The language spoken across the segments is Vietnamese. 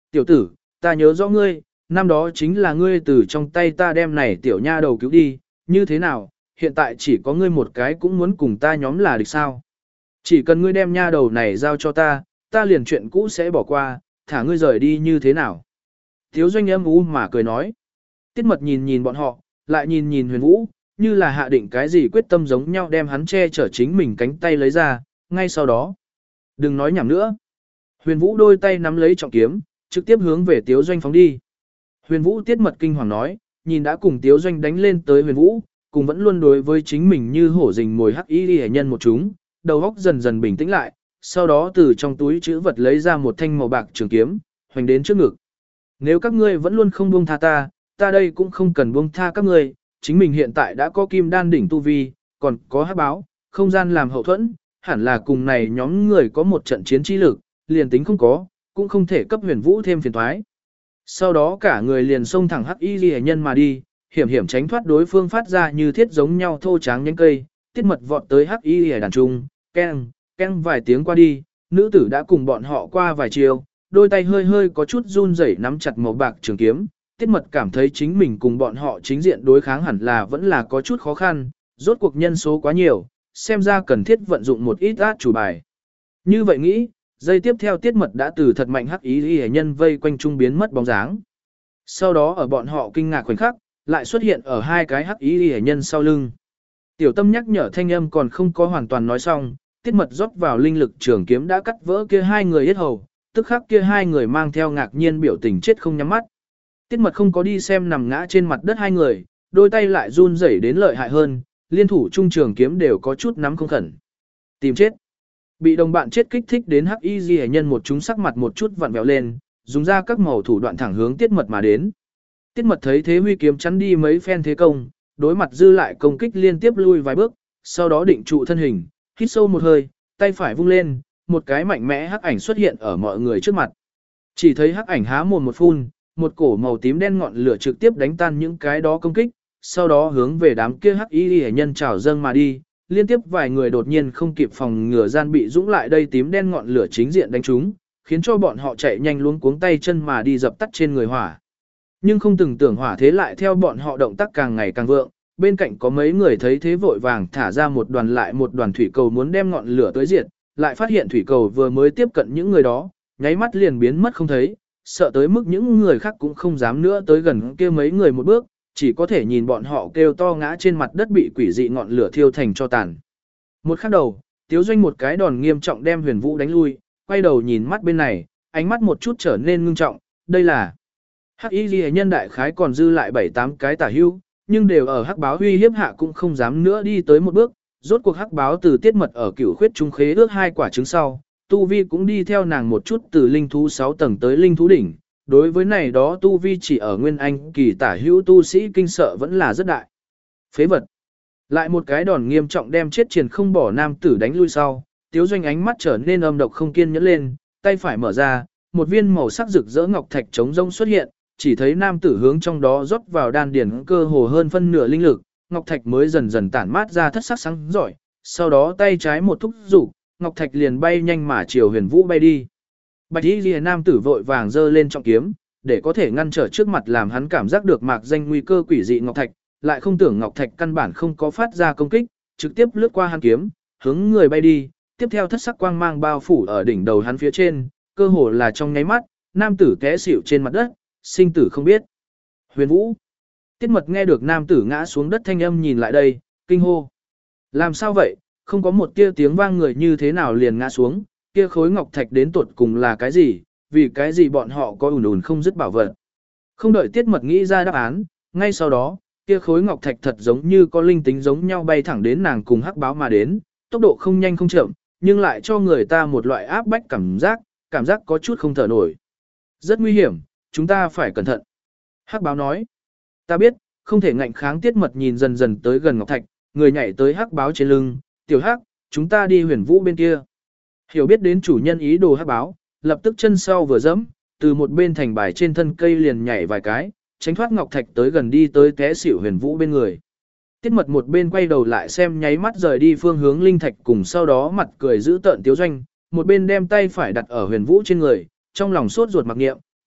Tiểu tử, ta nhớ rõ ngươi, năm đó chính là ngươi từ trong tay ta đem này tiểu nha đầu cứu đi, như thế nào, hiện tại chỉ có ngươi một cái cũng muốn cùng ta nhóm là địch sao. Chỉ cần ngươi đem nha đầu này giao cho ta, ta liền chuyện cũ sẽ bỏ qua, thả ngươi rời đi như thế nào. Tiếu Doanh âm u mà cười nói. Tiết Mật nhìn nhìn bọn họ, lại nhìn nhìn Huyền Vũ, như là hạ định cái gì quyết tâm giống nhau đem hắn che chở chính mình cánh tay lấy ra, ngay sau đó. Đừng nói nhảm nữa. Huyền Vũ đôi tay nắm lấy trọng kiếm, trực tiếp hướng về Tiếu Doanh phóng đi. Huyền Vũ Tiết Mật kinh hoàng nói, nhìn đã cùng Tiếu Doanh đánh lên tới Huyền Vũ, cùng vẫn luôn đối với chính mình như hổ rình mồi hắc y hệ nhân một chúng, đầu óc dần dần bình tĩnh lại, sau đó từ trong túi chữ vật lấy ra một thanh màu bạc trường kiếm, hoành đến trước ngực. Nếu các ngươi vẫn luôn không buông tha ta, ta đây cũng không cần buông tha các ngươi, chính mình hiện tại đã có kim đan đỉnh tu vi, còn có hắc báo, không gian làm hậu thuẫn, hẳn là cùng này nhóm người có một trận chiến trí lực, liền tính không có, cũng không thể cấp Huyền Vũ thêm phiền toái. Sau đó cả người liền xông thẳng hắc y liễu nhân mà đi, hiểm hiểm tránh thoát đối phương phát ra như thiết giống nhau thô tráng nhánh cây, Tiết Mật vọt tới hắc y liễu đàn trung, keng, keng vài tiếng qua đi, nữ tử đã cùng bọn họ qua vài chiều, đôi tay hơi hơi có chút run rẩy nắm chặt màu bạc trường kiếm, Tiết Mật cảm thấy chính mình cùng bọn họ chính diện đối kháng hẳn là vẫn là có chút khó khăn, rốt cuộc nhân số quá nhiều, xem ra cần thiết vận dụng một ít át chủ bài. Như vậy nghĩ, giây tiếp theo Tiết Mật đã từ thật mạnh hắc ý hệ nhân vây quanh trung biến mất bóng dáng. Sau đó ở bọn họ kinh ngạc khoảnh khắc, lại xuất hiện ở hai cái hắc ý hệ nhân sau lưng. Tiểu Tâm nhắc nhở thanh âm còn không có hoàn toàn nói xong, Tiết Mật rót vào linh lực trường kiếm đã cắt vỡ kia hai người yết hầu, tức khắc kia hai người mang theo ngạc nhiên biểu tình chết không nhắm mắt. Tiết Mật không có đi xem nằm ngã trên mặt đất hai người, đôi tay lại run rẩy đến lợi hại hơn, liên thủ trung trường kiếm đều có chút nắm không khẩn. Tìm chết. Bị đồng bạn chết kích thích đến hắc y ghi nhân một chúng sắc mặt một chút vặn vẹo lên, dùng ra các màu thủ đoạn thẳng hướng Tiết Mật mà đến. Tiết Mật thấy thế huy kiếm chắn đi mấy phen thế công, đối mặt dư lại công kích liên tiếp lui vài bước, sau đó định trụ thân hình, hít sâu một hơi, tay phải vung lên, một cái mạnh mẽ hắc ảnh xuất hiện ở mọi người trước mặt. Chỉ thấy hắc ảnh há mồm một phun, một cổ màu tím đen ngọn lửa trực tiếp đánh tan những cái đó công kích, sau đó hướng về đám kia hắc y hệ nhân trào dâng mà đi, liên tiếp vài người đột nhiên không kịp phòng ngừa gian bị dũng lại đây tím đen ngọn lửa chính diện đánh trúng, khiến cho bọn họ chạy nhanh luống cuống tay chân mà đi dập tắt trên người hỏa. Nhưng không từng tưởng hỏa thế lại theo bọn họ động tác càng ngày càng vượng, bên cạnh có mấy người thấy thế vội vàng thả ra một đoàn lại một đoàn thủy cầu muốn đem ngọn lửa tới diệt, lại phát hiện thủy cầu vừa mới tiếp cận những người đó, nháy mắt liền biến mất không thấy, sợ tới mức những người khác cũng không dám nữa tới gần kia mấy người một bước, chỉ có thể nhìn bọn họ kêu to ngã trên mặt đất bị quỷ dị ngọn lửa thiêu thành cho tàn. Một khắc đầu, Tiếu Doanh một cái đòn nghiêm trọng đem Huyền Vũ đánh lui, quay đầu nhìn mắt bên này, ánh mắt một chút trở nên ngưng trọng, đây là hắc y ghi nhân đại khái còn dư lại 7-8 cái tả hưu, nhưng đều ở hắc báo huy hiếp hạ cũng không dám nữa đi tới một bước, rốt cuộc hắc báo từ Tiết Mật ở Cửu Khuyết trung khế ước 2 quả trứng sau, tu vi cũng đi theo nàng một chút từ linh thú 6 tầng tới linh thú đỉnh, đối với này đó tu vi chỉ ở nguyên anh kỳ tả hữu tu sĩ kinh sợ vẫn là rất đại. Phế vật. Lại một cái đòn nghiêm trọng đem chết triền không bỏ nam tử đánh lui sau, Tiếu Doanh ánh mắt trở nên âm độc không kiên nhẫn lên, tay phải mở ra, một viên màu sắc rực rỡ ngọc thạch trống rông xuất hiện, chỉ thấy nam tử hướng trong đó rót vào đan điển cơ hồ hơn phân nửa linh lực, ngọc thạch mới dần dần tản mát ra thất sắc sáng giỏi, sau đó tay trái một thúc dục, ngọc thạch liền bay nhanh mà chiều Huyền Vũ bay đi. Bạch y liễu nam tử vội vàng giơ lên trọng kiếm, để có thể ngăn trở trước mặt làm hắn cảm giác được mạc danh nguy cơ quỷ dị ngọc thạch, lại không tưởng ngọc thạch căn bản không có phát ra công kích, trực tiếp lướt qua hắn kiếm, hướng người bay đi, tiếp theo thất sắc quang mang bao phủ ở đỉnh đầu hắn phía trên, cơ hồ là trong nháy mắt, nam tử té xỉu trên mặt đất, sinh tử không biết. Huyền Vũ. Tiết Mật nghe được nam tử ngã xuống đất thanh âm nhìn lại đây, kinh hô. Làm sao vậy, không có một tia tiếng vang người như thế nào liền ngã xuống, kia khối ngọc thạch đến tuột cùng là cái gì, vì cái gì bọn họ có ùn ùn không dứt bảo vật. Không đợi Tiết Mật nghĩ ra đáp án, ngay sau đó, kia khối ngọc thạch thật giống như có linh tính giống nhau bay thẳng đến nàng cùng hắc báo mà đến, tốc độ không nhanh không chậm, nhưng lại cho người ta một loại áp bách cảm giác có chút không thở nổi. Rất nguy hiểm, chúng ta phải cẩn thận. Hắc báo nói, ta biết, không thể ngạnh kháng. Tiết Mật nhìn dần dần tới gần ngọc thạch, người nhảy tới hắc báo trên lưng, tiểu hắc, chúng ta đi Huyền Vũ bên kia. Hiểu biết đến chủ nhân ý đồ hắc báo, lập tức chân sau vừa dẫm, từ một bên thành bài trên thân cây liền nhảy vài cái, tránh thoát ngọc thạch tới gần đi tới té xỉu Huyền Vũ bên người. Tiết Mật một bên quay đầu lại xem nháy mắt rời đi phương hướng linh thạch cùng sau đó mặt cười giữ tợn Tiếu Doanh, một bên đem tay phải đặt ở Huyền Vũ trên người, trong lòng sốt ruột mặc niệm,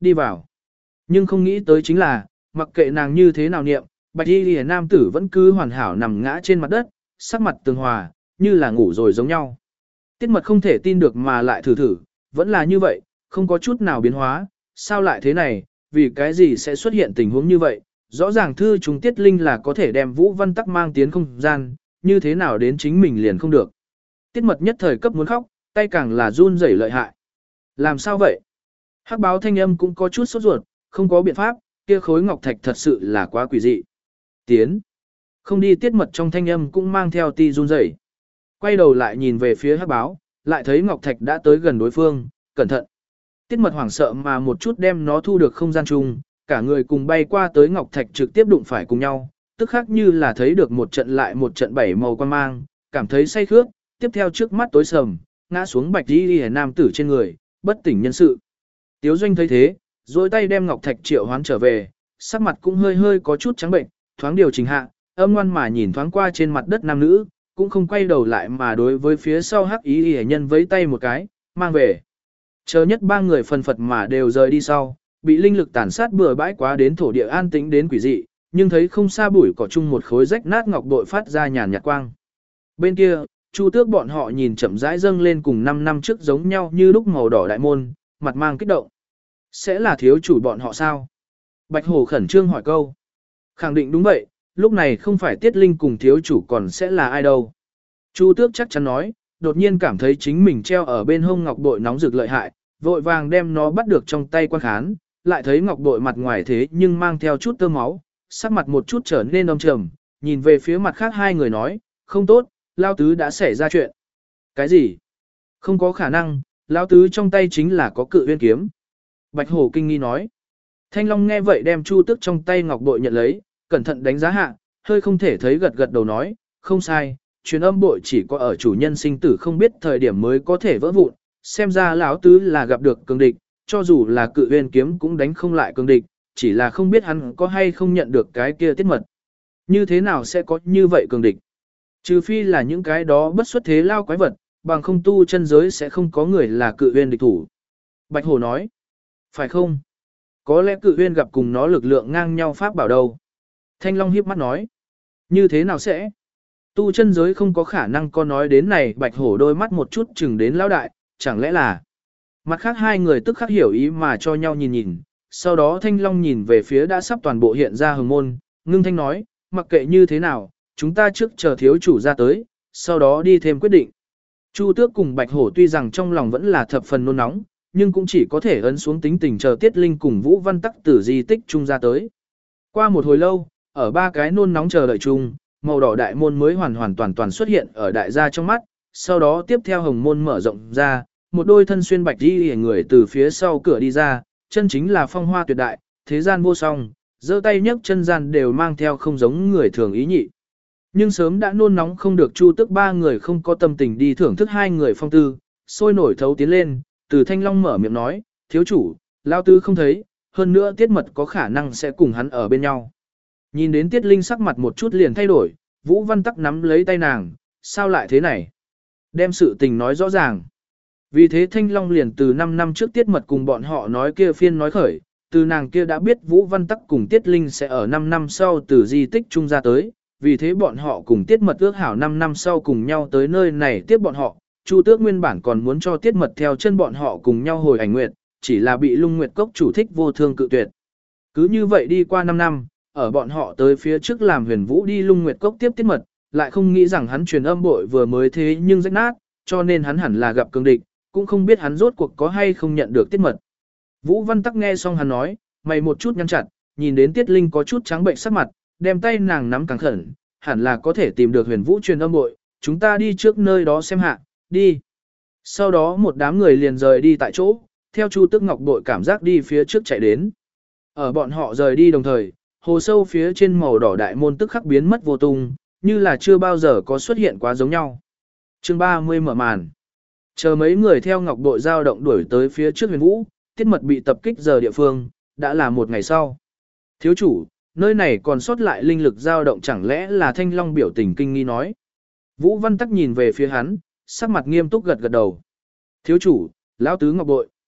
đi vào. Nhưng không nghĩ tới chính là, mặc kệ nàng như thế nào niệm, bạch y lìa nam tử vẫn cứ hoàn hảo nằm ngã trên mặt đất, sắc mặt tường hòa, như là ngủ rồi giống nhau. Tiết mật không thể tin được mà lại thử, vẫn là như vậy, không có chút nào biến hóa, sao lại thế này, vì cái gì sẽ xuất hiện tình huống như vậy, rõ ràng thư chúng tiết linh là có thể đem Vũ Văn Tắc mang tiến không gian, như thế nào đến chính mình liền không được. Tiết mật nhất thời cấp muốn khóc, tay càng là run rẩy lợi hại. Làm sao vậy? Hắc báo thanh âm cũng có chút sốt ruột, không có biện pháp, kia khối ngọc thạch thật sự là quá quỷ dị. Tiến. Không đi tiết mật trong thanh âm cũng mang theo ti run rẩy. Quay đầu lại nhìn về phía hắc báo, lại thấy ngọc thạch đã tới gần đối phương, cẩn thận. Tiết mật hoảng sợ mà một chút đem nó thu được không gian chung, cả người cùng bay qua tới ngọc thạch trực tiếp đụng phải cùng nhau, tức khác như là thấy được một trận lại một trận bảy màu quan mang, cảm thấy say khước, tiếp theo trước mắt tối sầm, ngã xuống bạch y nam tử trên người, bất tỉnh nhân sự. Tiếu Doanh thấy thế, duỗi tay đem ngọc thạch triệu hoán trở về, sắc mặt cũng hơi hơi có chút trắng bệnh, thoáng điều chỉnh hạ, âm ngoan mà nhìn thoáng qua trên mặt đất nam nữ, cũng không quay đầu lại mà đối với phía sau hắc y nhân vẫy tay một cái, mang về. Chờ nhất ba người phần phật mà đều rời đi sau, bị linh lực tàn sát bừa bãi quá đến thổ địa an tĩnh đến quỷ dị, nhưng thấy không xa bụi cỏ chung một khối rách nát ngọc bội phát ra nhàn nhạt quang. Bên kia, Chu Tước bọn họ nhìn chậm rãi dâng lên cùng 5 năm trước giống nhau như lúc màu đỏ đại môn, mặt mang kích động. Sẽ là thiếu chủ bọn họ sao? Bạch Hổ khẩn trương hỏi câu. Khẳng định đúng vậy, lúc này không phải Tiết Linh cùng thiếu chủ còn sẽ là ai đâu. Chu Tước chắc chắn nói, đột nhiên cảm thấy chính mình treo ở bên hông ngọc bội nóng rực lợi hại, vội vàng đem nó bắt được trong tay quan khán, lại thấy ngọc bội mặt ngoài thế nhưng mang theo chút tơ máu, sắc mặt một chút trở nên âm trầm, nhìn về phía mặt khác hai người nói, không tốt, Lao Tứ đã xảy ra chuyện. Cái gì? Không có khả năng, Lao Tứ trong tay chính là có Cự Uyên kiếm. Bạch Hổ kinh nghi nói. Thanh Long nghe vậy đem Chu Tước trong tay ngọc bội nhận lấy, cẩn thận đánh giá hạ, hơi không thể thấy gật gật đầu nói, không sai, truyền âm bội chỉ có ở chủ nhân sinh tử không biết thời điểm mới có thể vỡ vụn, xem ra lão tứ là gặp được cường địch, cho dù là Cự Uyên kiếm cũng đánh không lại cường địch, chỉ là không biết hắn có hay không nhận được cái kia tiết mật. Như thế nào sẽ có như vậy cường địch? Trừ phi là những cái đó bất xuất thế lao quái vật, bằng không tu chân giới sẽ không có người là Cự Uyên địch thủ. Bạch Hổ nói, phải không? Có lẽ Cự Uyên gặp cùng nó lực lượng ngang nhau pháp bảo đâu. Thanh Long hiếp mắt nói, như thế nào sẽ? Tu chân giới không có khả năng có nói đến này. Bạch Hổ đôi mắt một chút chừng đến lão đại, chẳng lẽ là... Mặt khác hai người tức khắc hiểu ý mà cho nhau nhìn nhìn, sau đó Thanh Long nhìn về phía đã sắp toàn bộ hiện ra hồng môn, ngưng thanh nói, mặc kệ như thế nào, chúng ta trước chờ thiếu chủ ra tới, sau đó đi thêm quyết định. Chu Tước cùng Bạch Hổ tuy rằng trong lòng vẫn là thập phần nôn nóng, nhưng cũng chỉ có thể ấn xuống tính tình chờ Tiết Linh cùng Vũ Văn Tắc từ di tích chung ra tới. Qua một hồi lâu, ở ba cái nôn nóng chờ đợi chung, màu đỏ đại môn mới hoàn toàn xuất hiện ở đại gia trong mắt, sau đó tiếp theo hồng môn mở rộng ra, một đôi thân xuyên bạch y người từ phía sau cửa đi ra, chân chính là phong hoa tuyệt đại, thế gian vô song, giơ tay nhấc chân gian đều mang theo không giống người thường ý nhị. Nhưng sớm đã nôn nóng không được Chu Tước ba người không có tâm tình đi thưởng thức hai người phong tư, sôi nổi thấu tiến lên, từ Thanh Long mở miệng nói, thiếu chủ, lao tứ không thấy, hơn nữa tiết mật có khả năng sẽ cùng hắn ở bên nhau. Nhìn đến Tiết Linh sắc mặt một chút liền thay đổi, Vũ Văn Tắc nắm lấy tay nàng, sao lại thế này? Đem sự tình nói rõ ràng. Vì thế Thanh Long liền từ 5 năm trước Tiết Mật cùng bọn họ nói kia phiên nói khởi, từ nàng kia đã biết Vũ Văn Tắc cùng Tiết Linh sẽ ở 5 năm sau từ di tích chung ra tới, vì thế bọn họ cùng Tiết Mật ước hảo 5 năm sau cùng nhau tới nơi này tiếp bọn họ. Chu Tước nguyên bản còn muốn cho Tiết Mật theo chân bọn họ cùng nhau hồi ảnh nguyệt, chỉ là bị Lung Nguyệt Cốc chủ thích vô thương cự tuyệt. Cứ như vậy đi qua 5 năm, ở bọn họ tới phía trước làm Huyền Vũ đi Lung Nguyệt Cốc tiếp Tiết Mật, lại không nghĩ rằng hắn truyền âm bội vừa mới thế nhưng rách nát, cho nên hắn hẳn là gặp cường địch, cũng không biết hắn rốt cuộc có hay không nhận được Tiết Mật. Vũ Văn Tắc nghe xong hắn nói, mày một chút nhăn chặt, nhìn đến Tiết Linh có chút trắng bệnh sắc mặt, đem tay nàng nắm càng khẩn, hẳn là có thể tìm được Huyền Vũ truyền âm bội, chúng ta đi trước nơi đó xem hạ, đi. Sau đó một đám người liền rời đi tại chỗ, theo Chu Tước Ngọc bội cảm giác đi phía trước chạy đến. Ở bọn họ rời đi đồng thời, hồ sâu phía trên màu đỏ đại môn tức khắc biến mất vô tung, như là chưa bao giờ có xuất hiện quá giống nhau. Chương 30 mở màn. Chờ mấy người theo ngọc bội dao động đuổi tới phía trước Huyền Vũ, Tiết Mật bị tập kích giờ địa phương, đã là một ngày sau. Thiếu chủ, nơi này còn sót lại linh lực dao động chẳng lẽ là Thanh Long biểu tình kinh nghi nói. Vũ Văn Tắc nhìn về phía hắn, sắc mặt nghiêm túc gật gật đầu. Thiếu chủ, lão tứ ngọc bội.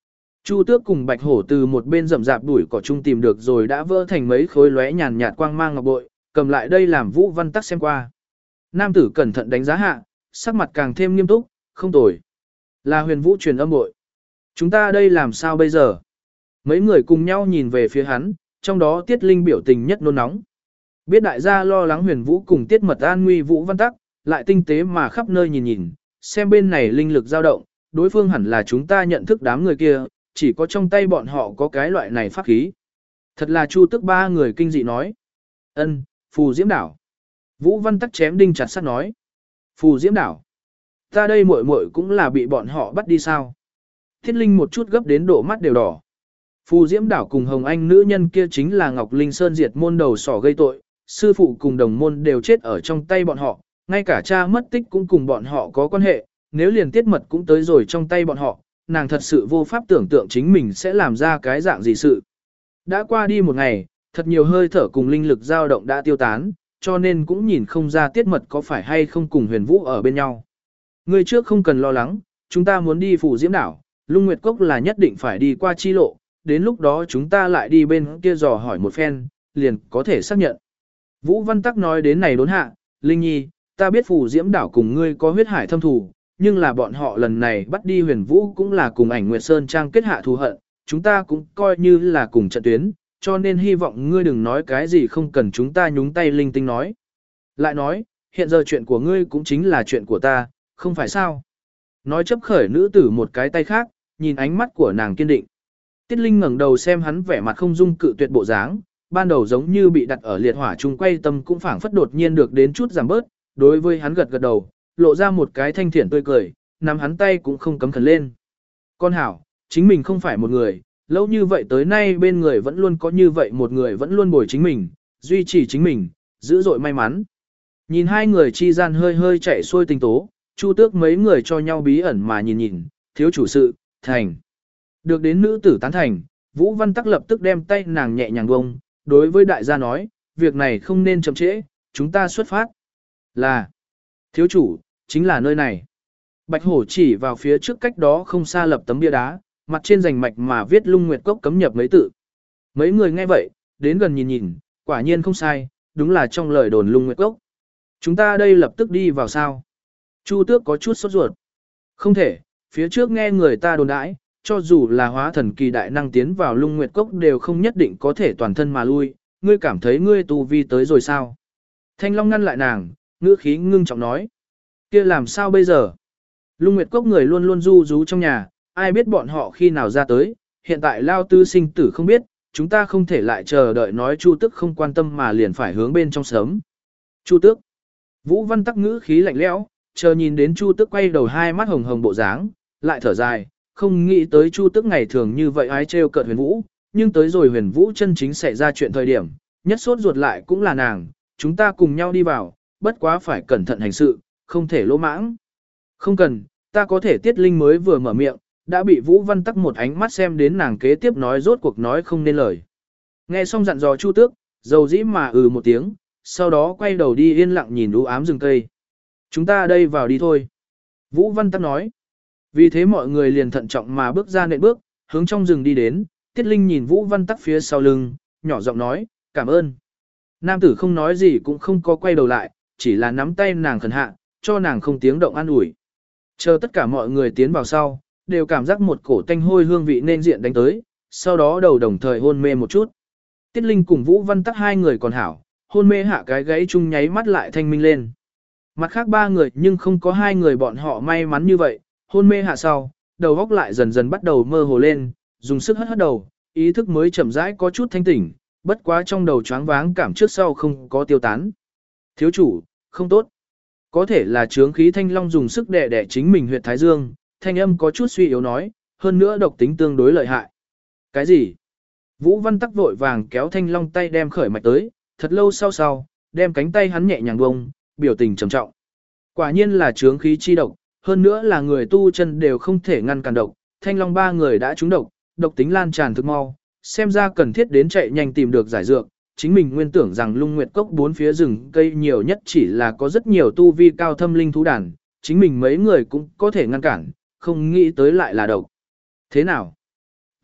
Chu Tước cùng Bạch Hổ từ một bên rậm rạp đuổi cỏ chung tìm được rồi đã vỡ thành mấy khối lóe nhàn nhạt quang mang ngọc bội, cầm lại đây làm Vũ Văn Tắc xem qua. Nam tử cẩn thận đánh giá hạ, sắc mặt càng thêm nghiêm túc, không tồi. Là Huyền Vũ truyền âm bội. Chúng ta đây làm sao bây giờ? Mấy người cùng nhau nhìn về phía hắn, trong đó Tiết Linh biểu tình nhất nôn nóng. Biết đại gia lo lắng Huyền Vũ cùng Tiết Mật an nguy Vũ Văn Tắc, lại tinh tế mà khắp nơi nhìn nhìn, xem bên này linh lực dao động, đối phương hẳn là chúng ta nhận thức đám người kia, chỉ có trong tay bọn họ có cái loại này pháp khí. Thật là Chu Tức ba người kinh dị nói. Ân, Phù Diễm Đảo. Vũ Văn Tắc chém đinh chặt sắt nói. Phù Diễm Đảo. Ta đây muội muội cũng là bị bọn họ bắt đi sao? Thiết Linh một chút gấp đến độ mắt đều đỏ. Phù Diễm Đảo cùng Hồng Anh nữ nhân kia chính là Ngọc Linh Sơn diệt môn đầu sỏ gây tội, sư phụ cùng đồng môn đều chết ở trong tay bọn họ, ngay cả cha mất tích cũng cùng bọn họ có quan hệ, nếu liền Tiết Mật cũng tới rồi trong tay bọn họ, nàng thật sự vô pháp tưởng tượng chính mình sẽ làm ra cái dạng gì sự. Đã qua đi một ngày, thật nhiều hơi thở cùng linh lực dao động đã tiêu tán, cho nên cũng nhìn không ra Tiết Mật có phải hay không cùng Huyền Vũ ở bên nhau. Người trước không cần lo lắng, chúng ta muốn đi Phù Diễm Đảo, Lung Nguyệt Cốc là nhất định phải đi qua chi lộ, đến lúc đó chúng ta lại đi bên kia dò hỏi một phen, liền có thể xác nhận. Vũ Văn Tắc nói đến này đốn hạ, Linh Nhi, ta biết Phù Diễm Đảo cùng ngươi có huyết hải thâm thù, nhưng là bọn họ lần này bắt đi Huyền Vũ cũng là cùng Ảnh Nguyệt Sơn Trang kết hạ thù hận, chúng ta cũng coi như là cùng trận tuyến, cho nên hy vọng ngươi đừng nói cái gì không cần chúng ta nhúng tay linh tinh nói. Lại nói, hiện giờ chuyện của ngươi cũng chính là chuyện của ta, không phải sao? Nói chấp khởi nữ tử một cái tay khác, nhìn ánh mắt của nàng kiên định. Tiết Linh ngẩng đầu xem hắn vẻ mặt không dung cự tuyệt bộ dáng, ban đầu giống như bị đặt ở liệt hỏa chung quay tâm cũng phảng phất đột nhiên được đến chút giảm bớt, đối với hắn gật gật đầu, lộ ra một cái thanh thiện tươi cười, nắm hắn tay cũng không cấm khẩn lên. Con hảo, chính mình không phải một người, lâu như vậy tới nay bên người vẫn luôn có như vậy một người vẫn luôn bồi chính mình, duy trì chính mình, dữ dội may mắn. Nhìn hai người chi gian hơi hơi chạy xuôi tình tố, Chu Tước mấy người cho nhau bí ẩn mà nhìn nhìn, thiếu chủ sự, thành. Được đến nữ tử tán thành, Vũ Văn Tắc lập tức đem tay nàng nhẹ nhàng bông, đối với đại gia nói, việc này không nên chậm trễ, chúng ta xuất phát. Là, thiếu chủ, chính là nơi này. Bạch Hổ chỉ vào phía trước cách đó không xa lập tấm bia đá, mặt trên rành mạch mà viết Lung Nguyệt Cốc cấm nhập mấy tự. Mấy người nghe vậy, đến gần nhìn nhìn, quả nhiên không sai, đúng là trong lời đồn Lung Nguyệt Cốc. Chúng ta đây lập tức đi vào sao? Chu Tước có chút sốt ruột. Không thể, phía trước nghe người ta đồn đãi, cho dù là hóa thần kỳ đại năng tiến vào Lung Nguyệt Cốc đều không nhất định có thể toàn thân mà lui, ngươi cảm thấy ngươi tu vi tới rồi sao? Thanh Long ngăn lại nàng, ngữ khí ngưng trọng nói. Kia làm sao bây giờ? Lung Nguyệt Cốc người luôn luôn du rú trong nhà, ai biết bọn họ khi nào ra tới, hiện tại lao tư sinh tử không biết, chúng ta không thể lại chờ đợi nói Chu Tước không quan tâm mà liền phải hướng bên trong sớm. Chu Tước. Vũ Văn Tắc ngữ khí lạnh lẽo, chờ nhìn đến Chu Tước quay đầu hai mắt hồng hồng bộ dáng, lại thở dài, không nghĩ tới Chu Tước ngày thường như vậy ái trêu cợt Huyền Vũ, nhưng tới rồi Huyền Vũ chân chính xảy ra chuyện thời điểm, nhất sốt ruột lại cũng là nàng, chúng ta cùng nhau đi vào, bất quá phải cẩn thận hành sự, không thể lỗ mãng. Không cần, ta có thể. Tiết Linh mới vừa mở miệng, đã bị Vũ Văn Tắc một ánh mắt xem đến nàng kế tiếp nói rốt cuộc nói không nên lời. Nghe xong dặn dò Chu Tước, dầu dĩ mà một tiếng, sau đó quay đầu đi yên lặng nhìn u ám rừng cây. Chúng ta đây vào đi thôi. Vũ Văn Tắc nói. Vì thế mọi người liền thận trọng mà bước ra nệm bước, hướng trong rừng đi đến. Tiết Linh nhìn Vũ Văn Tắc phía sau lưng, nhỏ giọng nói, cảm ơn. Nam tử không nói gì cũng không có quay đầu lại, chỉ là nắm tay nàng khẩn hạ, cho nàng không tiếng động an ủi. Chờ tất cả mọi người tiến vào sau, đều cảm giác một cổ tanh hôi hương vị nên diện đánh tới, sau đó đầu đồng thời hôn mê một chút. Tiết Linh cùng Vũ Văn Tắc hai người còn hảo, hôn mê hạ cái gáy chung nháy mắt lại thanh minh lên. Mặt khác ba người nhưng không có hai người bọn họ may mắn như vậy, hôn mê hạ sau, đầu óc lại dần dần bắt đầu mơ hồ lên, dùng sức hất hất đầu, ý thức mới chậm rãi có chút thanh tỉnh, bất quá trong đầu choáng váng cảm trước sau không có tiêu tán. Thiếu chủ, không tốt. Có thể là chướng khí Thanh Long dùng sức đè đè chính mình huyệt thái dương, thanh âm có chút suy yếu nói, hơn nữa độc tính tương đối lợi hại. Cái gì? Vũ Văn Tắc vội vàng kéo Thanh Long tay đem khởi mạch tới, thật lâu sau, đem cánh tay hắn nhẹ nhàng bông, biểu tình trầm trọng. Quả nhiên là chướng khí chi độc, hơn nữa là người tu chân đều không thể ngăn cản độc, Thanh Long ba người đã trúng độc, độc tính lan tràn thực mau, xem ra cần thiết đến chạy nhanh tìm được giải dược. Chính mình nguyên tưởng rằng Lung Nguyệt Cốc bốn phía rừng cây nhiều nhất chỉ là có rất nhiều tu vi cao thâm linh thú đàn, chính mình mấy người cũng có thể ngăn cản, không nghĩ tới lại là độc. Thế nào?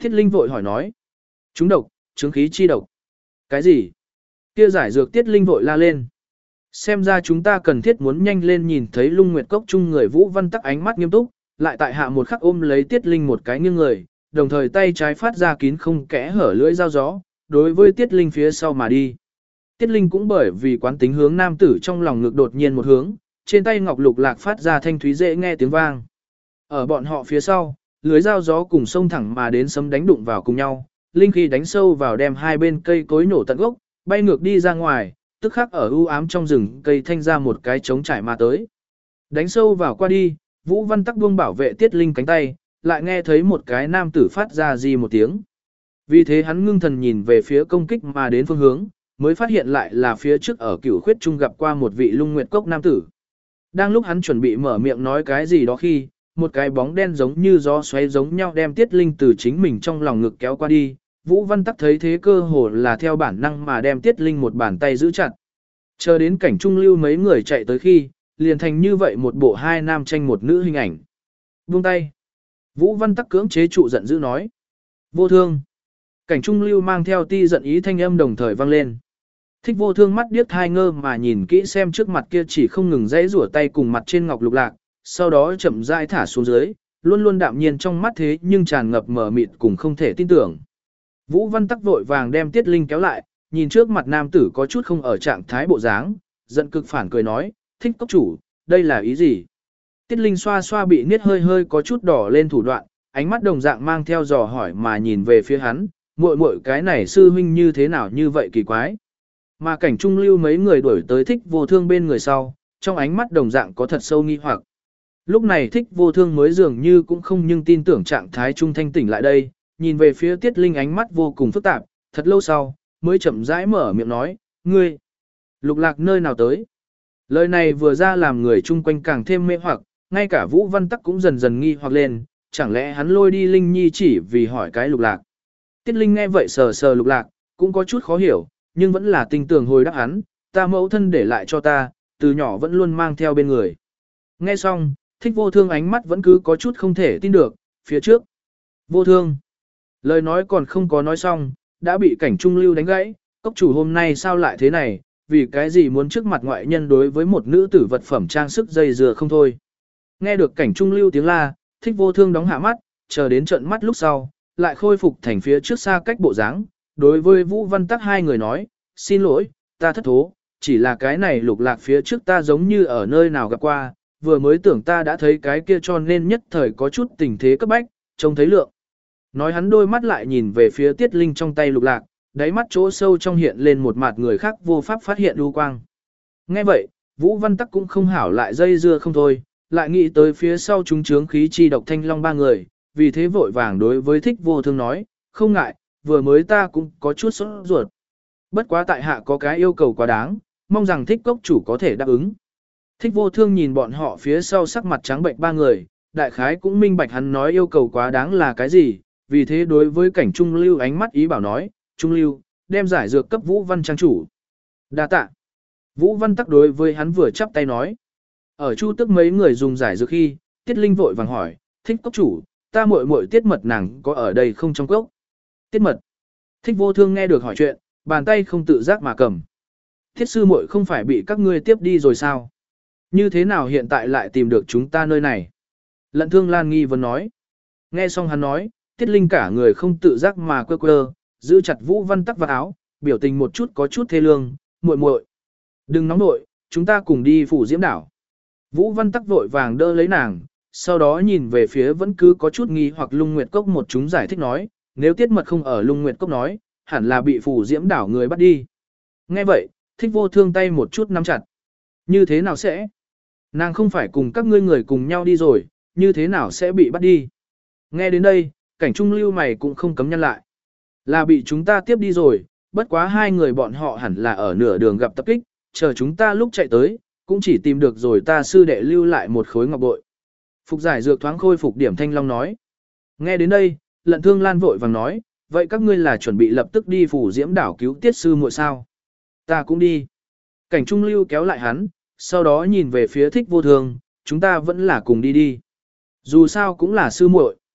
Tiết Linh vội hỏi nói. Chúng độc, chứng khí chi độc. Cái gì? Kia giải dược Tiết Linh vội la lên. Xem ra chúng ta cần thiết muốn nhanh lên nhìn thấy Lung Nguyệt Cốc chung người Vũ Văn Tắc ánh mắt nghiêm túc, lại tại hạ một khắc ôm lấy Tiết Linh một cái nghiêng người, đồng thời tay trái phát ra kín không kẽ hở lưỡi dao gió, đối với Tiết Linh phía sau mà đi. Tiết Linh cũng bởi vì quán tính hướng nam tử trong lòng ngực đột nhiên một hướng, trên tay ngọc lục lạc phát ra thanh thúy dễ nghe tiếng vang. Ở bọn họ phía sau, lưới dao gió cùng sông thẳng mà đến sấm đánh đụng vào cùng nhau, linh khí đánh sâu vào đem hai bên cây cối nổ tận gốc, bay ngược đi ra ngoài, tức khắc ở u ám trong rừng cây thanh ra một cái trống trải mà tới. Đánh sâu vào qua đi, Vũ Văn Tắc buông bảo vệ Tiết Linh cánh tay, lại nghe thấy một cái nam tử phát ra gì một tiếng. Vì thế hắn ngưng thần nhìn về phía công kích mà đến phương hướng, mới phát hiện lại là phía trước ở Cửu Khuyết Trung gặp qua một vị Lung Nguyệt Cốc nam tử. Đang lúc hắn chuẩn bị mở miệng nói cái gì đó khi, một cái bóng đen giống như gió xoáy giống nhau đem Tiết Linh từ chính mình trong lòng ngực kéo qua đi. Vũ Văn Tắc thấy thế cơ hồ là theo bản năng mà đem Tiết Linh một bàn tay giữ chặt. Chờ đến cảnh trung lưu mấy người chạy tới khi, liền thành như vậy một bộ hai nam tranh một nữ hình ảnh. Buông tay. Vũ Văn Tắc cưỡng chế trụ giận dữ nói. Vô thương. Cảnh trung lưu mang theo ti giận ý thanh âm đồng thời vang lên. Thích vô thương mắt điếc thai ngơ mà nhìn kỹ xem trước mặt kia chỉ không ngừng dãy rủa tay cùng mặt trên ngọc lục lạc, sau đó chậm rãi thả xuống dưới, luôn luôn đạm nhiên trong mắt thế nhưng tràn ngập mờ mịt cùng không thể tin tưởng. Vũ Văn Tắc vội vàng đem Tiết Linh kéo lại, nhìn trước mặt nam tử có chút không ở trạng thái bộ dáng, giận cực phản cười nói, Thích cốc chủ, đây là ý gì? Tiết Linh xoa xoa bị niết hơi hơi có chút đỏ lên thủ đoạn, ánh mắt đồng dạng mang theo dò hỏi mà nhìn về phía hắn, muội muội cái này sư huynh như thế nào như vậy kỳ quái. Mà cảnh trung lưu mấy người đuổi tới Thích vô thương bên người sau, trong ánh mắt đồng dạng có thật sâu nghi hoặc. Lúc này Thích vô thương mới dường như cũng không nhưng tin tưởng trạng thái trung thanh tỉnh lại đây, nhìn về phía Tiết Linh ánh mắt vô cùng phức tạp, thật lâu sau, mới chậm rãi mở miệng nói, ngươi, lục lạc nơi nào tới. Lời này vừa ra làm người chung quanh càng thêm mê hoặc, ngay cả Vũ Văn Tắc cũng dần dần nghi hoặc lên, chẳng lẽ hắn lôi đi Linh Nhi chỉ vì hỏi cái lục lạc. Tiết Linh nghe vậy sờ sờ lục lạc, cũng có chút khó hiểu, nhưng vẫn là tinh tường hồi đáp hắn, ta mẫu thân để lại cho ta, từ nhỏ vẫn luôn mang theo bên người. Nghe xong, Thích vô thương ánh mắt vẫn cứ có chút không thể tin được, phía trước. Vô thương. Lời nói còn không có nói xong, đã bị cảnh trung lưu đánh gãy, cốc chủ hôm nay sao lại thế này, vì cái gì muốn trước mặt ngoại nhân đối với một nữ tử vật phẩm trang sức dây dừa không thôi. Nghe được cảnh trung lưu tiếng la, Thích vô thương đóng hạ mắt, chờ đến trận mắt lúc sau, lại khôi phục thành phía trước xa cách bộ dáng. Đối với Vũ Văn Tắc hai người nói, xin lỗi, ta thất thố, chỉ là cái này lục lạc phía trước ta giống như ở nơi nào gặp qua, vừa mới tưởng ta đã thấy cái kia cho nên nhất thời có chút tình thế cấp bách, trông thấy lượng. Nói hắn đôi mắt lại nhìn về phía Tiết Linh trong tay lục lạc, đáy mắt chỗ sâu trong hiện lên một mặt người khác vô pháp phát hiện lưu quang. Nghe vậy, Vũ Văn Tắc cũng không hảo lại dây dưa không thôi, lại nghĩ tới phía sau chúng chướng khí chi độc thanh long ba người, vì thế vội vàng đối với Thích vô thương nói, không ngại, vừa mới ta cũng có chút sốt ruột. Bất quá tại hạ có cái yêu cầu quá đáng, mong rằng Thích cốc chủ có thể đáp ứng. Thích vô thương nhìn bọn họ phía sau sắc mặt trắng bệnh ba người, đại khái cũng minh bạch hắn nói yêu cầu quá đáng là cái gì, vì thế đối với cảnh trung lưu ánh mắt ý bảo nói, trung lưu, đem giải dược cấp Vũ Văn trang chủ. Đa tạ. Vũ Văn Tắc đối với hắn vừa chắp tay nói. Ở Chu Tức mấy người dùng giải dược khi, Tiết Linh vội vàng hỏi, Thích cốc chủ, ta muội muội Tiết mật nàng có ở đây không trong cốc? Tiết mật. Thích vô thương nghe được hỏi chuyện, bàn tay không tự giác mà cầm. Thiết sư muội không phải bị các ngươi tiếp đi rồi sao? Như thế nào hiện tại lại tìm được chúng ta nơi này? Lận Thương Lan nghi vấn nói. Nghe xong hắn nói, Tiết Linh cả người không tự giác mà quơ quơ, giữ chặt Vũ Văn Tắc vào áo, biểu tình một chút có chút thê lương, muội muội, đừng nóng nội, chúng ta cùng đi phủ diễm đảo. Vũ Văn Tắc vội vàng đỡ lấy nàng, sau đó nhìn về phía vẫn cứ có chút nghi hoặc Lung Nguyệt Cốc một chúng giải thích nói, nếu Tiết mật không ở Lung Nguyệt Cốc nói, hẳn là bị phủ diễm đảo người bắt đi. Nghe vậy, Thích vô thương tay một chút nắm chặt. Như thế nào sẽ? Nàng không phải cùng các ngươi người cùng nhau đi rồi, như thế nào sẽ bị bắt đi? Nghe đến đây, cảnh trung lưu mày cũng không cấm nhăn lại. Là bị chúng ta tiếp đi rồi, bất quá hai người bọn họ hẳn là ở nửa đường gặp tập kích, chờ chúng ta lúc chạy tới, cũng chỉ tìm được rồi ta sư đệ lưu lại một khối ngọc bội. Phục giải dược thoáng khôi phục điểm thanh long nói. Nghe đến đây, Lận Thương Lan vội vàng nói, vậy các ngươi là chuẩn bị lập tức đi phủ diễm đảo cứu tiết sư muội sao? Ta cũng đi. Cảnh trung lưu kéo lại hắn, sau đó nhìn về phía Thích vô thương, chúng ta vẫn là cùng đi đi. Dù sao cũng là sư muội.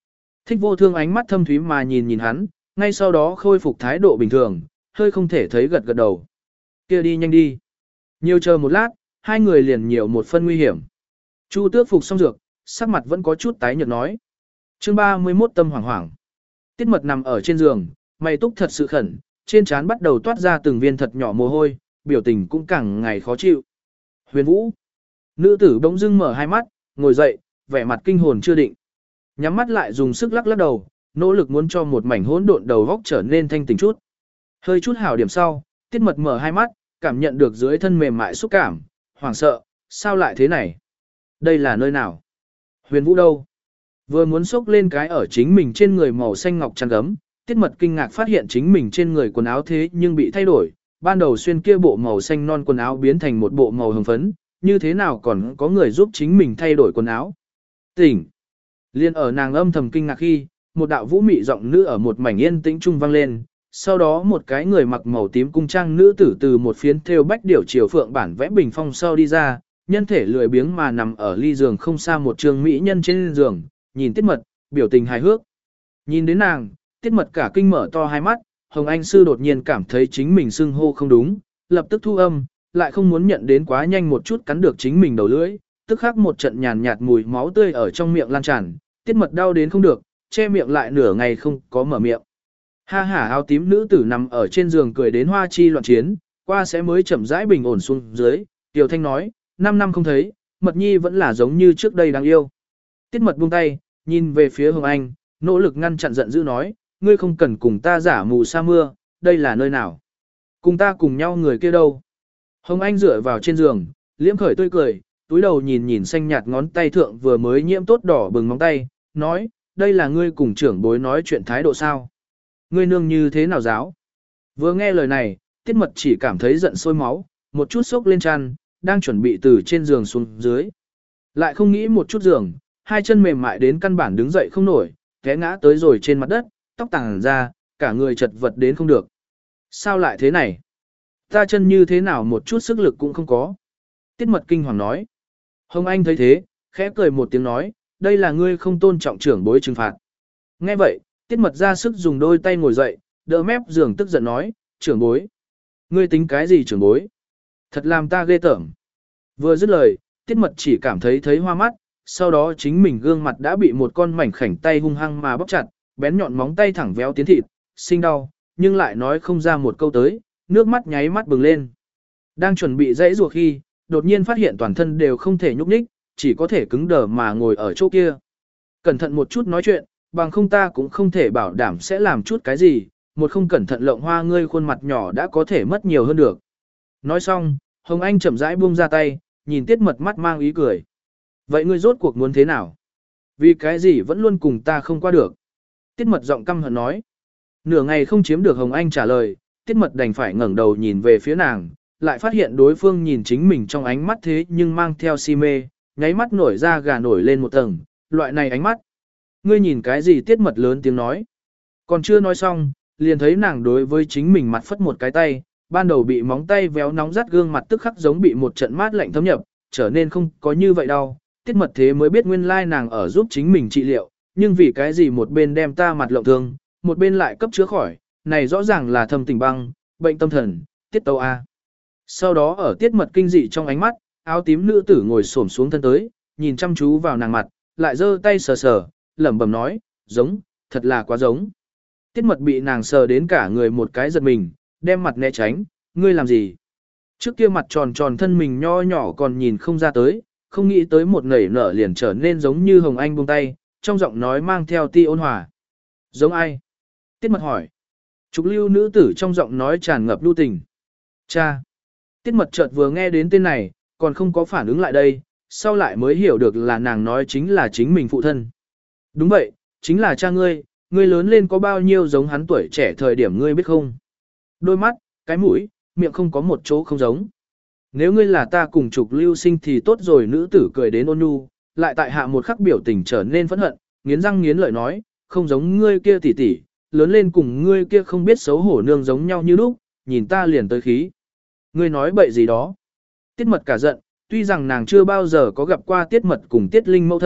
Thích vô thương ánh mắt thâm thúy mà nhìn nhìn hắn, ngay sau đó khôi phục thái độ bình thường, hơi không thể thấy gật gật đầu. Kia đi nhanh đi. Nhiều chờ một lát, hai người liền nhiều một phân nguy hiểm. Chu Tước phục xong dược, sắc mặt vẫn có chút tái nhợt nói. Chương 31 tâm hoảng hoảng. Tiết Mật nằm ở trên giường, mày túc thật sự khẩn, trên trán bắt đầu toát ra từng viên thật nhỏ mồ hôi, biểu tình cũng càng ngày khó chịu. Huyền Vũ. Nữ tử bỗng dưng mở hai mắt, ngồi dậy, vẻ mặt kinh hồn chưa định. Nhắm mắt lại dùng sức lắc lắc đầu, nỗ lực muốn cho một mảnh hỗn độn đầu góc trở nên thanh tỉnh chút. Hơi chút hảo điểm sau, Tiết Mật mở hai mắt, cảm nhận được dưới thân mềm mại xúc cảm, hoảng sợ, sao lại thế này? Đây là nơi nào? Huyền Vũ đâu? Vừa muốn xốc lên cái ở chính mình trên người màu xanh ngọc chăn gấm, Tiết Mật kinh ngạc phát hiện chính mình trên người quần áo thế nhưng bị thay đổi, ban đầu xuyên kia bộ màu xanh non quần áo biến thành một bộ màu hồng phấn, như thế nào còn có người giúp chính mình thay đổi quần áo? Tỉnh! Liên ở nàng âm thầm kinh ngạc khi, một đạo vũ mị giọng nữ ở một mảnh yên tĩnh trung vang lên, sau đó một cái người mặc màu tím cung trang nữ tử từ một phiến thêu bách điểu chiều phượng bản vẽ bình phong sau đi ra, nhân thể lười biếng mà nằm ở ly giường không xa một trường mỹ nhân trên giường, nhìn Tiết Mật, biểu tình hài hước. Nhìn đến nàng, Tiết Mật cả kinh mở to hai mắt, Hồng Anh sư đột nhiên cảm thấy chính mình xưng hô không đúng, lập tức thu âm, lại không muốn nhận đến quá nhanh một chút cắn được chính mình đầu lưỡi, tức khắc một trận nhàn nhạt mùi máu tươi ở trong miệng lan tràn, Tiết Mật đau đến không được, che miệng lại nửa ngày không có mở miệng. Ha hả áo tím nữ tử nằm ở trên giường cười đến hoa chi loạn chiến, qua sẽ mới chậm rãi bình ổn xuống dưới, Tiểu Thanh nói, 5 năm không thấy, Mật Nhi vẫn là giống như trước đây đáng yêu. Tiết Mật buông tay, nhìn về phía Hồng Anh, nỗ lực ngăn chặn giận dữ nói, ngươi không cần cùng ta giả mù sa mưa, đây là nơi nào? Cùng ta cùng nhau người kia đâu? Hồng Anh dựa vào trên giường, liễm khởi tươi cười, túi đầu nhìn nhìn xanh nhạt ngón tay thượng vừa mới nhiễm tốt đỏ bừng móng tay, nói, đây là ngươi cùng trưởng bối nói chuyện thái độ sao? Ngươi nương như thế nào giáo? Vừa nghe lời này, Tiết Mật chỉ cảm thấy giận sôi máu, một chút sốc lên chăn, đang chuẩn bị từ trên giường xuống dưới. Lại không nghĩ một chút giường, hai chân mềm mại đến căn bản đứng dậy không nổi, té ngã tới rồi trên mặt đất, tóc tàng ra, cả người chật vật đến không được. Sao lại thế này? Ta chân như thế nào một chút sức lực cũng không có. Tiết Mật kinh hoàng nói. Hồng Anh thấy thế, khẽ cười một tiếng nói, đây là ngươi không tôn trọng trưởng bối trừng phạt. Nghe vậy, Tiết Mật ra sức dùng đôi tay ngồi dậy, đỡ mép giường tức giận nói, trưởng bối. Ngươi tính cái gì trưởng bối? Thật làm ta ghê tởm. Vừa dứt lời, Tiết Mật chỉ cảm thấy hoa mắt, sau đó chính mình gương mặt đã bị một con mảnh khảnh tay hung hăng mà bóp chặt, bén nhọn móng tay thẳng véo tiến thịt, sinh đau, nhưng lại nói không ra một câu tới, nước mắt nháy mắt bừng lên. Đang chuẩn bị dãy rùa khi, đột nhiên phát hiện toàn thân đều không thể nhúc nhích, chỉ có thể cứng đờ mà ngồi ở chỗ kia. Cẩn thận một chút nói chuyện, bằng không ta cũng không thể bảo đảm sẽ làm chút cái gì, một không cẩn thận lộng hoa ngươi khuôn mặt nhỏ đã có thể mất nhiều hơn được. Nói xong, Hồng Anh chậm rãi buông ra tay, nhìn Tiết Mật mắt mang ý cười. Vậy ngươi rốt cuộc muốn thế nào? Vì cái gì vẫn luôn cùng ta không qua được? Tiết Mật giọng căm hận nói. Nửa ngày không chiếm được Hồng Anh trả lời, Tiết Mật đành phải ngẩng đầu nhìn về phía nàng, lại phát hiện đối phương nhìn chính mình trong ánh mắt thế nhưng mang theo si mê, nháy mắt nổi ra gà nổi lên một tầng, loại này ánh mắt. Ngươi nhìn cái gì? Tiết Mật lớn tiếng nói. Còn chưa nói xong, liền thấy nàng đối với chính mình mặt phất một cái tay, ban đầu bị móng tay véo nóng rát gương mặt tức khắc giống bị một trận mát lạnh thấm nhập, trở nên không có như vậy đâu. Tiết Mật thế mới biết nguyên lai nàng ở giúp chính mình trị liệu, nhưng vì cái gì một bên đem ta mặt lộng thương, một bên lại cấp chữa khỏi, này rõ ràng là thâm tình băng, bệnh tâm thần, Tiết Tâu A. Sau đó ở Tiết Mật kinh dị trong ánh mắt, áo tím nữ tử ngồi xổm xuống thân tới, nhìn chăm chú vào nàng mặt, lại giơ tay sờ sờ, lẩm bẩm nói, giống, thật là quá giống. Tiết Mật bị nàng sờ đến cả người một cái giật mình, đem mặt né tránh, ngươi làm gì? Trước kia mặt tròn tròn thân mình nho nhỏ còn nhìn không ra tới, không nghĩ tới một nảy nở liền trở nên giống như Hồng Anh buông tay, trong giọng nói mang theo ti ôn hòa. Giống ai? Tiết Mật hỏi. Trục Lưu nữ tử trong giọng nói tràn ngập lưu tình. Cha. Tiết Mật chợt vừa nghe đến tên này, còn không có phản ứng lại đây, sau lại mới hiểu được là nàng nói chính là chính mình phụ thân. Đúng vậy, chính là cha ngươi, ngươi lớn lên có bao nhiêu giống hắn tuổi trẻ thời điểm ngươi biết không? Đôi mắt, cái mũi, miệng không có một chỗ không giống. Nếu ngươi là ta cùng Trục Lưu sinh thì tốt rồi, nữ tử cười đến ôn nhu, lại tại hạ một khắc biểu tình trở nên phẫn hận, nghiến răng nghiến lợi nói, không giống ngươi kia tỷ tỷ, lớn lên cùng ngươi kia không biết xấu hổ nương giống nhau như lúc, nhìn ta liền tới khí. Ngươi nói bậy gì đó? Tiết Mật cả giận, tuy rằng nàng chưa bao giờ có gặp qua Tiết Mật cùng Tiết Linh mẫu thân,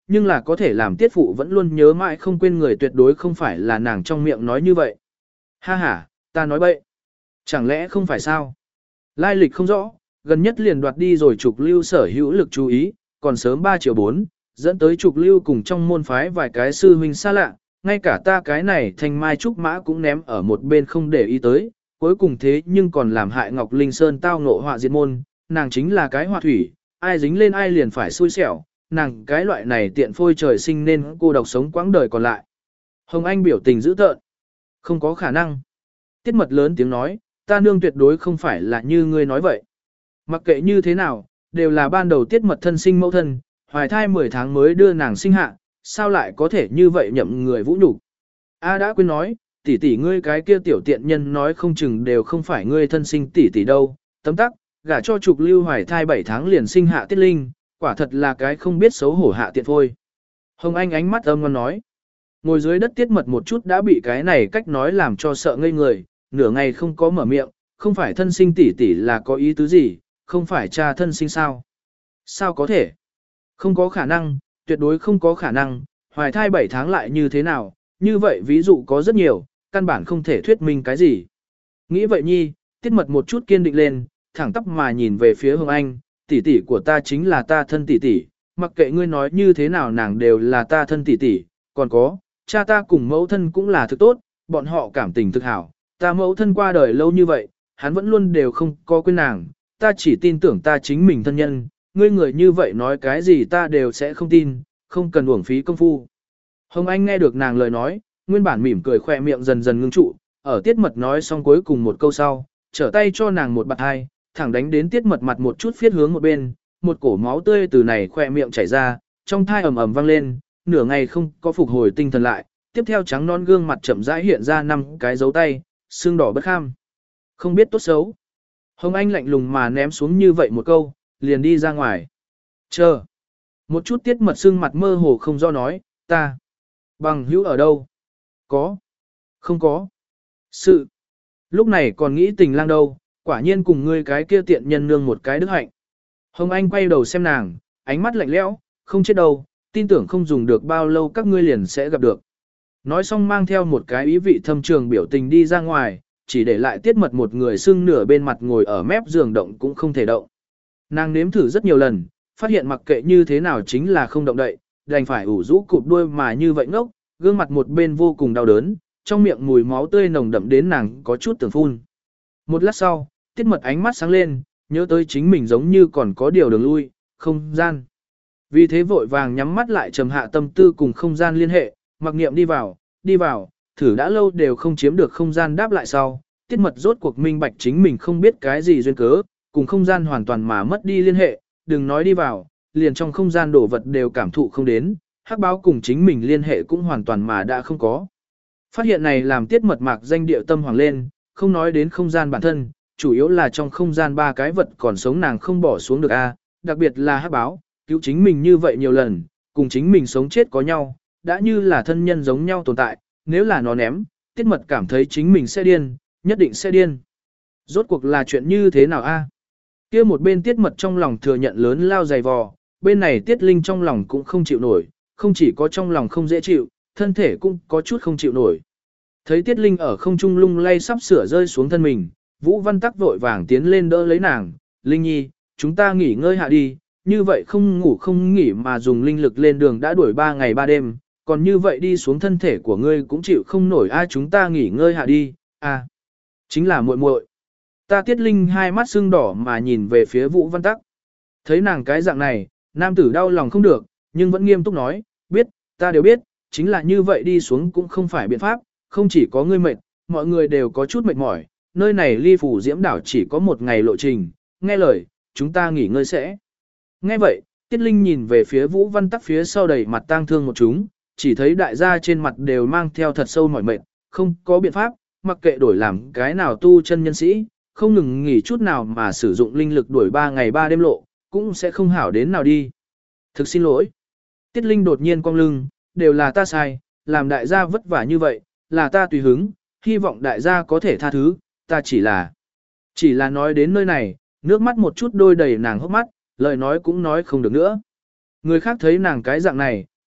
nhưng là có thể làm tiết phụ vẫn luôn nhớ mãi không quên người tuyệt đối không phải là nàng trong miệng nói như vậy. Ha ha, ta nói bậy. Chẳng lẽ không phải sao? Lai lịch không rõ, gần nhất liền đoạt đi rồi Trục Lưu sở hữu lực chú ý, còn sớm 3 triệu 4, dẫn tới Trục Lưu cùng trong môn phái vài cái sư huynh xa lạ, ngay cả ta cái này Thanh Mai Trúc Mã cũng ném ở một bên không để ý tới, cuối cùng thế nhưng còn làm hại Ngọc Linh Sơn tao ngộ họa diệt môn, nàng chính là cái họa thủy, ai dính lên ai liền phải xui xẻo, nàng cái loại này tiện phôi trời sinh nên cô độc sống quãng đời còn lại. Hồng Anh biểu tình dữ tợn. Không có khả năng. Tiết Mật lớn tiếng nói, ta nương tuyệt đối không phải là như ngươi nói vậy. Mặc kệ như thế nào, đều là ban đầu Tiết Mật thân sinh mẫu thân, hoài thai 10 tháng mới đưa nàng sinh hạ, sao lại có thể như vậy nhậm người vũ nhục? A đã quên nói, tỷ tỷ ngươi cái kia tiểu tiện nhân nói không chừng đều không phải ngươi thân sinh tỷ tỷ đâu, tấm tắc, gả cho Trục Lưu hoài thai 7 tháng liền sinh hạ Tiết Linh, quả thật là cái không biết xấu hổ hạ tiện phôi. Hồng Anh ánh mắt âm ngon nói, ngồi dưới đất Tiết Mật một chút đã bị cái này cách nói làm cho sợ ngây người, nửa ngày không có mở miệng, không phải thân sinh tỷ tỷ là có ý tứ gì, không phải cha thân sinh sao? Sao có thể? Không có khả năng, tuyệt đối không có khả năng, hoài thai 7 tháng lại như thế nào, như vậy ví dụ có rất nhiều, căn bản không thể thuyết minh cái gì. Nghĩ vậy nhi, Tiết Mật một chút kiên định lên, thẳng tắp mà nhìn về phía Hồng Anh, tỷ tỷ của ta chính là ta thân tỷ tỷ, mặc kệ ngươi nói như thế nào nàng đều là ta thân tỷ tỷ, còn có, cha ta cùng mẫu thân cũng là thực tốt, bọn họ cảm tình thực hảo, ta mẫu thân qua đời lâu như vậy, hắn vẫn luôn đều không có quên nàng, ta chỉ tin tưởng ta chính mình thân nhân, ngươi người như vậy nói cái gì ta đều sẽ không tin, không cần uổng phí công phu. Hồng Anh nghe được nàng lời nói, nguyên bản mỉm cười khoe miệng dần dần ngưng trụ, ở Tiết Mật nói xong cuối cùng một câu sau, trở tay cho nàng một bạt hai, thẳng đánh đến Tiết Mật mặt một chút phiết hướng một bên, một cổ máu tươi từ này khoe miệng chảy ra, trong thai ầm ầm vang lên, nửa ngày không có phục hồi tinh thần lại, tiếp theo trắng non gương mặt chậm rãi hiện ra 5 cái dấu tay, xương đỏ bất kham. Không biết tốt xấu. Hồng Anh lạnh lùng mà ném xuống như vậy một câu, liền đi ra ngoài. Chờ. Một chút Tiết Mật xương mặt mơ hồ không do nói, ta. Bằng hữu ở đâu? Có. Không có. Sự. Lúc này còn nghĩ tình lang đâu, quả nhiên cùng ngươi cái kia tiện nhân nương một cái đức hạnh. Hồng Anh quay đầu xem nàng, ánh mắt lạnh lẽo, không chết đâu, tin tưởng không dùng được bao lâu các ngươi liền sẽ gặp được. Nói xong mang theo một cái ý vị thâm trường biểu tình đi ra ngoài, chỉ để lại Tiết Mật một người sưng nửa bên mặt ngồi ở mép giường động cũng không thể động. Nàng nếm thử rất nhiều lần, phát hiện mặc kệ như thế nào chính là không động đậy, đành phải ủ rũ cụp đuôi mà như vậy ngốc, gương mặt một bên vô cùng đau đớn, trong miệng mùi máu tươi nồng đậm đến nàng có chút tưởng phun. Một lát sau, Tiết Mật ánh mắt sáng lên, nhớ tới chính mình giống như còn có điều đường lui, không gian. Vì thế vội vàng nhắm mắt lại trầm hạ tâm tư cùng không gian liên hệ, mặc niệm đi vào, thử đã lâu đều không chiếm được không gian đáp lại sau. Tiết Mật rốt cuộc minh bạch chính mình không biết cái gì duyên cớ, cùng không gian hoàn toàn mà mất đi liên hệ, đừng nói đi vào, liền trong không gian đổ vật đều cảm thụ không đến, hắc báo cùng chính mình liên hệ cũng hoàn toàn mà đã không có. Phát hiện này làm Tiết Mật mạc danh điệu tâm hoàng lên, không nói đến không gian bản thân, chủ yếu là trong không gian 3 cái vật còn sống nàng không bỏ xuống được a, đặc biệt là hắc báo, cứu chính mình như vậy nhiều lần, cùng chính mình sống chết có nhau, đã như là thân nhân giống nhau tồn tại, nếu là nó ném, Tiết Mật cảm thấy chính mình sẽ điên, nhất định sẽ điên. Rốt cuộc là chuyện như thế nào a? Kia một bên Tiết Mật trong lòng thừa nhận lớn lao dày vò, bên này Tiết Linh trong lòng cũng không chịu nổi, không chỉ có trong lòng không dễ chịu, thân thể cũng có chút không chịu nổi. Thấy Tiết Linh ở không trung lung lay sắp sửa rơi xuống thân mình, Vũ Văn Tắc vội vàng tiến lên đỡ lấy nàng, Linh Nhi, chúng ta nghỉ ngơi hạ đi, như vậy không ngủ không nghỉ mà dùng linh lực lên đường đã đuổi 3 ngày 3 đêm, còn như vậy đi xuống thân thể của ngươi cũng chịu không nổi a, chúng ta nghỉ ngơi hạ đi, a, chính là muội muội. Ta Tiết Linh hai mắt sưng đỏ mà nhìn về phía Vũ Văn Tắc. Thấy nàng cái dạng này, nam tử đau lòng không được, nhưng vẫn nghiêm túc nói, biết, ta đều biết, chính là như vậy đi xuống cũng không phải biện pháp, không chỉ có ngươi mệt, mọi người đều có chút mệt mỏi, nơi này ly phủ diễm đảo chỉ có 1 ngày lộ trình, nghe lời, chúng ta nghỉ ngơi sẽ. Nghe vậy, Tiết Linh nhìn về phía Vũ Văn Tắc phía sau đầy mặt tang thương một chúng, chỉ thấy đại gia trên mặt đều mang theo thật sâu mỏi mệt, không có biện pháp, mặc kệ đổi làm cái nào tu chân nhân sĩ, không ngừng nghỉ chút nào mà sử dụng linh lực đuổi 3 ngày 3 đêm lộ, cũng sẽ không hảo đến nào đi. Thực xin lỗi. Tiết Linh đột nhiên cong lưng, đều là ta sai, làm đại gia vất vả như vậy, là ta tùy hứng, hy vọng đại gia có thể tha thứ, ta chỉ là nói đến nơi này, nước mắt một chút đôi đầy nàng hốc mắt, lời nói cũng nói không được nữa. Người khác thấy nàng cái dạng này,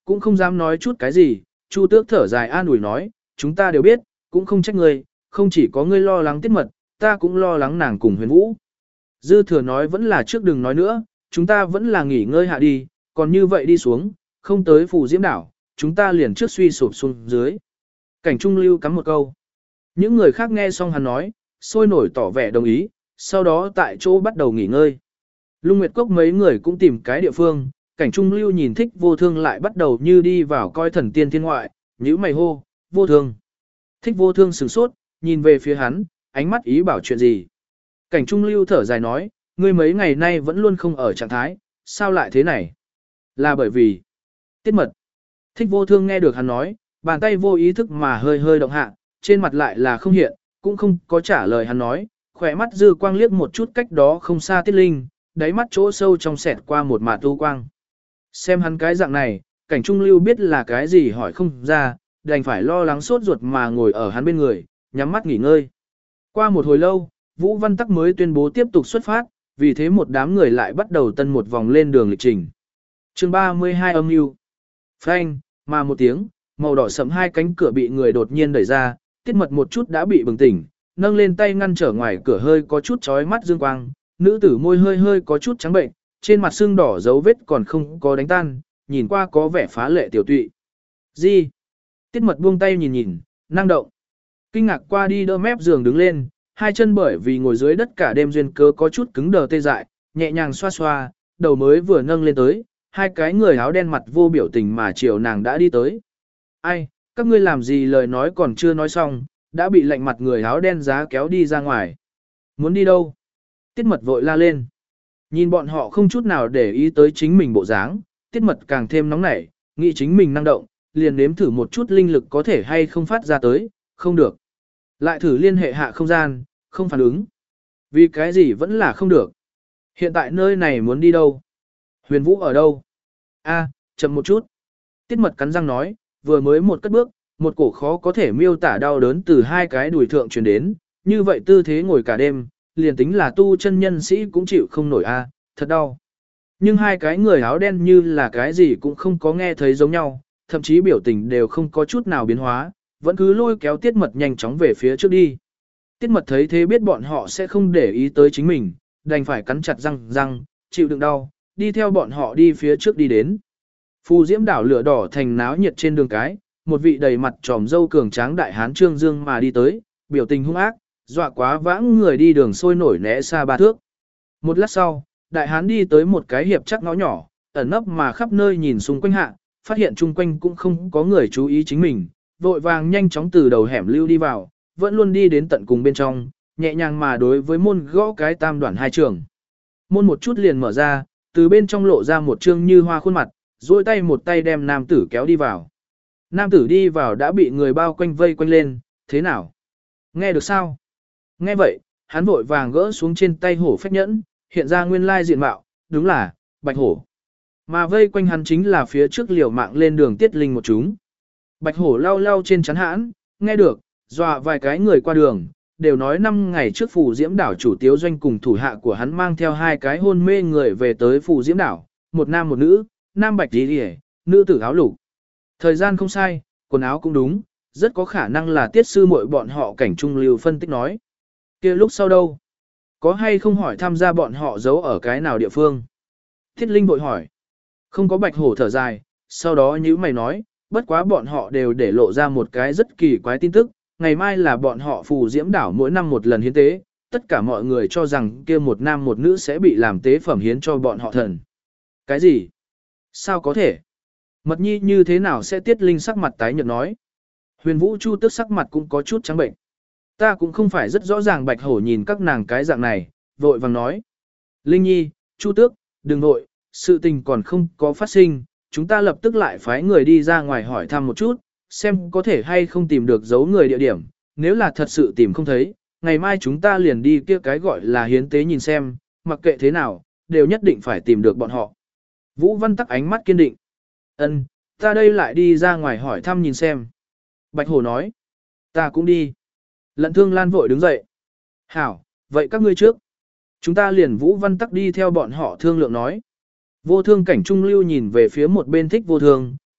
cũng không dám nói chút cái gì, Chu Tước thở dài an ủi nói, chúng ta đều biết, cũng không trách ngươi, không chỉ có ngươi lo lắng Tiết Mật, ta cũng lo lắng nàng cùng Huyền Vũ. Dư Thừa nói vẫn là trước đừng nói nữa, chúng ta vẫn là nghỉ ngơi hạ đi, còn như vậy đi xuống, không tới Phù Diễm đảo, chúng ta liền trước suy sụp xuống dưới. Cảnh Trung Lưu cắm một câu. Những người khác nghe xong hắn nói, sôi nổi tỏ vẻ đồng ý, sau đó tại chỗ bắt đầu nghỉ ngơi. Lung Nguyệt Cốc mấy người cũng tìm cái địa phương, Cảnh Trung Lưu nhìn Thích Vô Thương lại bắt đầu như đi vào coi thần tiên thiên ngoại, nhíu mày hô, Vô Thương. Thích Vô Thương sửng sốt, nhìn về phía hắn, ánh mắt ý bảo chuyện gì. Cảnh Trung Lưu thở dài nói, ngươi mấy ngày nay vẫn luôn không ở trạng thái, sao lại thế này? Là bởi vì Tiết Mật. Thích Vô Thương nghe được hắn nói, bàn tay vô ý thức mà hơi hơi động hạ, trên mặt lại là không hiện, cũng không có trả lời hắn nói, khỏe mắt dư quang liếc một chút cách đó không xa Tiết Linh, đáy mắt chỗ sâu trong xẹt qua một mạt u quang. Xem hắn cái dạng này, Cảnh Trung Lưu biết là cái gì hỏi không ra, đành phải lo lắng sốt ruột mà ngồi ở hắn bên người, nhắm mắt nghỉ ngơi. Qua một hồi lâu, Vũ Văn Tắc mới tuyên bố tiếp tục xuất phát, vì thế một đám người lại bắt đầu tân một vòng lên đường lịch trình. Chương 32 âm mưu. Phanh, mà một tiếng, màu đỏ sẫm hai cánh cửa bị người đột nhiên đẩy ra, Tiết Mật một chút đã bị bừng tỉnh, nâng lên tay ngăn trở ngoài cửa hơi có chút chói mắt dương quang, nữ tử môi hơi hơi có chút trắng bệnh, trên mặt xương đỏ dấu vết còn không có đánh tan, nhìn qua có vẻ phá lệ tiểu tụy. Gì? Tiết Mật buông tay nhìn nhìn, năng động. Kinh ngạc qua đi đỡ mép giường đứng lên, hai chân bởi vì ngồi dưới đất cả đêm duyên cớ có chút cứng đờ tê dại, nhẹ nhàng xoa xoa, đầu mới vừa nâng lên tới, hai cái người áo đen mặt vô biểu tình mà chiều nàng đã đi tới. Ai, các ngươi làm gì lời nói còn chưa nói xong, đã bị lạnh mặt người áo đen giá kéo đi ra ngoài. Muốn đi đâu? Tiết Mật vội la lên. Nhìn bọn họ không chút nào để ý tới chính mình bộ dáng, Tiết Mật càng thêm nóng nảy, nghĩ chính mình năng động, liền nếm thử một chút linh lực có thể hay không phát ra tới, không được. Lại thử liên hệ hạ không gian, không phản ứng. Vì cái gì vẫn là không được. Hiện tại nơi này muốn đi đâu? Huyền Vũ ở đâu? A, chậm một chút. Tiết Mật cắn răng nói, vừa mới một cất bước, một cổ khó có thể miêu tả đau đớn từ hai cái đùi thượng truyền đến, như vậy tư thế ngồi cả đêm, liền tính là tu chân nhân sĩ cũng chịu không nổi a, thật đau. Nhưng hai cái người áo đen như là cái gì cũng không có nghe thấy giống nhau, thậm chí biểu tình đều không có chút nào biến hóa, vẫn cứ lôi kéo Tiết Mật nhanh chóng về phía trước đi. Tiết Mật thấy thế biết bọn họ sẽ không để ý tới chính mình, đành phải cắn chặt răng, chịu đựng đau, đi theo bọn họ đi phía trước đi đến. Phù Diễm đảo lửa đỏ thành náo nhiệt trên đường cái, một vị đầy mặt tròm dâu cường tráng đại hán Trương Dương mà đi tới, biểu tình hung ác, dọa quá vãng người đi đường sôi nổi né xa ba thước. Một lát sau, đại hán đi tới một cái hiệp chắc ngõ nhỏ, ẩn nấp mà khắp nơi nhìn xung quanh hạ, phát hiện chung quanh cũng không có người chú ý chính mình, vội vàng nhanh chóng từ đầu hẻm lưu đi vào, vẫn luôn đi đến tận cùng bên trong, nhẹ nhàng mà đối với môn gõ cái tam đoạn hai trường. Môn một chút liền mở ra, từ bên trong lộ ra một trương như hoa khuôn mặt, duỗi tay một tay đem nam tử kéo đi vào. Nam tử đi vào đã bị người bao quanh vây quanh lên, thế nào? Nghe được sao? Nghe vậy, hắn vội vàng gỡ xuống trên tay hổ phách nhẫn, hiện ra nguyên lai diện mạo, đúng là, bạch hổ. Mà vây quanh hắn chính là phía trước liều mạng lên đường tiết linh một chúng. Bạch hổ lau lau trên chắn hãn, nghe được, dọa vài cái người qua đường, đều nói 5 ngày trước Phù Diễm đảo chủ tiếu doanh cùng thủ hạ của hắn mang theo hai cái hôn mê người về tới Phù Diễm đảo, một nam một nữ, nam bạch tí hề, nữ tử áo lục. Thời gian không sai, quần áo cũng đúng, rất có khả năng là tiết sư muội bọn họ Cảnh Trung Lưu phân tích nói. Kia lúc sau đâu? Có hay không hỏi tham gia bọn họ giấu ở cái nào địa phương? Thiết Linh bội hỏi. Không có bạch hổ thở dài, sau đó nhíu mày nói, bất quá bọn họ đều để lộ ra một cái rất kỳ quái tin tức, ngày mai là bọn họ Phù Diễm đảo mỗi năm một lần hiến tế, tất cả mọi người cho rằng kia một nam một nữ sẽ bị làm tế phẩm hiến cho bọn họ thần. Cái gì? Sao có thể? Mật nhi như thế nào sẽ Tiết Linh sắc mặt tái nhợt nói. Huyền Vũ Chu tức sắc mặt cũng có chút trắng bệnh. Ta cũng không phải rất rõ ràng bạch hổ nhìn các nàng cái dạng này, vội vàng nói. Linh nhi, Chu tước, đừng vội, sự tình còn không có phát sinh, chúng ta lập tức lại phái người đi ra ngoài hỏi thăm một chút, xem có thể hay không tìm được dấu người địa điểm, nếu là thật sự tìm không thấy, ngày mai chúng ta liền đi kia cái gọi là hiến tế nhìn xem, mặc kệ thế nào, đều nhất định phải tìm được bọn họ. Vũ Văn Tắc ánh mắt kiên định. Ân, ta đây lại đi ra ngoài hỏi thăm nhìn xem. Bạch Hổ nói. Ta cũng đi. Lận Thương Lan vội đứng dậy. Hảo, vậy các ngươi trước. Chúng ta liền Vũ Văn Tắc đi theo bọn họ thương lượng nói. Vô Thương Cảnh Trung Lưu nhìn về phía một bên Thích Vô Thương,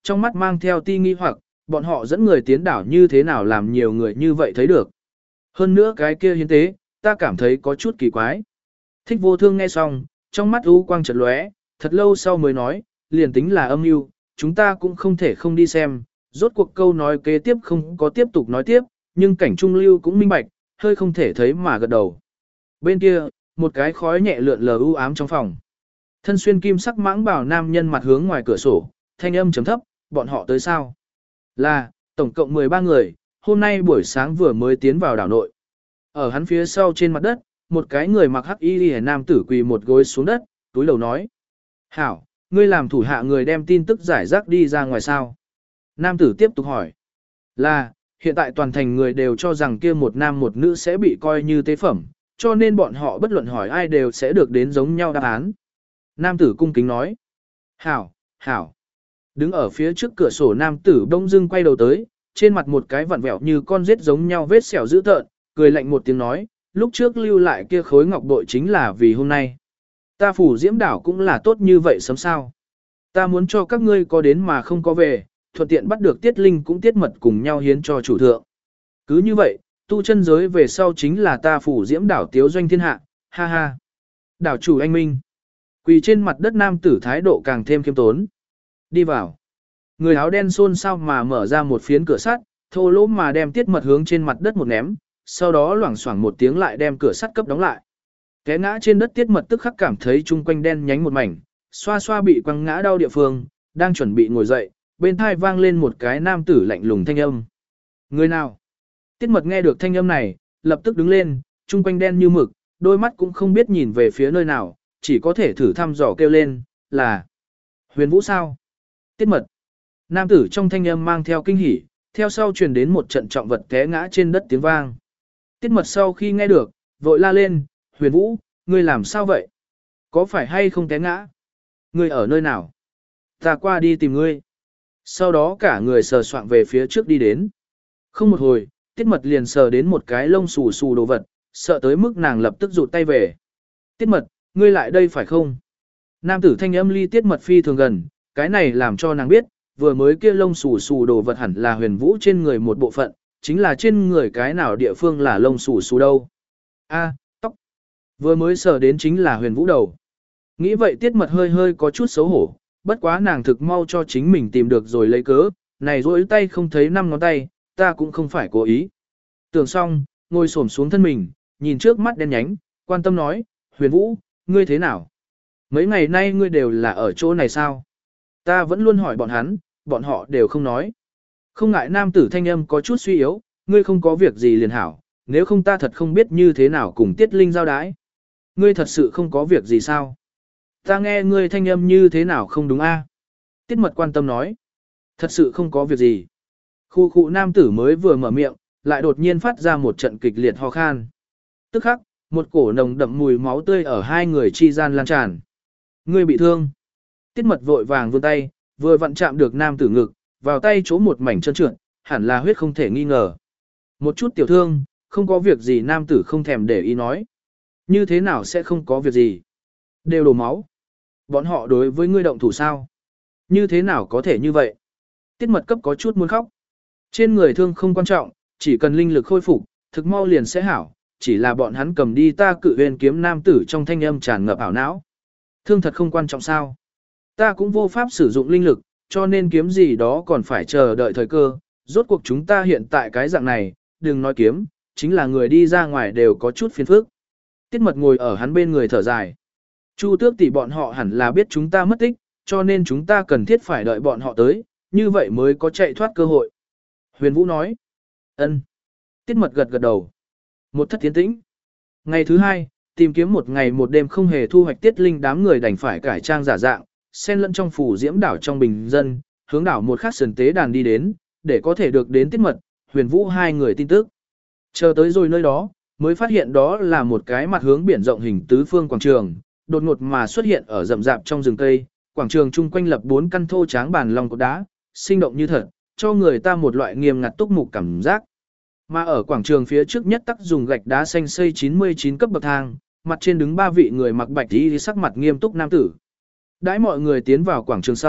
trong mắt mang theo ti nghi hoặc, bọn họ dẫn người tiến đảo như thế nào làm nhiều người như vậy thấy được. Hơn nữa cái kia hiến tế, ta cảm thấy có chút kỳ quái. Thích vô thương nghe xong, trong mắt u quang chợt lóe, thật lâu sau mới nói, liền tính là âm mưu, chúng ta cũng không thể không đi xem, rốt cuộc câu nói kế tiếp không có tiếp tục nói tiếp, nhưng cảnh trung lưu cũng minh bạch, hơi không thể thấy mà gật đầu. Bên kia, một cái khói nhẹ lượn lờ u ám trong phòng. Thân xuyên kim sắc mãng bảo nam nhân mặt hướng ngoài cửa sổ, thanh âm chấm thấp, bọn họ tới sao? Là, tổng cộng 13 người, hôm nay buổi sáng vừa mới tiến vào đảo nội. Ở hắn phía sau trên mặt đất, một cái người mặc hắc y liễu nam tử quỳ một gối xuống đất, túi lầu nói. Hảo, ngươi làm thủ hạ người đem tin tức giải rác đi ra ngoài sao? Nam tử tiếp tục hỏi. Là, hiện tại toàn thành người đều cho rằng kia một nam một nữ sẽ bị coi như tế phẩm, cho nên bọn họ bất luận hỏi ai đều sẽ được đến giống nhau đáp án. Nam tử cung kính nói. Hảo, hảo. Đứng ở phía trước cửa sổ nam tử đông dưng quay đầu tới, trên mặt một cái vặn vẹo như con rết giống nhau vết sẹo dữ tợn, cười lạnh một tiếng nói, lúc trước lưu lại kia khối ngọc bội chính là vì hôm nay. Ta phủ diễm đảo cũng là tốt như vậy sớm sao. Ta muốn cho các ngươi có đến mà không có về, thuận tiện bắt được tiết linh cũng tiết mật cùng nhau hiến cho chủ thượng. Cứ như vậy, tu chân giới về sau chính là ta phủ diễm đảo tiếu doanh thiên hạ, ha ha. Đảo chủ anh minh. Quỳ trên mặt đất nam tử thái độ càng thêm khiêm tốn. Đi vào. Người áo đen xôn xao mà mở ra một phiến cửa sắt, thô lỗ mà đem tiết mật hướng trên mặt đất một ném, sau đó loảng xoảng một tiếng lại đem cửa sắt cấp đóng lại. Té ngã trên đất tiết mật tức khắc cảm thấy chung quanh đen nhánh một mảnh, xoa xoa bị quăng ngã đau địa phương, đang chuẩn bị ngồi dậy, bên tai vang lên một cái nam tử lạnh lùng thanh âm. Người nào? Tiết mật nghe được thanh âm này, lập tức đứng lên, chung quanh đen như mực, đôi mắt cũng không biết nhìn về phía nơi nào, chỉ có thể thử thăm dò kêu lên, là Huyền Vũ sao? Tiết mật. Nam tử trong thanh âm mang theo kinh hỉ, theo sau truyền đến một trận trọng vật té ngã trên đất tiếng vang. Tiết mật sau khi nghe được, vội la lên, Huyền Vũ, ngươi làm sao vậy? Có phải hay không té ngã? Ngươi ở nơi nào? Ta qua đi tìm ngươi. Sau đó cả người sờ soạng về phía trước đi đến. Không một hồi, tiết mật liền sờ đến một cái lông xù xù đồ vật, sợ tới mức nàng lập tức rụt tay về. Tiết mật, ngươi lại đây phải không? Nam tử thanh âm ly tiết mật phi thường gần, cái này làm cho nàng biết, vừa mới kia lông xù xù đồ vật hẳn là Huyền Vũ trên người một bộ phận, chính là trên người cái nào địa phương là lông xù xù đâu. A, tóc. Vừa mới sờ đến chính là Huyền Vũ đầu. Nghĩ vậy tiết mật hơi hơi có chút xấu hổ, bất quá nàng thực mau cho chính mình tìm được rồi lấy cớ, này rỗi tay không thấy 5 ngón tay, ta cũng không phải cố ý. Tưởng xong, ngồi xổm xuống thân mình, nhìn trước mắt đen nhánh, quan tâm nói, Huyền Vũ, ngươi thế nào? Mấy ngày nay ngươi đều là ở chỗ này sao? Ta vẫn luôn hỏi bọn hắn, bọn họ đều không nói. Không ngại nam tử thanh âm có chút suy yếu, ngươi không có việc gì liền hảo, nếu không ta thật không biết như thế nào cùng Tiết Linh giao đái. Ngươi thật sự không có việc gì sao? Ta nghe ngươi thanh âm như thế nào không đúng a? Tiết mật quan tâm nói. Thật sự không có việc gì. Khu khu nam tử mới vừa mở miệng, lại đột nhiên phát ra một trận kịch liệt ho khan. Tức khắc, một cổ nồng đậm mùi máu tươi ở hai người chi gian lan tràn. Ngươi bị thương. Tiết mật vội vàng vươn tay, vừa vặn chạm được nam tử ngực, vào tay chỗ một mảnh trơn trượt, hẳn là huyết không thể nghi ngờ. Một chút tiểu thương, không có việc gì nam tử không thèm để ý nói. Như thế nào sẽ không có việc gì? Đều đổ máu. Bọn họ đối với ngươi động thủ sao? Như thế nào có thể như vậy? Tiết mật cấp có chút muốn khóc. Trên người thương không quan trọng, chỉ cần linh lực khôi phục, thực mau liền sẽ hảo, chỉ là bọn hắn cầm đi ta cự huyền kiếm nam tử trong thanh âm tràn ngập ảo não. Thương thật không quan trọng sao? Ta cũng vô pháp sử dụng linh lực, cho nên kiếm gì đó còn phải chờ đợi thời cơ, rốt cuộc chúng ta hiện tại cái dạng này, đừng nói kiếm, chính là người đi ra ngoài đều có chút phiền phức. Tiết mật ngồi ở hắn bên người thở dài. Chu tước tỷ bọn họ hẳn là biết chúng ta mất tích, cho nên chúng ta cần thiết phải đợi bọn họ tới, như vậy mới có chạy thoát cơ hội. Huyền Vũ nói. Ân. Tiết mật gật gật đầu. Một thất tiến tĩnh. Ngày thứ hai, tìm kiếm một ngày một đêm không hề thu hoạch Tiết Linh đám người đành phải cải trang giả dạng, xen lẫn trong phủ diễm đảo trong bình dân, hướng đảo một khắc sườn tế đàn đi đến, để có thể được đến Tiết mật, Huyền Vũ hai người tin tức. Chờ tới rồi nơi đó, mới phát hiện đó là một cái mặt hướng biển rộng hình tứ phương quảng trường, đột ngột mà xuất hiện ở rậm rạp trong rừng cây, quảng trường chung quanh lập 4 căn thô tráng bàn long cột đá, sinh động như thật, cho người ta một loại nghiêm ngặt túc mục cảm giác. Mà ở quảng trường phía trước nhất tắc dùng gạch đá xanh xây 99 cấp bậc thang, mặt trên đứng 3 vị người mặc bạch y sắc mặt nghiêm túc nam tử. Đãi mọi người tiến vào quảng trường sau,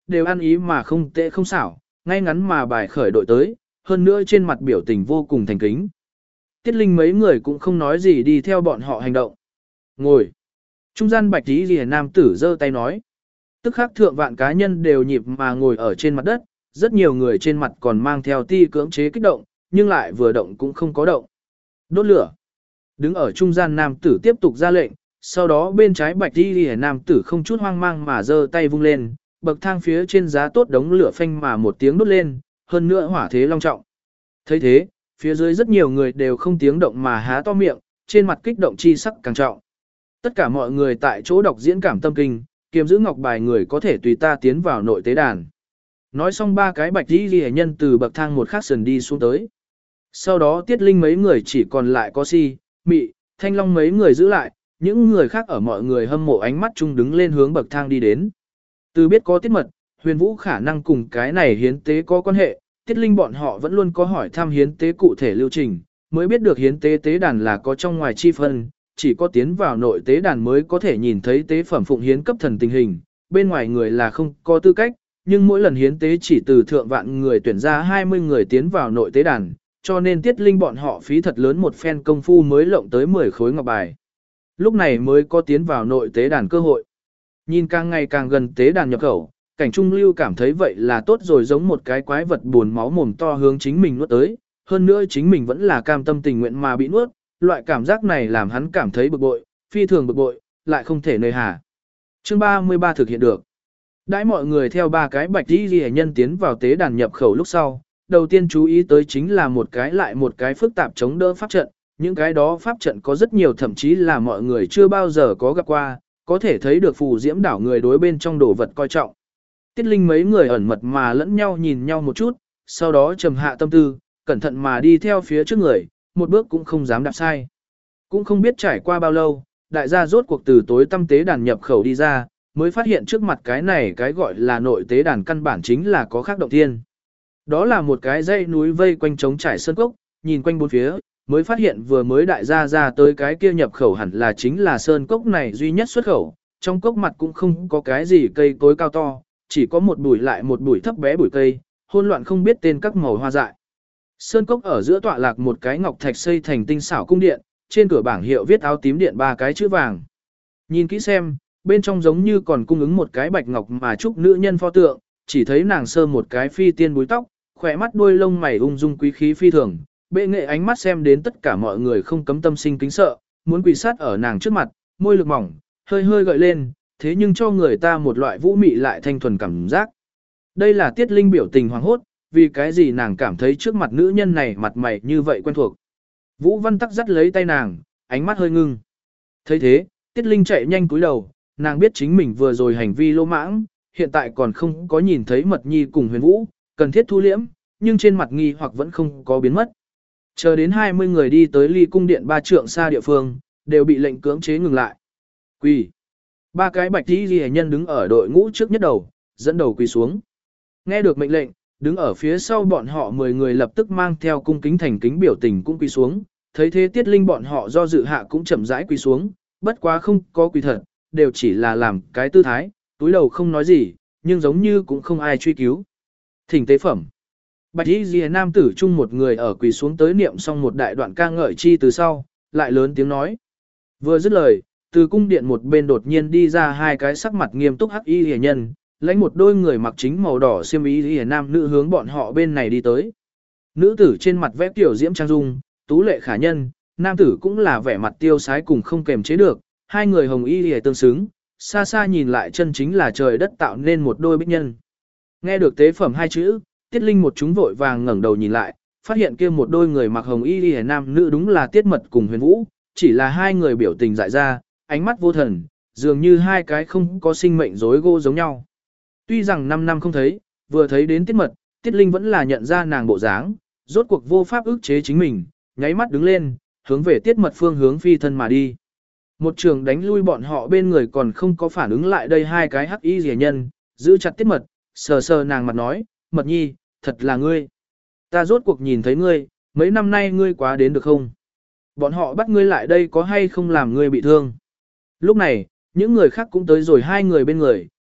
đều ăn ý mà không tệ không xảo, ngay ngắn mà bài khởi đội tới, hơn nữa trên mặt biểu tình vô cùng thành kính. Tiết Linh mấy người cũng không nói gì đi theo bọn họ hành động. Ngồi. Trung gian bạch tí rìa nam tử giơ tay nói. Tức khắc thượng vạn cá nhân đều nhịp mà ngồi ở trên mặt đất, rất nhiều người trên mặt còn mang theo ti cưỡng chế kích động, nhưng lại vừa động cũng không có động. Đốt lửa. Đứng ở trung gian nam tử tiếp tục ra lệnh, sau đó bên trái bạch tí rìa nam tử không chút hoang mang mà giơ tay vung lên, bậc thang phía trên giá tốt đống lửa phanh mà một tiếng đốt lên, hơn nữa hỏa thế long trọng. Thấy thế, phía dưới rất nhiều người đều không tiếng động mà há to miệng, trên mặt kích động chi sắc càng trọng. Tất cả mọi người tại chỗ đọc diễn cảm tâm kinh, kiềm giữ ngọc bài người có thể tùy ta tiến vào nội tế đàn. Nói xong ba cái bạch y ghi nhân từ bậc thang một khắc sườn đi xuống tới. Sau đó Tiết Linh mấy người chỉ còn lại có Si, Mị, Thanh Long mấy người giữ lại, những người khác ở mọi người hâm mộ ánh mắt chung đứng lên hướng bậc thang đi đến. Từ biết có Tiết Mật, Huyền Vũ khả năng cùng cái này hiến tế có quan hệ, Tiết Linh bọn họ vẫn luôn có hỏi thăm hiến tế cụ thể lưu trình, mới biết được hiến tế tế đàn là có trong ngoài chi phân, chỉ có tiến vào nội tế đàn mới có thể nhìn thấy tế phẩm phụng hiến cấp thần tình hình, bên ngoài người là không có tư cách, nhưng mỗi lần hiến tế chỉ từ thượng vạn người tuyển ra 20 người tiến vào nội tế đàn, cho nên Tiết Linh bọn họ phí thật lớn một phen công phu mới lộng tới 10 khối ngọc bài. Lúc này mới có tiến vào nội tế đàn cơ hội. Nhìn càng ngày càng gần tế đàn nhập khẩu, cảnh trung lưu cảm thấy vậy là tốt rồi, giống một cái quái vật buồn máu mồm to hướng chính mình nuốt tới, hơn nữa chính mình vẫn là cam tâm tình nguyện mà bị nuốt, loại cảm giác này làm hắn cảm thấy bực bội, phi thường bực bội, lại không thể nơi hà. Chương 33 thực hiện được. Đãi mọi người theo ba cái bạch y ghi nhân tiến vào tế đàn nhập khẩu lúc sau, đầu tiên chú ý tới chính là một cái lại một cái phức tạp chống đỡ pháp trận, những cái đó pháp trận có rất nhiều, thậm chí là mọi người chưa bao giờ có gặp qua, có thể thấy được phù diễm đảo người đối bên trong đồ vật coi trọng. Tiết Linh mấy người ẩn mật mà lẫn nhau nhìn nhau một chút, sau đó trầm hạ tâm tư, cẩn thận mà đi theo phía trước người, một bước cũng không dám đạp sai. Cũng không biết trải qua bao lâu, đại gia rốt cuộc từ tối tăm tế đàn nhập khẩu đi ra, mới phát hiện trước mặt cái này cái gọi là nội tế đàn căn bản chính là có khác động thiên. Đó là một cái dãy núi vây quanh trống trải sơn cốc, nhìn quanh bốn phía, mới phát hiện vừa mới đại gia ra tới cái kia nhập khẩu hẳn là chính là sơn cốc này duy nhất xuất khẩu, trong cốc mặt cũng không có cái gì cây cối cao to, chỉ có một bụi lại một bụi thấp bé bụi cây, hỗn loạn không biết tên các màu hoa dại. Sơn cốc ở giữa tọa lạc một cái ngọc thạch xây thành tinh xảo cung điện, trên cửa bảng hiệu viết áo tím điện ba cái chữ vàng. Nhìn kỹ xem, bên trong giống như còn cung ứng một cái bạch ngọc mà trúc nữ nhân pho tượng, chỉ thấy nàng sơ một cái phi tiên búi tóc, khỏe mắt đuôi lông mày ung dung quý khí phi thường, bệ nghệ ánh mắt xem đến tất cả mọi người không cấm tâm sinh kính sợ, muốn quỳ sát ở nàng trước mặt, môi lực mỏng, hơi hơi gợi lên, thế nhưng cho người ta một loại vũ mị lại thanh thuần cảm giác. Đây là Tiết Linh biểu tình hoảng hốt, vì cái gì nàng cảm thấy trước mặt nữ nhân này mặt mày như vậy quen thuộc. Vũ Văn Tắc dắt lấy tay nàng, ánh mắt hơi ngưng. Thấy thế, Tiết Linh chạy nhanh cúi đầu, nàng biết chính mình vừa rồi hành vi lỗ mãng, hiện tại còn không có nhìn thấy Mật Nhi cùng Huyền Vũ, cần thiết thu liễm, nhưng trên mặt nghi hoặc vẫn không có biến mất. Chờ đến 20 người đi tới ly cung điện 3 trượng xa địa phương, đều bị lệnh cưỡng chế ngừng lại. Quỳ. Ba cái bạch y ghi nhân đứng ở đội ngũ trước nhất đầu, dẫn đầu quỳ xuống. Nghe được mệnh lệnh, đứng ở phía sau bọn họ 10 người lập tức mang theo cung kính thành kính biểu tình cũng quỳ xuống. Thấy thế Tiết Linh bọn họ do dự hạ cũng chậm rãi quỳ xuống, bất quá không có quỳ thật, đều chỉ là làm cái tư thái, túi đầu không nói gì, nhưng giống như cũng không ai truy cứu. Thỉnh tế phẩm. Bạch y ghi nam tử chung một người ở quỳ xuống tới niệm xong một đại đoạn ca ngợi chi từ sau, lại lớn tiếng nói. Vừa dứt lời, từ cung điện một bên đột nhiên đi ra hai cái sắc mặt nghiêm túc hắc y hề nhân, lãnh một đôi người mặc chính màu đỏ xiêm y hề nam nữ hướng bọn họ bên này đi tới. Nữ tử trên mặt vẽ tiểu diễm trang dung, tú lệ khả nhân, nam tử cũng là vẻ mặt tiêu sái cùng không kềm chế được, hai người hồng y hề tương xứng, xa xa nhìn lại chân chính là trời đất tạo nên một đôi bích nhân. Nghe được tế phẩm hai chữ, Tiết Linh một chúng vội vàng ngẩng đầu nhìn lại, phát hiện kia một đôi người mặc hồng y hề nam nữ đúng là Tiết Mật cùng Huyền Vũ, chỉ là hai người biểu tình dại ra, ánh mắt vô thần, dường như hai cái không có sinh mệnh rối gỗ giống nhau. Tuy rằng 5 năm không thấy, vừa thấy đến Tiết Mật, Tiết Linh vẫn là nhận ra nàng bộ dáng, rốt cuộc vô pháp ức chế chính mình, nháy mắt đứng lên, hướng về Tiết Mật phương hướng phi thân mà đi. Một trường đánh lui bọn họ bên người còn không có phản ứng lại đây hai cái hắc y rẻ nhân, giữ chặt Tiết Mật, sờ sờ nàng mặt nói, Mật Nhi, thật là ngươi. Ta rốt cuộc nhìn thấy ngươi, mấy năm nay ngươi quá đến được không? Bọn họ bắt ngươi lại đây có hay không làm ngươi bị thương? Lúc này, những người khác cũng tới rồi hai người bên người,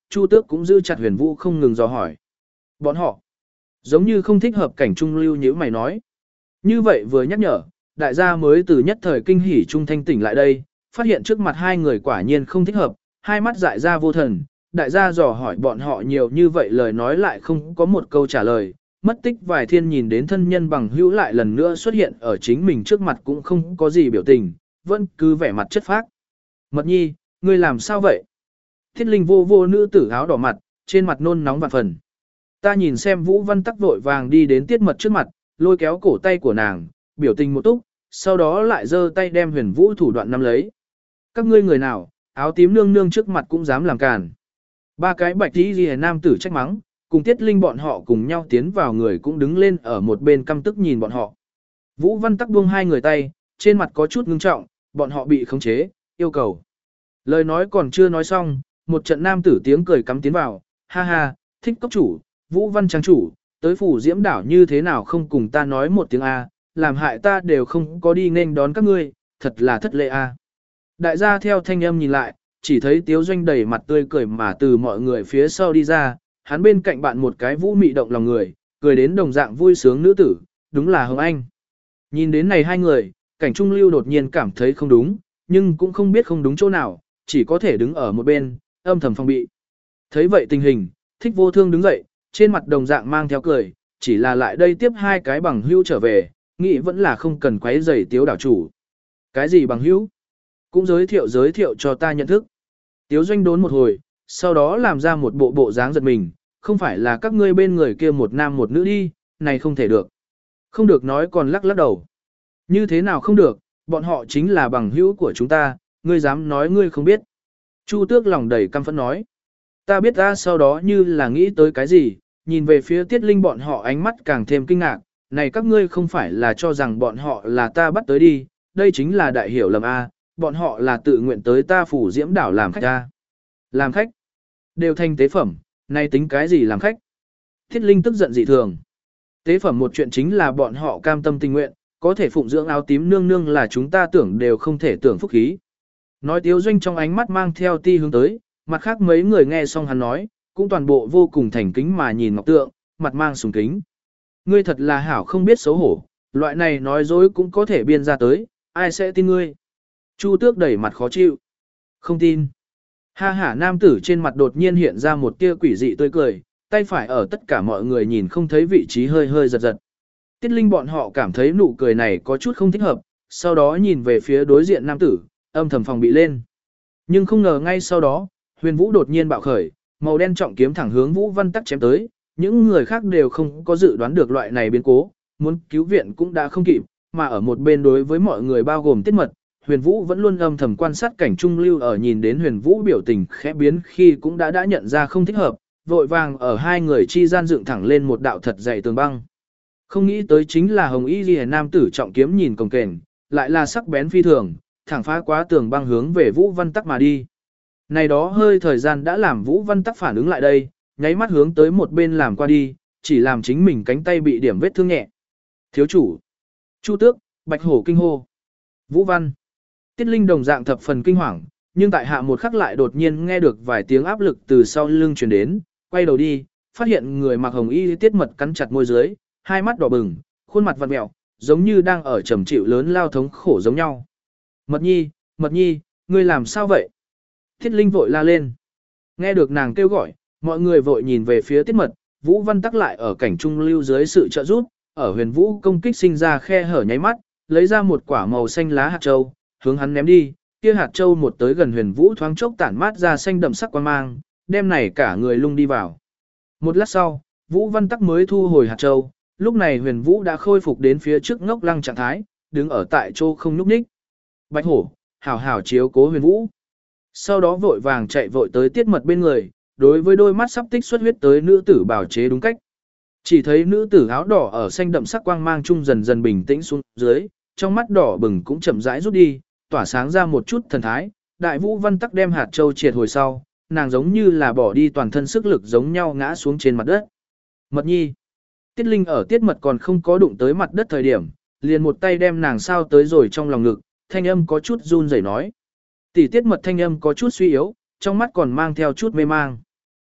Chu Tước cũng giữ chặt Huyền Vũ không ngừng dò hỏi. Bọn họ, giống như không thích hợp cảnh trung lưu như mày nói. Như vậy vừa nhắc nhở, đại gia mới từ nhất thời kinh hỉ trung thanh tỉnh lại đây, phát hiện trước mặt hai người quả nhiên không thích hợp, hai mắt dại ra vô thần, đại gia dò hỏi bọn họ nhiều như vậy lời nói lại không có một câu trả lời, mất tích vài thiên nhìn đến thân nhân bằng hữu lại lần nữa xuất hiện ở chính mình trước mặt cũng không có gì biểu tình, vẫn cứ vẻ mặt chất phác. Mật nhi, ngươi làm sao vậy? Thiết Linh vô vô nữ tử áo đỏ mặt, trên mặt nôn nóng vạn phần. Ta nhìn xem Vũ Văn Tắc vội vàng đi đến Tiết Mật trước mặt, lôi kéo cổ tay của nàng, biểu tình một túc, sau đó lại giơ tay đem Huyền Vũ thủ đoạn nắm lấy. Các ngươi người nào, áo tím nương nương trước mặt cũng dám làm càn. Ba cái bạch tí ghi nam tử trách mắng, cùng Tiết Linh bọn họ cùng nhau tiến vào người cũng đứng lên ở một bên căm tức nhìn bọn họ. Vũ Văn Tắc buông hai người tay, trên mặt có chút ngưng trọng, bọn họ bị khống chế, yêu cầu. Lời nói còn chưa nói xong, một trận nam tử tiếng cười cắm tiến vào, ha ha, Thích Cốc chủ, Vũ Văn Trang chủ, tới phủ Diễm đảo như thế nào không cùng ta nói một tiếng A, làm hại ta đều không có đi nên đón các ngươi, thật là thất lễ A. Đại gia theo thanh âm nhìn lại, chỉ thấy Tiếu Doanh đầy mặt tươi cười mà từ mọi người phía sau đi ra, hắn bên cạnh bạn một cái vũ mị động lòng người, cười đến đồng dạng vui sướng nữ tử, đúng là Hồng Anh. Nhìn đến này hai người, cảnh trung lưu đột nhiên cảm thấy không đúng, nhưng cũng không biết không đúng chỗ nào, chỉ có thể đứng ở một bên, âm thầm phòng bị. Thấy vậy tình hình, Thích Vô Thương đứng dậy, trên mặt đồng dạng mang theo cười, chỉ là lại đây tiếp hai cái bằng hữu trở về, nghĩ vẫn là không cần quấy rầy Tiếu đảo chủ. Cái gì bằng hữu? Cũng giới thiệu cho ta nhận thức. Tiếu Doanh đốn một hồi, sau đó làm ra một bộ dáng giật mình, không phải là các ngươi bên người kia một nam một nữ đi, này không thể được. Không được nói còn lắc lắc đầu. Như thế nào không được, bọn họ chính là bằng hữu của chúng ta, ngươi dám nói ngươi không biết. Chu Tước lòng đầy căm phẫn nói. Ta biết ta sau đó như là nghĩ tới cái gì, nhìn về phía Tiết Linh bọn họ ánh mắt càng thêm kinh ngạc, này các ngươi không phải là cho rằng bọn họ là ta bắt tới đi, đây chính là đại hiểu lầm A, bọn họ là tự nguyện tới ta phủ Diễm đảo làm khách A. Làm khách? Đều thành tế phẩm, này tính cái gì làm khách? Thiết Linh tức giận dị thường. Tế phẩm một chuyện chính là bọn họ cam tâm tình nguyện, có thể phụng dưỡng áo tím nương nương là chúng ta tưởng đều không thể tưởng phúc khí. Nói Tiếu Doanh trong ánh mắt mang theo ti hướng tới, mặt khác mấy người nghe xong hắn nói, cũng toàn bộ vô cùng thành kính mà nhìn Ngọc Tượng, mặt mang sùng kính. Ngươi thật là hảo không biết xấu hổ, loại này nói dối cũng có thể biên ra tới, ai sẽ tin ngươi? Chu Tước đẩy mặt khó chịu. Không tin. Ha hả nam tử trên mặt đột nhiên hiện ra một tia quỷ dị tươi cười, tay phải ở tất cả mọi người nhìn không thấy vị trí hơi hơi giật giật. Tiết Linh bọn họ cảm thấy nụ cười này có chút không thích hợp, sau đó nhìn về phía đối diện nam tử, âm thầm phòng bị lên. Nhưng không ngờ ngay sau đó, Huyền Vũ đột nhiên bạo khởi, màu đen trọng kiếm thẳng hướng Vũ Văn Tắc chém tới, những người khác đều không có dự đoán được loại này biến cố, muốn cứu viện cũng đã không kịp, mà ở một bên đối với mọi người bao gồm Tiết Mật, Huyền Vũ vẫn luôn âm thầm quan sát cảnh trung lưu ở nhìn đến Huyền Vũ biểu tình khẽ biến khi cũng đã nhận ra không thích hợp, vội vàng ở hai người chi gian dựng thẳng lên một đạo thật dày tường băng. Không nghĩ tới chính là Hồng Y Liễu nam tử trọng kiếm nhìn cồng kềnh, lại là sắc bén phi thường, thẳng phá quá tường băng hướng về Vũ Văn Tắc mà đi. Này đó hơi thời gian đã làm Vũ Văn Tắc phản ứng lại đây, nháy mắt hướng tới một bên làm qua đi, chỉ làm chính mình cánh tay bị điểm vết thương nhẹ. Thiếu chủ, Chu Tước, Bạch Hổ kinh hô. Vũ Văn. Tiết Linh đồng dạng thập phần kinh hoàng, nhưng tại hạ một khắc lại đột nhiên nghe được vài tiếng áp lực từ sau lưng truyền đến, quay đầu đi, phát hiện người mặc hồng y Tiết Mật cắn chặt môi dưới, hai mắt đỏ bừng, khuôn mặt vặn mẹo, giống như đang ở trầm chịu lớn lao thống khổ giống nhau. Mật nhi, ngươi làm sao vậy? Tiết Linh vội la lên. Nghe được nàng kêu gọi, mọi người vội nhìn về phía Tiết Mật, Vũ Văn Tắc lại ở cảnh trung lưu dưới sự trợ giúp, ở Huyền Vũ công kích sinh ra khe hở nháy mắt, lấy ra một quả màu xanh lá hạt châu, hướng hắn ném đi, kia hạt châu một tới gần Huyền Vũ thoáng chốc tản mát ra xanh đậm sắc quang mang, đem này cả người lung đi vào. Một lát sau, Vũ Văn Tắc mới thu hồi hạt châu, lúc này Huyền Vũ đã khôi phục đến phía trước ngốc lăng trạng thái, đứng ở tại chỗ không nhúc nhích. Bạch Hổ, hảo hảo chiếu cố Huyền Vũ. Sau đó vội vàng chạy vội tới Tiết Mật bên người, đối với đôi mắt sắp tích xuất huyết tới nữ tử bảo chế đúng cách. Chỉ thấy nữ tử áo đỏ ở xanh đậm sắc quang mang chung dần dần bình tĩnh xuống dưới, trong mắt đỏ bừng cũng chậm rãi rút đi, tỏa sáng ra một chút thần thái. Đại Vũ Văn Tắc đem hạt châu triệt hồi sau, nàng giống như là bỏ đi toàn thân sức lực giống nhau ngã xuống trên mặt đất. Mật nhi. Tiết Linh ở Tiết Mật còn không có đụng tới mặt đất thời điểm, liền một tay đem nàng sao tới rồi trong lòng ngực, thanh âm có chút run rẩy nói. Tỷ Tiết Mật thanh âm có chút suy yếu, trong mắt còn mang theo chút mê mang.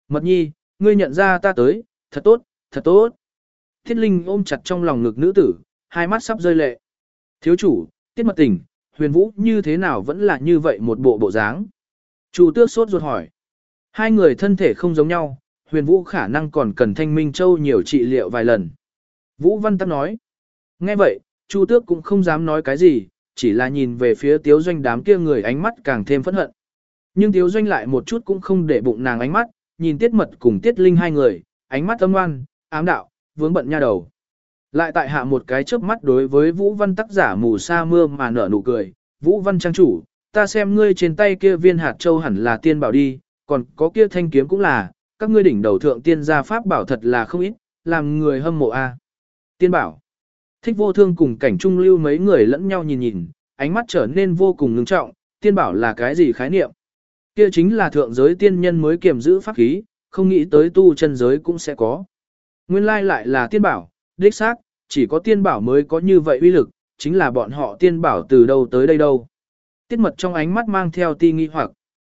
Mật nhi, ngươi nhận ra ta tới, thật tốt, thật tốt. Tiết Linh ôm chặt trong lòng ngực nữ tử, hai mắt sắp rơi lệ. Thiếu chủ, Tiết Mật Tình, Huyền Vũ như thế nào vẫn là như vậy một bộ dáng. Chu Tước sốt ruột hỏi. Hai người thân thể không giống nhau, Huyền Vũ khả năng còn cần Thanh Minh Châu nhiều trị liệu vài lần. Vũ Văn Tắc nói. Nghe vậy, Chu Tước cũng không dám nói cái gì, chỉ là nhìn về phía Tiếu Doanh đám kia người ánh mắt càng thêm phẫn hận. Nhưng Tiếu Doanh lại một chút cũng không để bụng nàng ánh mắt, nhìn Tiết Mật cùng Tiết Linh hai người, ánh mắt âm ngoan, ám đạo, vướng bận nha đầu. Lại tại hạ một cái chớp mắt đối với Vũ Văn tác giả mù sa mưa mà nở nụ cười, Vũ Văn trang chủ, ta xem ngươi trên tay kia viên hạt châu hẳn là tiên bảo đi, còn có kia thanh kiếm cũng là, các ngươi đỉnh đầu thượng tiên gia pháp bảo thật là không ít, làm người hâm mộ a. Tiên bảo. Thích Vô Thương cùng Cảnh Trung Lưu mấy người lẫn nhau nhìn nhìn, ánh mắt trở nên vô cùng ngưng trọng, tiên bảo là cái gì khái niệm? Kia chính là thượng giới tiên nhân mới kiềm giữ pháp khí, không nghĩ tới tu chân giới cũng sẽ có. Nguyên lai lại là tiên bảo, đích xác, chỉ có tiên bảo mới có như vậy uy lực, chính là bọn họ tiên bảo từ đâu tới đây đâu. Tiết Mật trong ánh mắt mang theo ti nghi hoặc.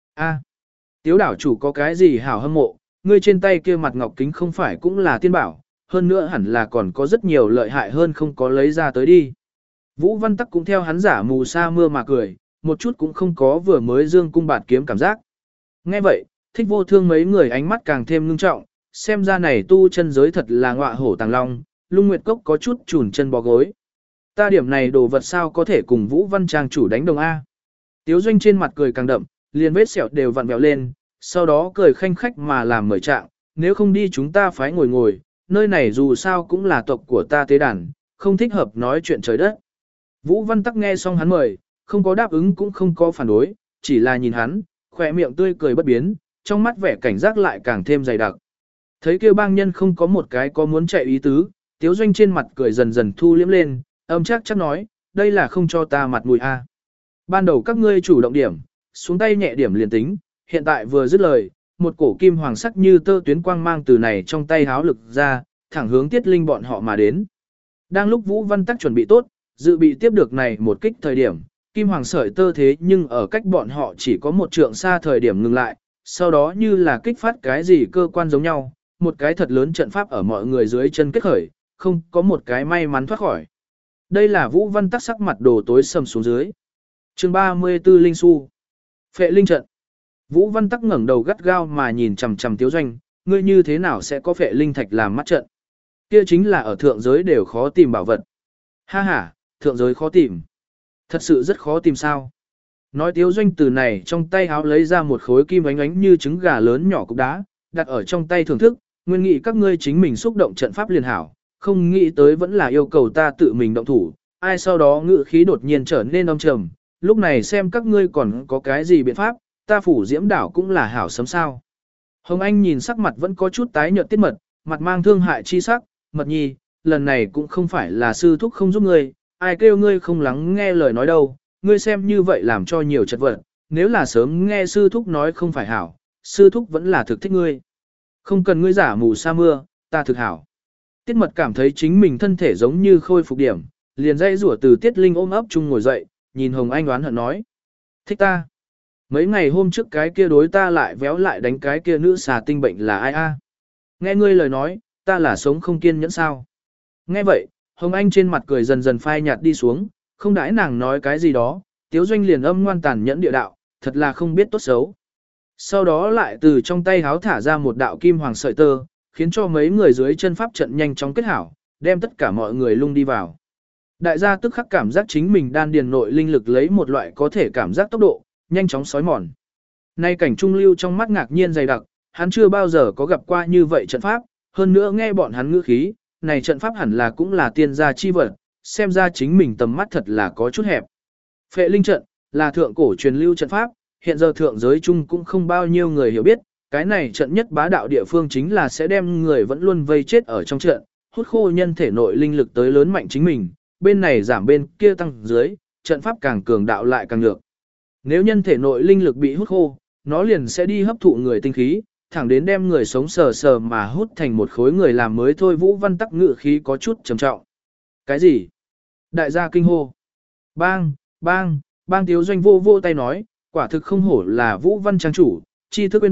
Tiếu đảo chủ có cái gì hảo hâm mộ, ngươi trên tay kia mặt ngọc kính không phải cũng là tiên bảo, hơn nữa hẳn là còn có rất nhiều lợi hại hơn không có lấy ra tới đi. Vũ Văn Tắc cũng theo hắn giả mù sa mưa mà cười, một chút cũng không có vừa mới dương cung bạt kiếm cảm giác. Nghe vậy, Thích Vô Thương mấy người ánh mắt càng thêm ngưng trọng, xem ra này tu chân giới thật là ngọa hổ tàng long, Lung Nguyệt Cốc có chút chùn chân bò gối. Ta điểm này đồ vật sao có thể cùng Vũ Văn Trang chủ đánh đồng A. Tiếu Doanh trên mặt cười càng đậm, liền vết sẹo đều vặn vẹo lên, sau đó cười khanh khách mà làm mời trạng, nếu không đi chúng ta phải ngồi ngồi, nơi này dù sao cũng là tộc của ta tế đàn, không thích hợp nói chuyện trời đất. Vũ Văn Tắc nghe xong hắn mời, không có đáp ứng cũng không có phản đối, chỉ là nhìn hắn, khỏe miệng tươi cười bất biến, trong mắt vẻ cảnh giác lại càng thêm dày đặc. Thấy kêu bang nhân không có một cái có muốn chạy ý tứ, Tiếu Doanh trên mặt cười dần dần thu liếm lên, âm chắc nói, đây là không cho ta mặt mũi a. Ban đầu các ngươi chủ động điểm, xuống tay nhẹ điểm liền tính, hiện tại vừa dứt lời, một cổ kim hoàng sắc như tơ tuyến quang mang từ này trong tay háo lực ra, thẳng hướng Tiết Linh bọn họ mà đến. Đang lúc Vũ Văn Tắc chuẩn bị tốt, dự bị tiếp được này một kích thời điểm, kim hoàng sợi tơ thế nhưng ở cách bọn họ chỉ có một trượng xa thời điểm ngừng lại, sau đó như là kích phát cái gì cơ quan giống nhau, một cái thật lớn trận pháp ở mọi người dưới chân kết khởi, không có một cái may mắn thoát khỏi. Đây là Vũ Văn Tắc sắc mặt đồ tối sầm xuống dưới. Chương 34 Linh Su. Phệ linh trận. Vũ Văn Tắc ngẩng đầu gắt gao mà nhìn chằm chằm Tiếu Doanh, ngươi như thế nào sẽ có phệ linh thạch làm mắt trận? Kia chính là ở thượng giới đều khó tìm bảo vật. Ha ha, thượng giới khó tìm. Thật sự rất khó tìm sao? Nói Tiếu Doanh từ này trong tay háo lấy ra một khối kim ánh ánh như trứng gà lớn nhỏ cục đá, đặt ở trong tay thưởng thức, nguyên nghị các ngươi chính mình xúc động trận pháp liền hảo, không nghĩ tới vẫn là yêu cầu ta tự mình động thủ, ai sau đó ngự khí đột nhiên trở nên âm trầm, lúc này xem các ngươi còn có cái gì biện pháp, ta phủ diễm đảo cũng là hảo sấm sao. Hồng Anh nhìn sắc mặt vẫn có chút tái nhợt Tiết Mật, mặt mang thương hại chi sắc, Mật nhi, lần này cũng không phải là sư thúc không giúp ngươi, ai kêu ngươi không lắng nghe lời nói đâu, ngươi xem như vậy làm cho nhiều chật vật, nếu là sớm nghe sư thúc nói không phải hảo, sư thúc vẫn là thực thích ngươi. Không cần ngươi giả mù sa mưa, ta thực hảo. Tiết Mật cảm thấy chính mình thân thể giống như khôi phục điểm, liền dây rủa từ Tiết Linh ôm ấp chung ngồi dậy, nhìn Hồng Anh đoán hận nói. Thích ta. Mấy ngày hôm trước cái kia đối ta lại véo lại đánh cái kia nữ xà tinh bệnh là ai a? Nghe ngươi lời nói, ta là sống không kiên nhẫn sao? Nghe vậy, Hồng Anh trên mặt cười dần dần phai nhạt đi xuống, không đãi nàng nói cái gì đó, Tiếu Doanh liền âm ngoan tàn nhẫn địa đạo, thật là không biết tốt xấu. Sau đó lại từ trong tay háo thả ra một đạo kim hoàng sợi tơ, khiến cho mấy người dưới chân pháp trận nhanh chóng kết hảo, đem tất cả mọi người lung đi vào. Đại gia tức khắc cảm giác chính mình đan điền nội linh lực lấy một loại có thể cảm giác tốc độ, nhanh chóng sói mòn. Nay Cảnh Trung Lưu trong mắt ngạc nhiên dày đặc, hắn chưa bao giờ có gặp qua như vậy trận pháp, hơn nữa nghe bọn hắn ngữ khí, này trận pháp hẳn là cũng là tiên gia chi vật, xem ra chính mình tầm mắt thật là có chút hẹp. Phệ linh trận là thượng cổ truyền lưu trận pháp, hiện giờ thượng giới chung cũng không bao nhiêu người hiểu biết, cái này trận nhất bá đạo địa phương chính là sẽ đem người vẫn luôn vây chết ở trong trận, hút khô nhân thể nội linh lực tới lớn mạnh chính mình, bên này giảm bên kia tăng dưới, trận pháp càng cường đạo lại càng nhược. Nếu nhân thể nội linh lực bị hút khô, nó liền sẽ đi hấp thụ người tinh khí, thẳng đến đem người sống sờ sờ mà hút thành một khối người làm mới thôi. Vũ Văn Tắc ngự khí có chút trầm trọng. Cái gì? Đại gia kinh hô. Bang, bang, bang. Tiếu Doanh vô vô tay nói, quả thực không hổ là Vũ Văn trang chủ, tri thức bên bác,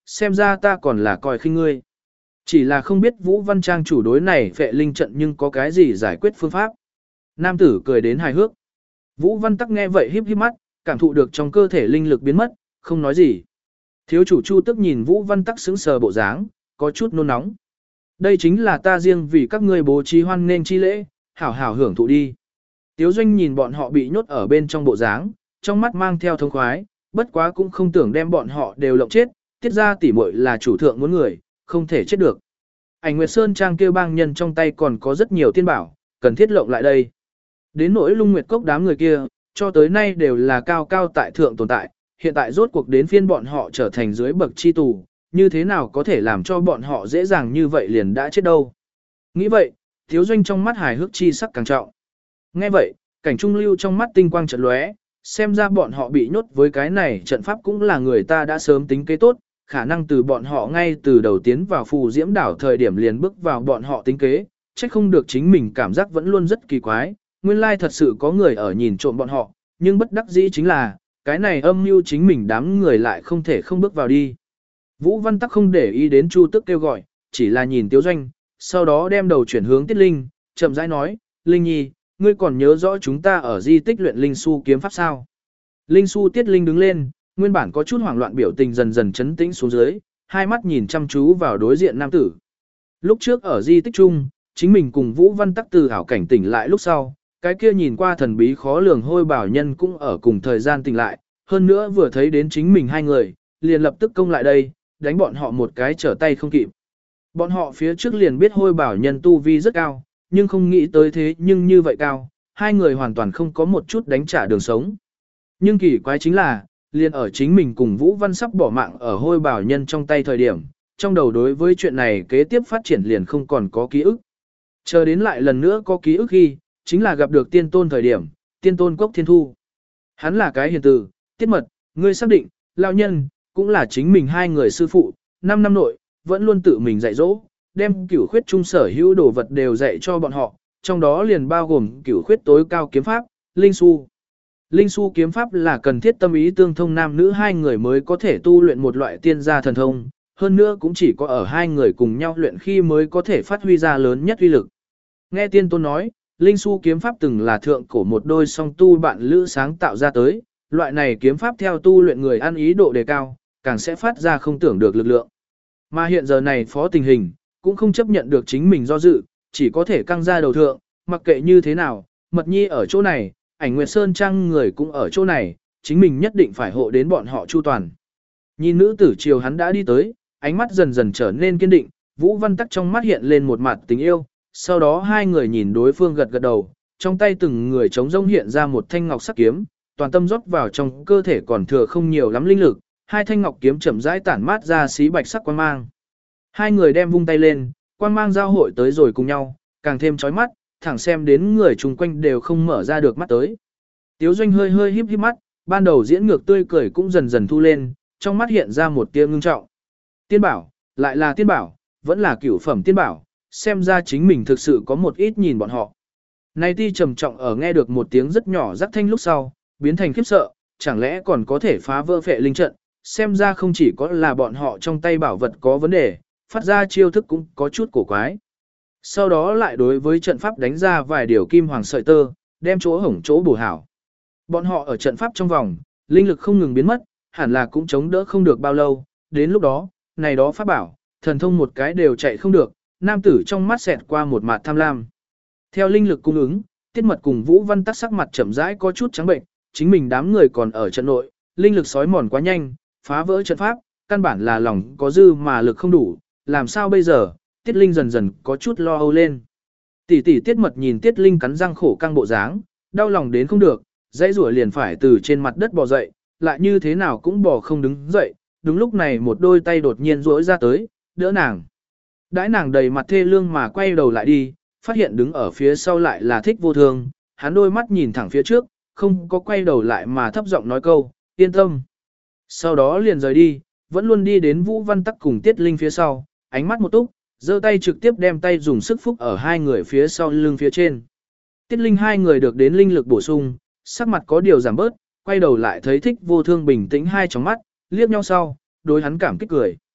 xem ra ta còn là coi khinh ngươi. Chỉ là không biết Vũ Văn Trang chủ đối này phệ linh trận nhưng có cái gì giải quyết phương pháp. Nam tử cười đến hài hước. Vũ Văn Tắc nghe vậy híp híp mắt, cảm thụ được trong cơ thể linh lực biến mất, không nói gì. Thiếu chủ Chu Tức nhìn Vũ Văn Tắc sững sờ bộ dáng, có chút nôn nóng. Đây chính là ta riêng vì các ngươi bố trí hoan nên chi lễ, hảo hảo hưởng thụ đi. Tiếu Doanh nhìn bọn họ bị nhốt ở bên trong bộ dáng, trong mắt mang theo thông khoái, bất quá cũng không tưởng đem bọn họ đều lộng chết, tiết ra tỉ muội là chủ thượng muốn người, không thể chết được. Ảnh Nguyệt Sơn Trang kêu bang nhân trong tay còn có rất nhiều tiên bảo, cần thiết lộng lại đây. Đến nỗi Lung Nguyệt Cốc đám người kia, cho tới nay đều là cao cao tại thượng tồn tại, hiện tại rốt cuộc đến phiên bọn họ trở thành dưới bậc chi tù, như thế nào có thể làm cho bọn họ dễ dàng như vậy liền đã chết đâu. Nghĩ vậy, Thiếu Doanh trong mắt hài hước chi sắc càng trọng. Nghe vậy, cảnh trung lưu trong mắt tinh quang chợt lóe, xem ra bọn họ bị nhốt với cái này trận pháp cũng là người ta đã sớm tính kế tốt, khả năng từ bọn họ ngay từ đầu tiến vào phù diễm đảo thời điểm liền bước vào bọn họ tính kế, trách không được chính mình cảm giác vẫn luôn rất kỳ quái, nguyên lai thật sự có người ở nhìn trộm bọn họ, nhưng bất đắc dĩ chính là, cái này âm mưu chính mình đám người lại không thể không bước vào đi. Vũ Văn Tắc không để ý đến Chu Tức kêu gọi, chỉ là nhìn Tiếu Doanh, sau đó đem đầu chuyển hướng Tiết Linh, chậm rãi nói, Linh Nhi, ngươi còn nhớ rõ chúng ta ở di tích luyện Linh Su kiếm pháp sao? Linh Su Tiết Linh đứng lên, nguyên bản có chút hoảng loạn biểu tình dần dần chấn tĩnh xuống dưới, hai mắt nhìn chăm chú vào đối diện nam tử. Lúc trước ở di tích chung, chính mình cùng Vũ Văn Tắc từ ảo cảnh tỉnh lại lúc sau, cái kia nhìn qua thần bí khó lường hôi bảo nhân cũng ở cùng thời gian tỉnh lại, hơn nữa vừa thấy đến chính mình hai người, liền lập tức công lại đây, đánh bọn họ một cái trở tay không kịp. Bọn họ phía trước liền biết hôi bảo nhân tu vi rất cao, nhưng không nghĩ tới thế nhưng như vậy cao, hai người hoàn toàn không có một chút đánh trả đường sống. Nhưng kỳ quái chính là, liền ở chính mình cùng Vũ Văn sắp bỏ mạng ở hôi bảo nhân trong tay thời điểm, trong đầu đối với chuyện này kế tiếp phát triển liền không còn có ký ức. Chờ đến lại lần nữa có ký ức khi, chính là gặp được tiên tôn thời điểm, tiên tôn Cốc Thiên Thu. Hắn là cái hiền từ, Tiết Mật, ngươi xác định, lão nhân, cũng là chính mình hai người sư phụ, 5 năm nội, vẫn luôn tự mình dạy dỗ, đem cửu khuyết trung sở hữu đồ vật đều dạy cho bọn họ, trong đó liền bao gồm cửu khuyết tối cao kiếm pháp, Linh Su. Linh Su kiếm pháp là cần thiết tâm ý tương thông nam nữ hai người mới có thể tu luyện một loại tiên gia thần thông, hơn nữa cũng chỉ có ở hai người cùng nhau luyện khi mới có thể phát huy ra lớn nhất uy lực. Nghe tiên tôn nói, Linh Su kiếm pháp từng là thượng cổ một đôi song tu bạn lữ sáng tạo ra tới, loại này kiếm pháp theo tu luyện người ăn ý độ đề cao, càng sẽ phát ra không tưởng được lực lượng. Mà hiện giờ này phó tình hình, cũng không chấp nhận được chính mình do dự, chỉ có thể căng ra đầu thượng, mặc kệ như thế nào, Mật Nhi ở chỗ này, Ảnh Nguyệt Sơn Trang người cũng ở chỗ này, chính mình nhất định phải hộ đến bọn họ chu toàn. Nhìn nữ tử chiều hắn đã đi tới, ánh mắt dần dần trở nên kiên định, Vũ Văn Tắc trong mắt hiện lên một mặt tình yêu, sau đó hai người nhìn đối phương gật gật đầu, trong tay từng người chống rông hiện ra một thanh ngọc sắc kiếm, toàn tâm rót vào trong cơ thể còn thừa không nhiều lắm linh lực, hai thanh ngọc kiếm chậm rãi tản mát ra xí bạch sắc quang mang. Hai người đem vung tay lên, quang mang giao hội tới rồi cùng nhau, càng thêm chói mắt, thẳng xem đến người chung quanh đều không mở ra được mắt tới. Tiếu Doanh hơi hơi híp híp mắt, ban đầu diễn ngược tươi cười cũng dần dần thu lên, trong mắt hiện ra một tia ngưng trọng. Tiên bảo, lại là tiên bảo, vẫn là cửu phẩm tiên bảo, xem ra chính mình thực sự có một ít nhìn bọn họ. Này ti trầm trọng ở nghe được một tiếng rất nhỏ rắc thanh lúc sau, biến thành khiếp sợ, chẳng lẽ còn có thể phá vỡ phệ linh trận, xem ra không chỉ có là bọn họ trong tay bảo vật có vấn đề, phát ra chiêu thức cũng có chút cổ quái. Sau đó lại đối với trận pháp đánh ra vài điều kim hoàng sợi tơ, đem chỗ hổng chỗ bổ hảo. Bọn họ ở trận pháp trong vòng, linh lực không ngừng biến mất, hẳn là cũng chống đỡ không được bao lâu, đến lúc đó, này đó pháp bảo, thần thông một cái đều chạy không được, nam tử trong mắt xẹt qua một mặt tham lam. Theo linh lực cung ứng, Tiết Mật cùng Vũ Văn Tắc sắc mặt chậm rãi có chút trắng bệnh, chính mình đám người còn ở trận nội, linh lực sói mòn quá nhanh, phá vỡ trận pháp, căn bản là lòng có dư mà lực không đủ, làm sao bây giờ, Tiết Linh dần dần có chút lo âu lên. Tỷ tỷ Tiết Mật nhìn Tiết Linh cắn răng khổ căng bộ dáng, đau lòng đến không được, dãy rủa liền phải từ trên mặt đất bò dậy, lại như thế nào cũng bò không đứng dậy, đúng lúc này một đôi tay đột nhiên duỗi ra tới, đỡ nàng. Đãi nàng đầy mặt thê lương mà quay đầu lại đi, phát hiện đứng ở phía sau lại là Thích Vô Thương, hắn đôi mắt nhìn thẳng phía trước, không có quay đầu lại mà thấp giọng nói câu, yên tâm. Sau đó liền rời đi, vẫn luôn đi đến Vũ Văn Tắc cùng Tiết Linh phía sau, ánh mắt một túc, giơ tay trực tiếp đem tay dùng sức phúc ở hai người phía sau lưng phía trên. Tiết Linh hai người được đến linh lực bổ sung, sắc mặt có điều giảm bớt, quay đầu lại thấy Thích Vô Thương bình tĩnh hai tròng mắt, liếc nhau sau, đối hắn cảm kích cười.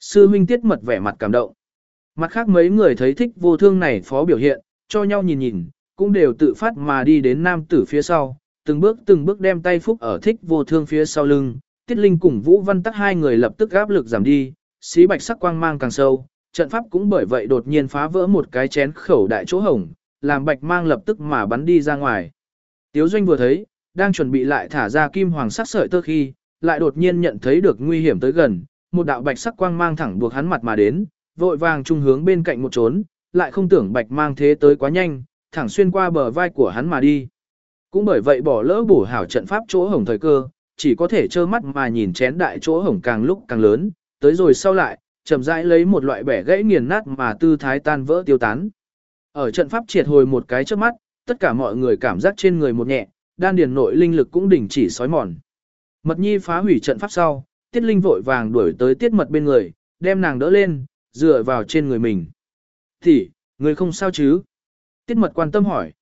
Sư huynh Tiết Mật vẻ mặt cảm động. Mặt khác mấy người thấy Thích Vô Thương này phó biểu hiện, cho nhau nhìn nhìn, cũng đều tự phát mà đi đến nam tử phía sau, từng bước đem tay phúc ở Thích Vô Thương phía sau lưng. Tiết Linh cùng Vũ Văn Tắc hai người lập tức áp lực giảm đi, xí bạch sắc quang mang càng sâu, trận pháp cũng bởi vậy đột nhiên phá vỡ một cái chén khẩu đại chỗ hổng, làm bạch mang lập tức mà bắn đi ra ngoài. Tiếu Doanh vừa thấy, đang chuẩn bị lại thả ra kim hoàng sắc sợi tơ khi, lại đột nhiên nhận thấy được nguy hiểm tới gần, một đạo bạch sắc quang mang thẳng buộc hắn mặt mà đến, vội vàng trung hướng bên cạnh một trốn, lại không tưởng bạch mang thế tới quá nhanh, thẳng xuyên qua bờ vai của hắn mà đi. Cũng bởi vậy bỏ lỡ bổ hảo trận pháp chỗ hổng thời cơ, chỉ có thể trơ mắt mà nhìn chén đại chỗ hổng càng lúc càng lớn, tới rồi sau lại, chậm rãi lấy một loại bẻ gãy nghiền nát mà tư thái tan vỡ tiêu tán. Ở trận pháp triệt hồi một cái trước mắt, tất cả mọi người cảm giác trên người một nhẹ, đan điền nội linh lực cũng đình chỉ sói mòn. Mật Nhi phá hủy trận pháp sau, Tiết Linh vội vàng đuổi tới Tiết Mật bên người, đem nàng đỡ lên, dựa vào trên người mình. "Thì, người không sao chứ?" Tiết Mật quan tâm hỏi.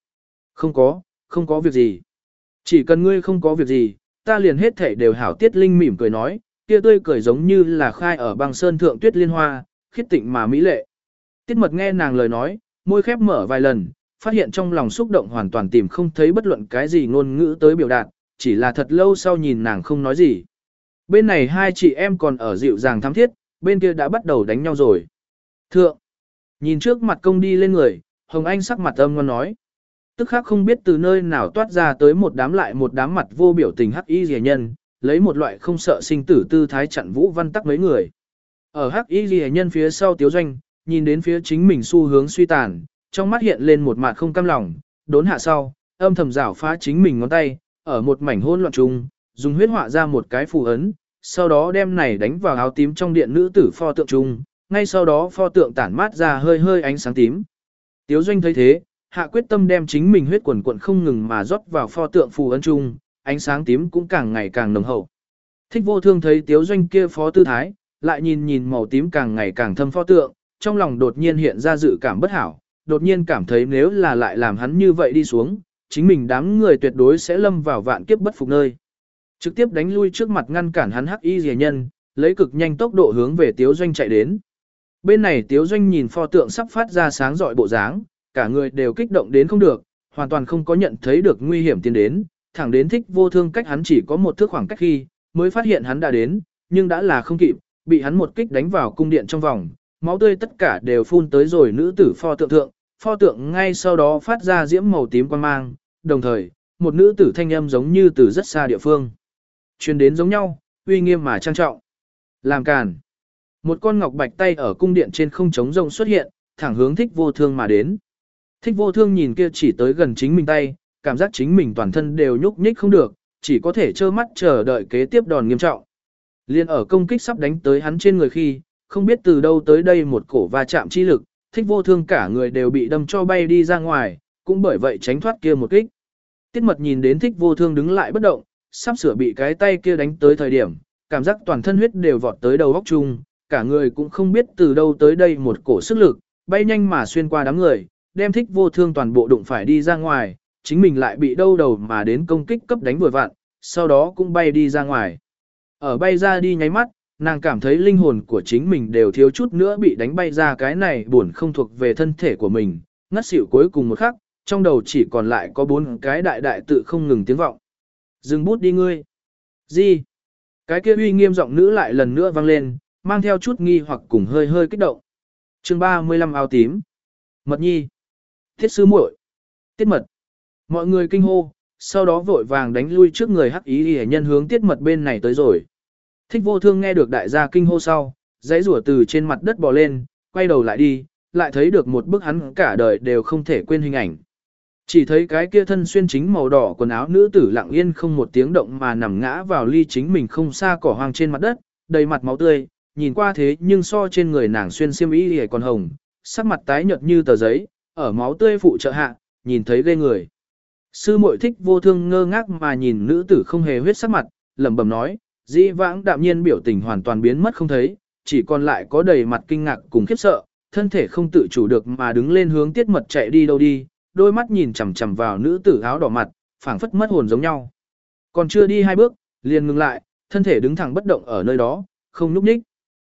Không có việc gì. Chỉ cần ngươi không có việc gì, ta liền hết thảy đều hảo." Tiết Linh mỉm cười nói, kia tươi cười giống như là khai ở băng sơn thượng tuyết liên hoa, khiết tịnh mà mỹ lệ. Tiết Mật nghe nàng lời nói, môi khép mở vài lần, phát hiện trong lòng xúc động hoàn toàn tìm không thấy bất luận cái gì ngôn ngữ tới biểu đạt, chỉ là thật lâu sau nhìn nàng không nói gì. Bên này hai chị em còn ở dịu dàng thắm thiết, bên kia đã bắt đầu đánh nhau rồi. "Thượng!" Nhìn trước mặt công đi lên người, Hồng Anh sắc mặt âm ngoan nói. Tức khắc không biết từ nơi nào toát ra tới một đám lại một đám mặt vô biểu tình hắc y rìa nhân, lấy một loại không sợ sinh tử tư thái chặn Vũ Văn Tắc mấy người. Ở hắc y rìa nhân phía sau Tiếu Doanh, nhìn đến phía chính mình xu hướng suy tàn, trong mắt hiện lên một mặt không cam lòng, đốn hạ sau, âm thầm rảo phá chính mình ngón tay, ở một mảnh hỗn loạn chung, dùng huyết họa ra một cái phù ấn, sau đó đem này đánh vào áo tím trong điện nữ tử pho tượng chung, ngay sau đó pho tượng tản mát ra hơi hơi ánh sáng tím. Tiếu Doanh thấy thế, hạ quyết tâm đem chính mình huyết quần quận không ngừng mà rót vào pho tượng phù ấn chung, ánh sáng tím cũng càng ngày càng nồng hậu. Thích Vô Thương thấy Tiếu Doanh kia phó tư thái, lại nhìn nhìn màu tím càng ngày càng thâm pho tượng, trong lòng đột nhiên hiện ra dự cảm bất hảo, đột nhiên cảm thấy nếu là lại làm hắn như vậy đi xuống, chính mình đám người tuyệt đối sẽ lâm vào vạn kiếp bất phục nơi. Trực tiếp đánh lui trước mặt ngăn cản hắn hắc y rìa nhân, lấy cực nhanh tốc độ hướng về Tiếu Doanh chạy đến. Bên này Tiếu Doanh nhìn pho tượng sắp phát ra sáng rọi bộ dáng, cả người đều kích động đến không được, hoàn toàn không có nhận thấy được nguy hiểm tiến đến, thẳng đến Thích Vô Thương cách hắn chỉ có một thước khoảng cách khi, mới phát hiện hắn đã đến, nhưng đã là không kịp, bị hắn một kích đánh vào cung điện trong vòng, máu tươi tất cả đều phun tới rồi nữ tử pho tượng thượng, pho tượng ngay sau đó phát ra diễm màu tím quang mang, đồng thời, một nữ tử thanh âm giống như từ rất xa địa phương. Truyền đến giống nhau, uy nghiêm mà trang trọng. Làm càn. Một con ngọc bạch tay ở cung điện trên không trống rông xuất hiện, thẳng hướng Thích Vô Thương mà đến. Thích Vô Thương nhìn kia chỉ tới gần chính mình tay, cảm giác chính mình toàn thân đều nhúc nhích không được, chỉ có thể trơ mắt chờ đợi kế tiếp đòn nghiêm trọng. Liên ở công kích sắp đánh tới hắn trên người khi, không biết từ đâu tới đây một cổ va chạm chi lực, Thích Vô Thương cả người đều bị đâm cho bay đi ra ngoài, cũng bởi vậy tránh thoát kia một kích. Tiết Mật nhìn đến Thích Vô Thương đứng lại bất động, sắp sửa bị cái tay kia đánh tới thời điểm, cảm giác toàn thân huyết đều vọt tới đầu óc chung, cả người cũng không biết từ đâu tới đây một cổ sức lực, bay nhanh mà xuyên qua đám người, đem Thích Vô Thương toàn bộ đụng phải đi ra ngoài, chính mình lại bị đâu đầu mà đến công kích cấp đánh vừa vặn, sau đó cũng bay đi ra ngoài. Ở bay ra đi nháy mắt, nàng cảm thấy linh hồn của chính mình đều thiếu chút nữa bị đánh bay ra cái này buồn không thuộc về thân thể của mình, ngất xỉu cuối cùng một khắc, trong đầu chỉ còn lại có 4 cái đại đại tự không ngừng tiếng vọng. Dừng bút đi ngươi. Gì? Cái kia uy nghiêm giọng nữ lại lần nữa vang lên, mang theo chút nghi hoặc cùng hơi hơi kích động. Chương 35 áo tím. Mật Nhi. Thiết sư muội. Tiết Mật. Mọi người kinh hô, sau đó vội vàng đánh lui trước người hắc ý y nhân hướng Tiết Mật bên này tới rồi. Thích Vô Thương nghe được đại gia kinh hô sau, giãy rủa từ trên mặt đất bò lên, quay đầu lại đi, lại thấy được một bức hắn cả đời đều không thể quên hình ảnh. Chỉ thấy cái kia thân xuyên chính màu đỏ quần áo nữ tử lặng yên không một tiếng động mà nằm ngã vào ly chính mình không xa cỏ hoang trên mặt đất, đầy mặt máu tươi, nhìn qua thế nhưng so trên người nàng xuyên xiêm y thì còn hồng, sắc mặt tái nhợt như tờ giấy, ở máu tươi phụ trợ hạ, nhìn thấy ghê người. Sư muội Thích Vô Thương ngơ ngác mà nhìn nữ tử không hề huyết sắc mặt, lẩm bẩm nói, dĩ vãng đạm nhiên biểu tình hoàn toàn biến mất không thấy, chỉ còn lại có đầy mặt kinh ngạc cùng khiếp sợ, thân thể không tự chủ được mà đứng lên hướng Tiết Mật chạy đi đâu đi, đôi mắt nhìn chằm chằm vào nữ tử áo đỏ mặt, phảng phất mất hồn giống nhau. Còn chưa đi 2 bước, liền ngừng lại, thân thể đứng thẳng bất động ở nơi đó, không nhúc nhích.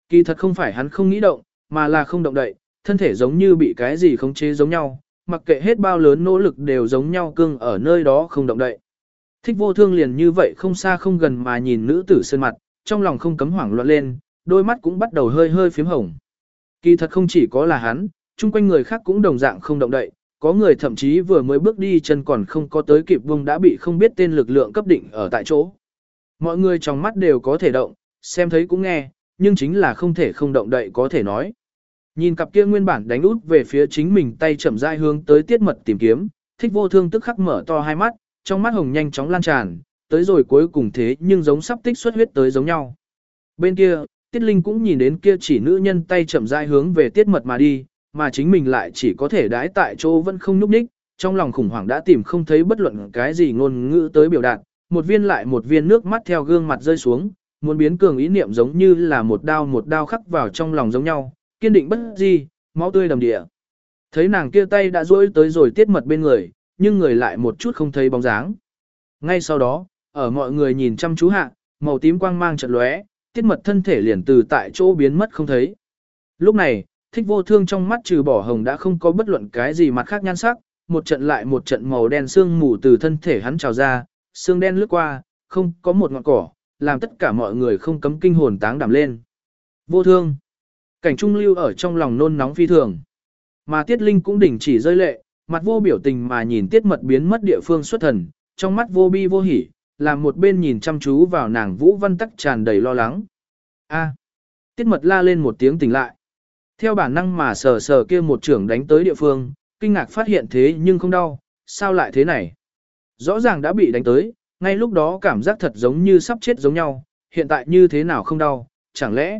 Kỳ thật không phải hắn không nghĩ động, mà là không động đậy, thân thể giống như bị cái gì khống chế giống nhau, mặc kệ hết bao lớn nỗ lực đều giống nhau cưng ở nơi đó không động đậy. Thích Vô Thương liền như vậy không xa không gần mà nhìn nữ tử sơn mặt, trong lòng không cấm hoảng loạn lên, đôi mắt cũng bắt đầu hơi hơi phím hồng. Kỳ thật không chỉ có là hắn, chung quanh người khác cũng đồng dạng không động đậy, có người thậm chí vừa mới bước đi chân còn không có tới kịp vùng đã bị không biết tên lực lượng cấp định ở tại chỗ. Mọi người trong mắt đều có thể động, xem thấy cũng nghe, nhưng chính là không thể không động đậy có thể nói. Nhìn cặp kia nguyên bản đánh út về phía chính mình tay chậm rãi hướng tới Tiết Mật tìm kiếm, Thích Vô Thương tức khắc mở to hai mắt, trong mắt hồng nhanh chóng lan tràn, tới rồi cuối cùng thế nhưng giống sắp tích xuất huyết tới giống nhau. Bên kia, Tiết Linh cũng nhìn đến kia chỉ nữ nhân tay chậm rãi hướng về Tiết Mật mà đi, mà chính mình lại chỉ có thể đãi tại chỗ vẫn không nhúc nhích, trong lòng khủng hoảng đã tìm không thấy bất luận cái gì ngôn ngữ tới biểu đạt, một viên lại một viên nước mắt theo gương mặt rơi xuống, muốn biến cường ý niệm giống như là một đao khắc vào trong lòng giống nhau, kiên định bất di, máu tươi đầm địa. Thấy nàng kia tay đã duỗi tới rồi Tiết Mật bên người, nhưng người lại một chút không thấy bóng dáng. Ngay sau đó, ở mọi người nhìn chăm chú hạ, màu tím quang mang chợt lóe, Tiết Mật thân thể liền từ tại chỗ biến mất không thấy. Lúc này, Thích Vô Thương trong mắt trừ bỏ hồng đã không có bất luận cái gì mặt khác nhan sắc, một trận lại một trận màu đen sương mù từ thân thể hắn trào ra, sương đen lướt qua, không có một ngọn cỏ, làm tất cả mọi người không cấm kinh hồn táng đảm lên. Vô Thương. Cảnh Trung Lưu ở trong lòng nôn nóng phi thường. Mà Tiết Linh cũng đình chỉ rơi lệ, mặt vô biểu tình mà nhìn Tiết Mật biến mất địa phương xuất thần, trong mắt vô bi vô hỉ, làm một bên nhìn chăm chú vào nàng Vũ Văn Tắc tràn đầy lo lắng. A. Tiết Mật la lên một tiếng tỉnh lại. Theo bản năng mà sờ sờ kia một trưởng đánh tới địa phương, kinh ngạc phát hiện thế nhưng không đau, sao lại thế này? Rõ ràng đã bị đánh tới, ngay lúc đó cảm giác thật giống như sắp chết giống nhau, hiện tại như thế nào không đau, chẳng lẽ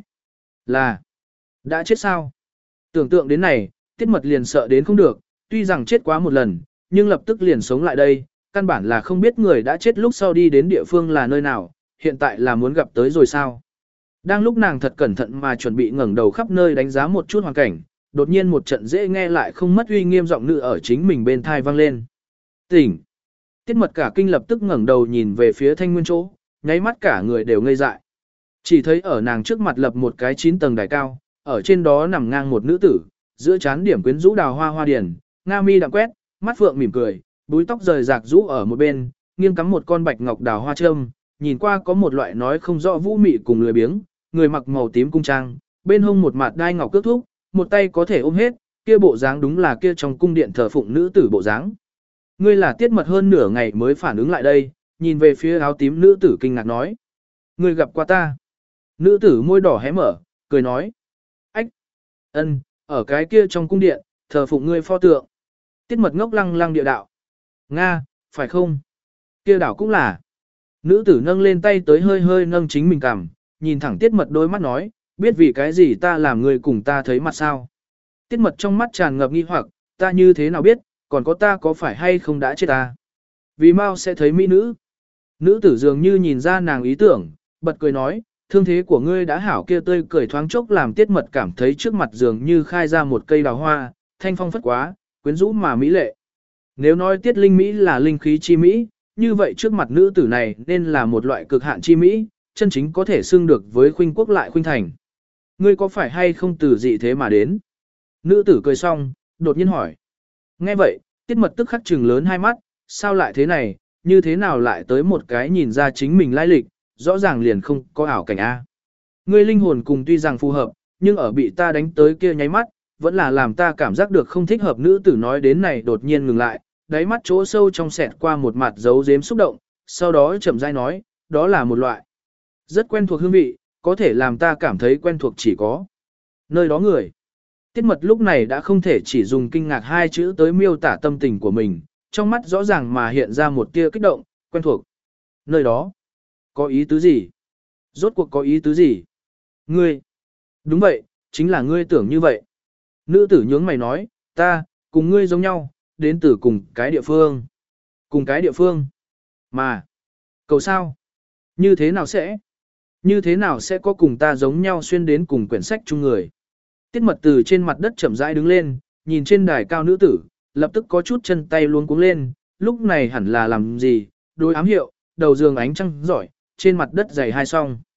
là đã chết sao? Tưởng tượng đến này, Tiết Mật liền sợ đến không được, tuy rằng chết quá một lần, nhưng lập tức liền sống lại đây, căn bản là không biết người đã chết lúc sau đi đến địa phương là nơi nào, hiện tại là muốn gặp tới rồi sao? Đang lúc nàng thật cẩn thận mà chuẩn bị ngẩng đầu khắp nơi đánh giá một chút hoàn cảnh, đột nhiên một trận dễ nghe lại không mất uy nghiêm giọng nữ ở chính mình bên thai vang lên. Tỉnh! Tiết Mật cả kinh lập tức ngẩng đầu nhìn về phía Thanh Nguyên chỗ, nháy mắt cả người đều ngây dại. Chỉ thấy ở nàng trước mặt lập một cái 9 tầng đài cao, ở trên đó nằm ngang một nữ tử, giữa trán điểm quyến rũ đào hoa hoa điển, nga mi đạm quét, mắt phượng mỉm cười, búi tóc rời rạc rũ ở một bên, nghiêng cắm một con bạch ngọc đào hoa châm, nhìn qua có một loại nói không rõ vũ mị cùng lười biếng, người mặc màu tím cung trang, bên hông một mặt đai ngọc cước thúc, một tay có thể ôm hết, kia bộ dáng đúng là kia trong cung điện thờ phụng nữ tử bộ dáng. Ngươi là Tiết Mật hơn nửa ngày mới phản ứng lại đây, nhìn về phía áo tím nữ tử kinh ngạc nói. Ngươi gặp qua ta. Nữ tử môi đỏ hé mở, cười nói. Ách! Ân, ở cái kia trong cung điện, thờ phụng ngươi pho tượng. Tiết Mật ngốc lăng lăng địa đạo. Nga, phải không? Kia đảo cũng là. Nữ tử nâng lên tay tới hơi hơi nâng chính mình cằm, nhìn thẳng Tiết Mật đôi mắt nói, biết vì cái gì ta làm ngươi cùng ta thấy mặt sao? Tiết Mật trong mắt tràn ngập nghi hoặc, ta như thế nào biết, còn có ta có phải hay không đã chết ta? Vì mau sẽ thấy mỹ nữ. Nữ tử dường như nhìn ra nàng ý tưởng, bật cười nói, thương thế của ngươi đã hảo kia tươi cười thoáng chốc làm Tiết Mật cảm thấy trước mặt dường như khai ra một cây đào hoa, thanh phong phất quá, quyến rũ mà mỹ lệ. Nếu nói Tiết Linh Mỹ là linh khí chi Mỹ, như vậy trước mặt nữ tử này nên là một loại cực hạn chi Mỹ, chân chính có thể xưng được với khuynh quốc lại khuynh thành. Ngươi có phải hay không từ dị thế mà đến? Nữ tử cười xong, đột nhiên hỏi. Nghe vậy, Tiết Mật tức khắc trừng lớn hai mắt, sao lại thế này, như thế nào lại tới một cái nhìn ra chính mình lai lịch, rõ ràng liền không có ảo cảnh A. Ngươi linh hồn cùng tuy rằng phù hợp, nhưng ở bị ta đánh tới kia nháy mắt, vẫn là làm ta cảm giác được không thích hợp. Nữ tử nói đến này đột nhiên ngừng lại, đáy mắt chỗ sâu trong xẹt qua một mặt dấu giếm xúc động, sau đó chậm rãi nói, đó là một loại rất quen thuộc hương vị, có thể làm ta cảm thấy quen thuộc chỉ có nơi đó người. Tiết Mật lúc này đã không thể chỉ dùng kinh ngạc hai chữ tới miêu tả tâm tình của mình, trong mắt rõ ràng mà hiện ra một tia kích động, quen thuộc. Nơi đó, có ý tứ gì? Rốt cuộc có ý tứ gì? Ngươi. Đúng vậy, chính là ngươi tưởng như vậy. Nữ tử nhướng mày nói, ta, cùng ngươi giống nhau, đến từ cùng cái địa phương. Cùng cái địa phương. Mà. Cầu sao? Như thế nào sẽ? Như thế nào sẽ có cùng ta giống nhau xuyên đến cùng quyển sách chung người? Tiết Mật từ trên mặt đất chậm rãi đứng lên, nhìn trên đài cao nữ tử, lập tức có chút chân tay luống cuống lên, lúc này hẳn là làm gì, đối ám hiệu, đầu giường ánh trăng giỏi, trên mặt đất dày hai song.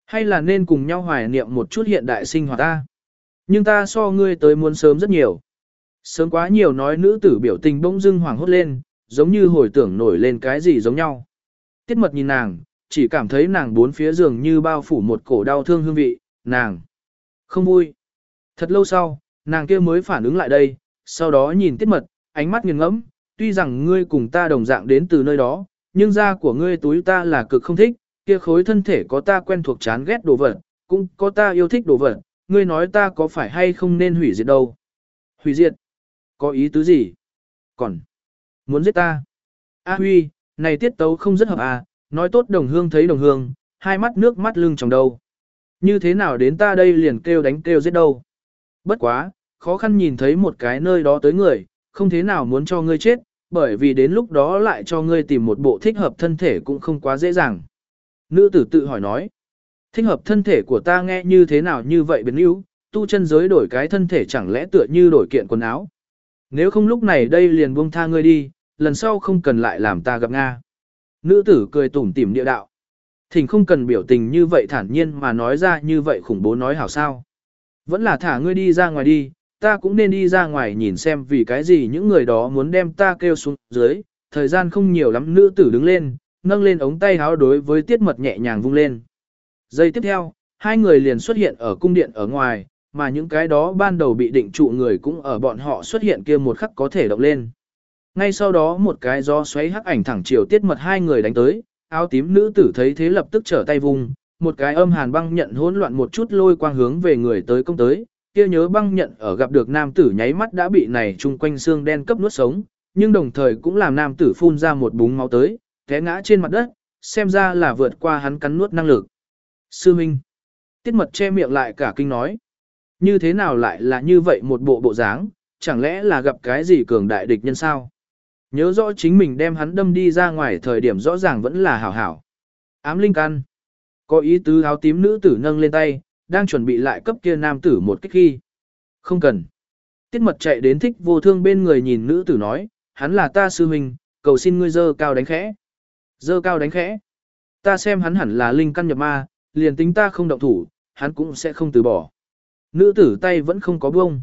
Hay là nên cùng nhau hoài niệm một chút hiện đại sinh hoạt ta. Nhưng ta so ngươi tới muốn sớm rất nhiều. Sớm quá nhiều nói nữ tử biểu tình bỗng dưng hoảng hốt lên, giống như hồi tưởng nổi lên cái gì giống nhau. Tiết mật nhìn nàng, chỉ cảm thấy nàng bốn phía giường như bao phủ một cổ đau thương hương vị, nàng không vui. Thật lâu sau, nàng kia mới phản ứng lại đây, sau đó nhìn tiết mật, ánh mắt nghiền ngẫm, tuy rằng ngươi cùng ta đồng dạng đến từ nơi đó, nhưng da của ngươi túi ta là cực không thích, kia khối thân thể có ta quen thuộc chán ghét đồ vật, cũng có ta yêu thích đồ vật, ngươi nói ta có phải hay không nên hủy diệt đâu. Hủy diệt? Có ý tứ gì? Còn muốn giết ta? A Huy, này tiết tấu không rất hợp à, nói tốt đồng hương thấy đồng hương, hai mắt nước mắt lưng trong đâu. Như thế nào đến ta đây liền kêu đánh kêu giết đâu. Bất quá, khó khăn nhìn thấy một cái nơi đó tới người, không thế nào muốn cho ngươi chết, bởi vì đến lúc đó lại cho ngươi tìm một bộ thích hợp thân thể cũng không quá dễ dàng. Nữ tử tự hỏi nói, thích hợp thân thể của ta nghe như thế nào như vậy biến yếu, tu chân giới đổi cái thân thể chẳng lẽ tựa như đổi kiện quần áo. Nếu không lúc này đây liền buông tha ngươi đi, lần sau không cần lại làm ta gặp Nga. Nữ tử cười tủm tỉm địa đạo. Thỉnh không cần biểu tình như vậy thản nhiên mà nói ra như vậy khủng bố nói hảo sao. Vẫn là thả ngươi đi ra ngoài đi, ta cũng nên đi ra ngoài nhìn xem vì cái gì những người đó muốn đem ta kêu xuống dưới. Thời gian không nhiều lắm, nữ tử đứng lên, nâng lên ống tay háo đối với tiết mật nhẹ nhàng vung lên. Giây tiếp theo, hai người liền xuất hiện ở cung điện ở ngoài, mà những cái đó ban đầu bị định trụ người cũng ở bọn họ xuất hiện kia một khắc có thể động lên. Ngay sau đó một cái gió xoáy hắc ảnh thẳng chiều tiết mật hai người đánh tới, áo tím nữ tử thấy thế lập tức trở tay vùng, một cái âm hàn băng nhận hỗn loạn một chút lôi quang hướng về người tới công tới, kia nhớ băng nhận ở gặp được nam tử nháy mắt đã bị này chung quanh xương đen cấp nuốt sống, nhưng đồng thời cũng làm nam tử phun ra một búng máu tới, té ngã trên mặt đất, xem ra là vượt qua hắn cắn nuốt năng lực. Sư Minh, tiết mật che miệng lại cả kinh nói, như thế nào lại là như vậy một bộ bộ dáng, chẳng lẽ là gặp cái gì cường đại địch nhân sao? Nhớ rõ chính mình đem hắn đâm đi ra ngoài thời điểm rõ ràng vẫn là hảo hảo. Ám linh căn. Có ý tứ áo tím nữ tử nâng lên tay, đang chuẩn bị lại cấp kia nam tử một kích khi. Không cần. Tiết mật chạy đến thích vô thương bên người nhìn nữ tử nói, hắn là ta sư huynh, cầu xin ngươi dơ cao đánh khẽ. Dơ cao đánh khẽ. Ta xem hắn hẳn là linh căn nhập ma, liền tính ta không động thủ, hắn cũng sẽ không từ bỏ. Nữ tử tay vẫn không có buông.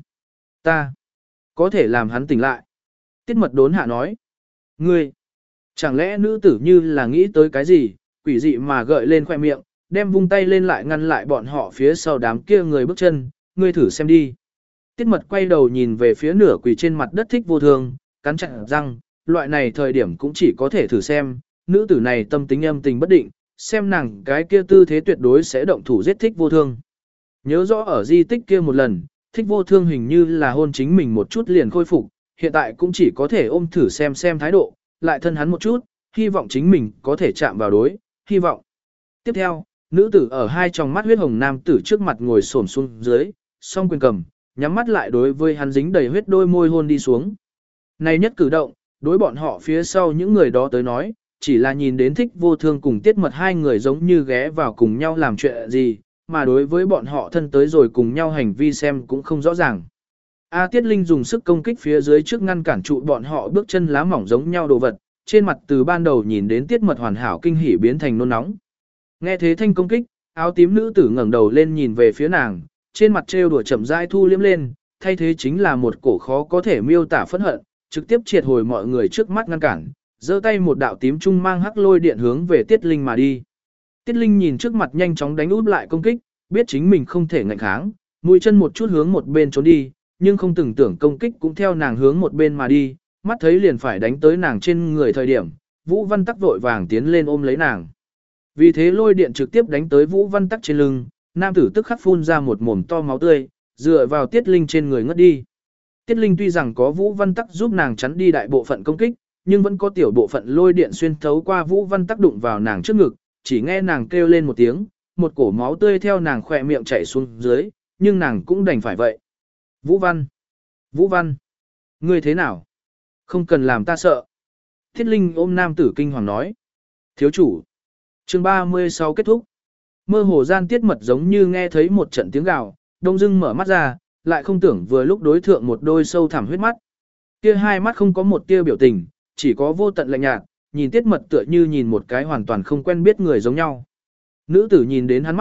Ta có thể làm hắn tỉnh lại. Tiết mật đốn hạ nói. Ngươi, chẳng lẽ nữ tử như là nghĩ tới cái gì, quỷ dị mà gợi lên khoẻ miệng, đem vung tay lên lại ngăn lại bọn họ phía sau đám kia người bước chân, ngươi thử xem đi. Tiết mật quay đầu nhìn về phía nửa quỷ trên mặt đất thích vô thương, cắn chặt răng, loại này thời điểm cũng chỉ có thể thử xem, nữ tử này tâm tính âm tình bất định, xem nàng cái kia tư thế tuyệt đối sẽ động thủ giết thích vô thương. Nhớ rõ ở di tích kia một lần, thích vô thương hình như là hôn chính mình một chút liền khôi phục, hiện tại cũng chỉ có thể ôm thử xem thái độ, lại thân hắn một chút, hy vọng chính mình có thể chạm vào đối, hy vọng. Tiếp theo, nữ tử ở hai tròng mắt huyết hồng nam tử trước mặt ngồi xổm xuống dưới, song quyền cầm, nhắm mắt lại đối với hắn dính đầy huyết đôi môi hôn đi xuống. Này nhất cử động, đối bọn họ phía sau những người đó tới nói, chỉ là nhìn đến thích vô thương cùng tiết mật hai người giống như ghé vào cùng nhau làm chuyện gì, mà đối với bọn họ thân tới rồi cùng nhau hành vi xem cũng không rõ ràng. A Tiết Linh dùng sức công kích phía dưới trước ngăn cản trụ bọn họ bước chân lá mỏng giống nhau đồ vật, trên mặt từ ban đầu nhìn đến tiết mật hoàn hảo kinh hỉ biến thành nôn nóng. Nghe thế thanh công kích, áo tím nữ tử ngẩng đầu lên nhìn về phía nàng, trên mặt trêu đùa chậm rãi thu liếm lên, thay thế chính là một cổ khó có thể miêu tả phẫn hận, trực tiếp triệt hồi mọi người trước mắt ngăn cản, giơ tay một đạo tím trung mang hắc lôi điện hướng về Tiết Linh mà đi. Tiết Linh nhìn trước mặt nhanh chóng đánh úp lại công kích, biết chính mình không thể ngạnh kháng, mũi chân một chút hướng một bên trốn đi, nhưng không từng tưởng công kích cũng theo nàng hướng một bên mà đi, mắt thấy liền phải đánh tới nàng trên người thời điểm, Vũ Văn Tắc vội vàng tiến lên ôm lấy nàng. Vì thế lôi điện trực tiếp đánh tới Vũ Văn Tắc trên lưng, nam tử tức khắc phun ra một mồm to máu tươi, dựa vào Tiết Linh trên người ngất đi. Tiết Linh tuy rằng có Vũ Văn Tắc giúp nàng chắn đi đại bộ phận công kích, nhưng vẫn có tiểu bộ phận lôi điện xuyên thấu qua Vũ Văn Tắc đụng vào nàng trước ngực, chỉ nghe nàng kêu lên một tiếng, một cổ máu tươi theo nàng khỏe miệng chảy xuống dưới, nhưng nàng cũng đành phải vậy. Vũ Văn! Vũ Văn! Ngươi thế nào? Không cần làm ta sợ. Tiết Linh ôm nam tử kinh hoàng nói. Thiếu chủ! Chương 36 kết thúc. Mơ hồ gian Tiết Mật giống như nghe thấy một trận tiếng gào, đông dưng mở mắt ra, lại không tưởng vừa lúc đối thượng một đôi sâu thẳm huyết mắt. Kia hai mắt không có một tia biểu tình, chỉ có vô tận lạnh nhạt, nhìn Tiết Mật tựa như nhìn một cái hoàn toàn không quen biết người giống nhau. Nữ tử nhìn đến hắn mắt,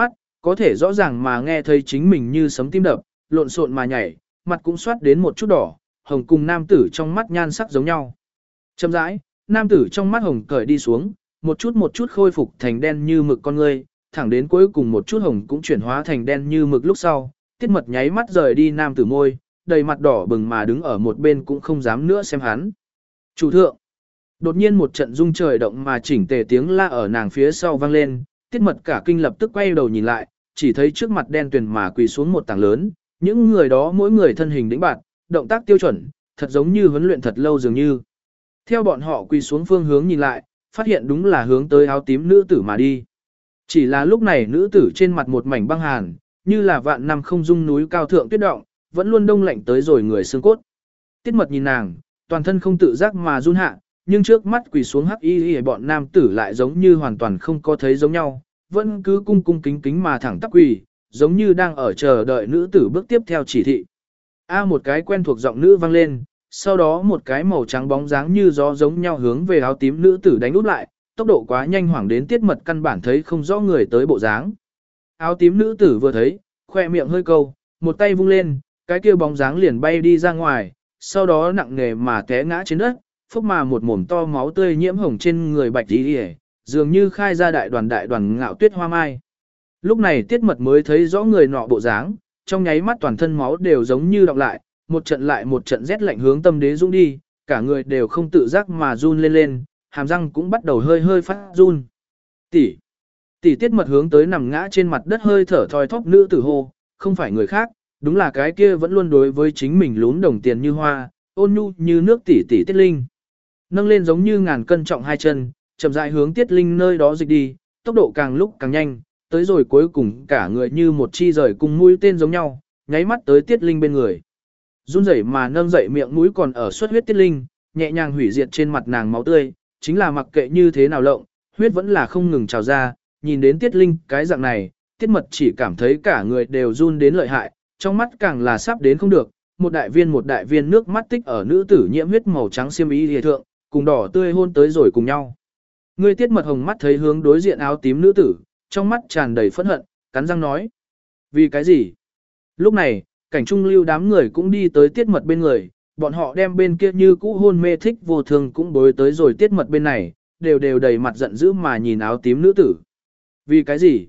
có thể rõ ràng mà nghe thấy chính mình như sấm tim đập, lộn xộn mà nhảy, mặt cũng soát đến một chút đỏ, hồng cùng nam tử trong mắt nhan sắc giống nhau. Chậm rãi, nam tử trong mắt hồng cởi đi xuống, một chút khôi phục thành đen như mực con ngươi, thẳng đến cuối cùng một chút hồng cũng chuyển hóa thành đen như mực lúc sau, Tiết Mật nháy mắt rời đi nam tử môi, đầy mặt đỏ bừng mà đứng ở một bên cũng không dám nữa xem hắn. Chủ thượng. Đột nhiên một trận rung trời động mà chỉnh tề tiếng la ở nàng phía sau vang lên, Tiết Mật cả kinh lập tức quay đầu nhìn lại, chỉ thấy trước mặt đen tuyền mà quỳ xuống một tảng lớn, những người đó mỗi người thân hình đĩnh bạt, động tác tiêu chuẩn, thật giống như huấn luyện thật lâu dường như. Theo bọn họ quỳ xuống phương hướng nhìn lại, phát hiện đúng là hướng tới áo tím nữ tử mà đi. Chỉ là lúc này nữ tử trên mặt một mảnh băng hàn, như là vạn năm không dung núi cao thượng tuyết động, vẫn luôn đông lạnh tới rồi người xương cốt. Tiết Mật nhìn nàng, toàn thân không tự giác mà run hạ, nhưng trước mắt quỳ xuống hắc y bọn nam tử lại giống như hoàn toàn không có thấy giống nhau, vẫn cứ cung cung kính kính mà thẳng tắp quỳ, giống như đang ở chờ đợi nữ tử bước tiếp theo chỉ thị. Một cái quen thuộc giọng nữ vang lên, sau đó một cái màu trắng bóng dáng như gió giống nhau hướng về áo tím nữ tử đánh úp lại, tốc độ quá nhanh hoảng đến Tiết Mật căn bản thấy không rõ người tới bộ dáng. Áo tím nữ tử vừa thấy, khoe miệng hơi câu, một tay vung lên, cái kia bóng dáng liền bay đi ra ngoài, sau đó nặng nề mà té ngã trên đất, phốc mà một mồm to máu tươi nhiễm hồng trên người bạch tí hề, dường như khai ra đại đoàn ngạo tuyết hoa mai. Lúc này Tiết Mật mới thấy rõ người nọ bộ dáng, trong nháy mắt toàn thân máu đều giống như đọng lại, một trận lại một trận rét lạnh hướng tâm đế dũng đi, cả người đều không tự giác mà run lên lên, hàm răng cũng bắt đầu hơi hơi phát run. Tỷ Tiết Mật hướng tới nằm ngã trên mặt đất hơi thở thoi thóp nữ tử hô, không phải người khác, đúng là cái kia vẫn luôn đối với chính mình lún đồng tiền như hoa, ôn nhu như nước tỷ Tiết Linh. Nâng lên giống như ngàn cân trọng hai chân, chậm rãi hướng Tiết Linh nơi đó dịch đi, tốc độ càng lúc càng nhanh, tới rồi cuối cùng cả người như một chi rời cùng mũi tên giống nhau, nháy mắt tới Tiết Linh bên người. Run rẩy mà nâng dậy miệng mũi còn ở xuất huyết Tiết Linh, nhẹ nhàng hủy diệt trên mặt nàng máu tươi, chính là mặc kệ như thế nào lộng, huyết vẫn là không ngừng trào ra, nhìn đến Tiết Linh cái dạng này, Tiết Mật chỉ cảm thấy cả người đều run đến lợi hại, trong mắt càng là sắp đến không được, một đại viên nước mắt tích ở nữ tử nhiễm huyết màu trắng xiêm y liề thượng, cùng đỏ tươi hôn tới rồi cùng nhau. Người Tiết Mật hồng mắt thấy hướng đối diện áo tím nữ tử, trong mắt tràn đầy phẫn hận, cắn răng nói. Vì cái gì? Lúc này, cảnh trung lưu đám người cũng đi tới Tiết Mật bên người, bọn họ đem bên kia như cũ hôn mê thích vô thường cũng bối tới rồi Tiết Mật bên này, đều đầy mặt giận dữ mà nhìn áo tím nữ tử. Vì cái gì?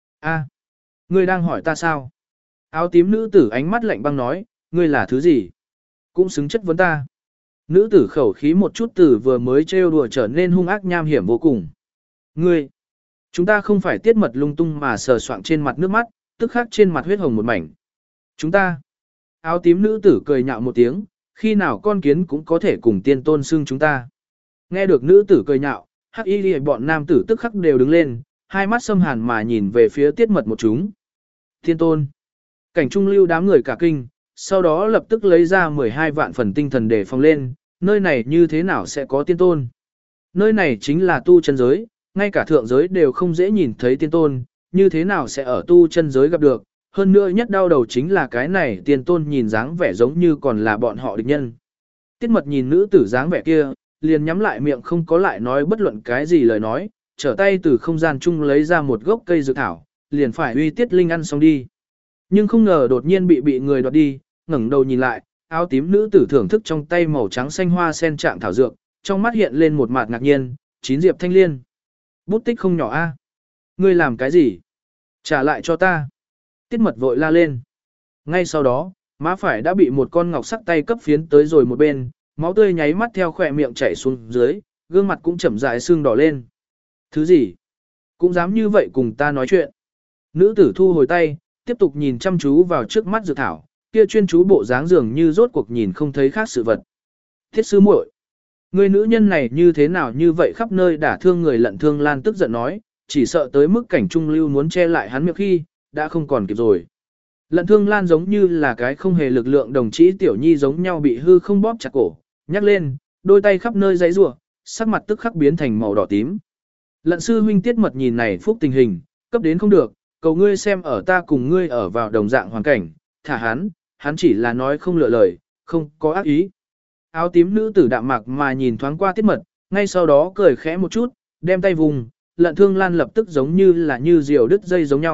Ngươi đang hỏi ta sao? Áo tím nữ tử ánh mắt lạnh băng nói, ngươi là thứ gì? Cũng xứng chất vấn ta. Nữ tử khẩu khí một chút từ vừa mới trêu đùa trở nên hung ác nham hiểm vô cùng. Ngươi! Chúng ta không phải Tiết Mật lung tung mà sờ soạng trên mặt nước mắt, tức khắc trên mặt huyết hồng một mảnh. Chúng ta! Áo tím nữ tử cười nhạo một tiếng, khi nào con kiến cũng có thể cùng tiên tôn xưng chúng ta. Nghe được nữ tử cười nhạo, hắc y bọn nam tử tức khắc đều đứng lên, hai mắt xâm hàn mà nhìn về phía Tiết Mật một chúng. Tiên tôn! Cảnh trung lưu đám người cả kinh, sau đó lập tức lấy ra 12 vạn phần tinh thần để phòng lên, nơi này như thế nào sẽ có tiên tôn. Nơi này chính là tu chân giới, ngay cả thượng giới đều không dễ nhìn thấy tiên tôn, như thế nào sẽ ở tu chân giới gặp được, hơn nữa nhất đau đầu chính là cái này tiên tôn nhìn dáng vẻ giống như còn là bọn họ địch nhân. Tiết Mật nhìn nữ tử dáng vẻ kia, liền nhắm lại miệng không có lại nói bất luận cái gì lời nói, trở tay từ không gian chung lấy ra một gốc cây dược thảo, liền phải uy Tiết Linh ăn xong đi. Nhưng không ngờ đột nhiên bị người đoạt đi, ngẩng đầu nhìn lại, áo tím nữ tử thưởng thức trong tay màu trắng xanh hoa sen trạng thảo dược, trong mắt hiện lên một mặt ngạc nhiên, 9 diệp thanh liên. Bút tích không nhỏ a. Ngươi làm cái gì? Trả lại cho ta. Tiết Mật vội la lên. Ngay sau đó, má phải đã bị một con ngọc sắc tay cấp phiến tới rồi một bên, máu tươi nháy mắt theo khỏe miệng chảy xuống dưới, gương mặt cũng chậm rãi sưng đỏ lên. Thứ gì? Cũng dám như vậy cùng ta nói chuyện. Nữ tử thu hồi tay, tiếp tục nhìn chăm chú vào trước mắt dược thảo, kia chuyên chú bộ dáng dường như rốt cuộc nhìn không thấy khác sự vật. Thiết sư muội, người nữ nhân này như thế nào như vậy khắp nơi đả thương người Lận Thương Lan tức giận nói, chỉ sợ tới mức cảnh trung lưu muốn che lại hắn miệng khi, đã không còn kịp rồi. Lận Thương Lan giống như là cái không hề lực lượng đồng chí tiểu nhi giống nhau bị hư không bóp chặt cổ, nhắc lên, đôi tay khắp nơi giãy giụa, sắc mặt tức khắc biến thành màu đỏ tím. Lận sư huynh Tiết Mật nhìn này phúc tình hình, cấp đến không được, cầu ngươi xem ở ta cùng ngươi ở vào đồng dạng hoàn cảnh, thả hắn chỉ là nói không lựa lời, không có ác ý. Áo tím nữ tử đạm mạc mà nhìn thoáng qua Tiết Mật, ngay sau đó cười khẽ một chút, đem tay vùng, Lận Thương Lan lập tức giống như là như diều đứt dây giống nhau,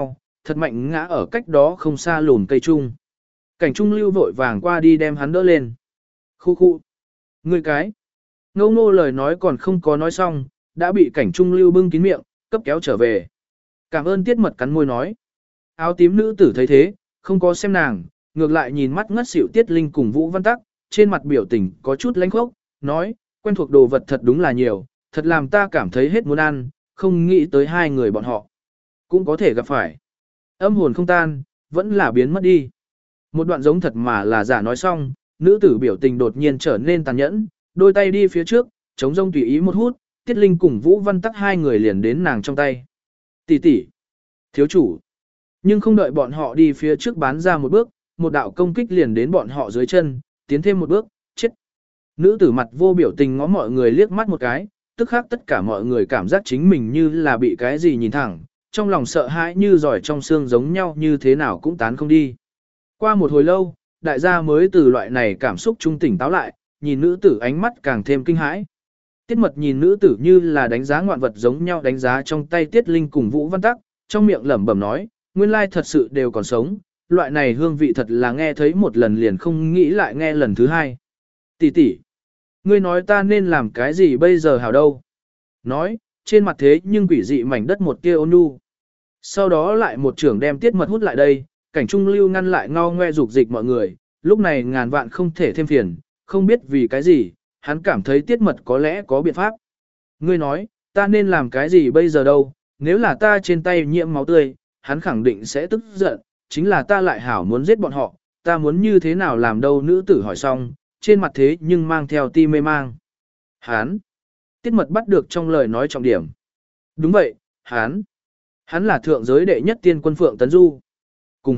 thật mạnh ngã ở cách đó không xa lùn cây trung. Cảnh trung lưu vội vàng qua đi đem hắn đỡ lên. Khu khu. Ngươi cái. Ngô ngô lời nói còn không có nói xong, đã bị cảnh trung lưu bưng kín miệng, cấp kéo trở về. Cảm ơn Tiết Mật cắn môi nói. Áo tím nữ tử thấy thế, không có xem nàng, ngược lại nhìn mắt ngất xỉu Tiết Linh cùng Vũ Văn Tắc, trên mặt biểu tình có chút lãnh khốc, nói, quen thuộc đồ vật thật đúng là nhiều, thật làm ta cảm thấy hết muốn ăn, không nghĩ tới hai người bọn họ. Cũng có thể gặp phải. Âm hồn không tan, vẫn là biến mất đi. Một đoạn giống thật mà là giả nói xong, nữ tử biểu tình đột nhiên trở nên tàn nhẫn, đôi tay đi phía trước, chống rông tùy ý một hút, Tiết Linh cùng Vũ Văn Tắc hai người liền đến nàng trong tay. Tỷ tỷ, thiếu chủ. Nhưng không đợi bọn họ đi phía trước bán ra một bước, một đạo công kích liền đến bọn họ dưới chân, tiến thêm một bước, chết. Nữ tử mặt vô biểu tình ngó mọi người liếc mắt một cái, tức khắc tất cả mọi người cảm giác chính mình như là bị cái gì nhìn thẳng, trong lòng sợ hãi như giỏi trong xương giống nhau như thế nào cũng tán không đi. Qua một hồi lâu, đại gia mới từ loại này cảm xúc trung tỉnh táo lại, nhìn nữ tử ánh mắt càng thêm kinh hãi. Tiết Mật nhìn nữ tử như là đánh giá ngoạn vật giống nhau đánh giá trong tay Tiết Linh cùng Vũ Văn Tắc, trong miệng lẩm bẩm nói, nguyên lai thật sự đều còn sống, loại này hương vị thật là nghe thấy một lần liền không nghĩ lại nghe lần thứ hai. Tỷ tỷ, ngươi nói ta nên làm cái gì bây giờ hảo đâu? Nói, trên mặt thế nhưng quỷ dị mảnh đất một tia ôn nhu. Sau đó lại một trưởng đem Tiết Mật hút lại đây, cảnh trung lưu ngăn lại ngao ngoe dục dịch mọi người, lúc này ngàn vạn không thể thêm phiền, không biết vì cái gì, hắn cảm thấy Tiết Mật có lẽ có biện pháp. Ngươi nói, ta nên làm cái gì bây giờ đâu, nếu là ta trên tay nhiễm máu tươi, hắn khẳng định sẽ tức giận, chính là ta lại hảo muốn giết bọn họ, ta muốn như thế nào làm đâu nữ tử hỏi xong, trên mặt thế nhưng mang theo ti mê mang. Hắn, Tiết Mật bắt được trong lời nói trọng điểm. Đúng vậy, hắn là thượng giới đệ nhất tiên quân Phượng Tấn Du. Cùng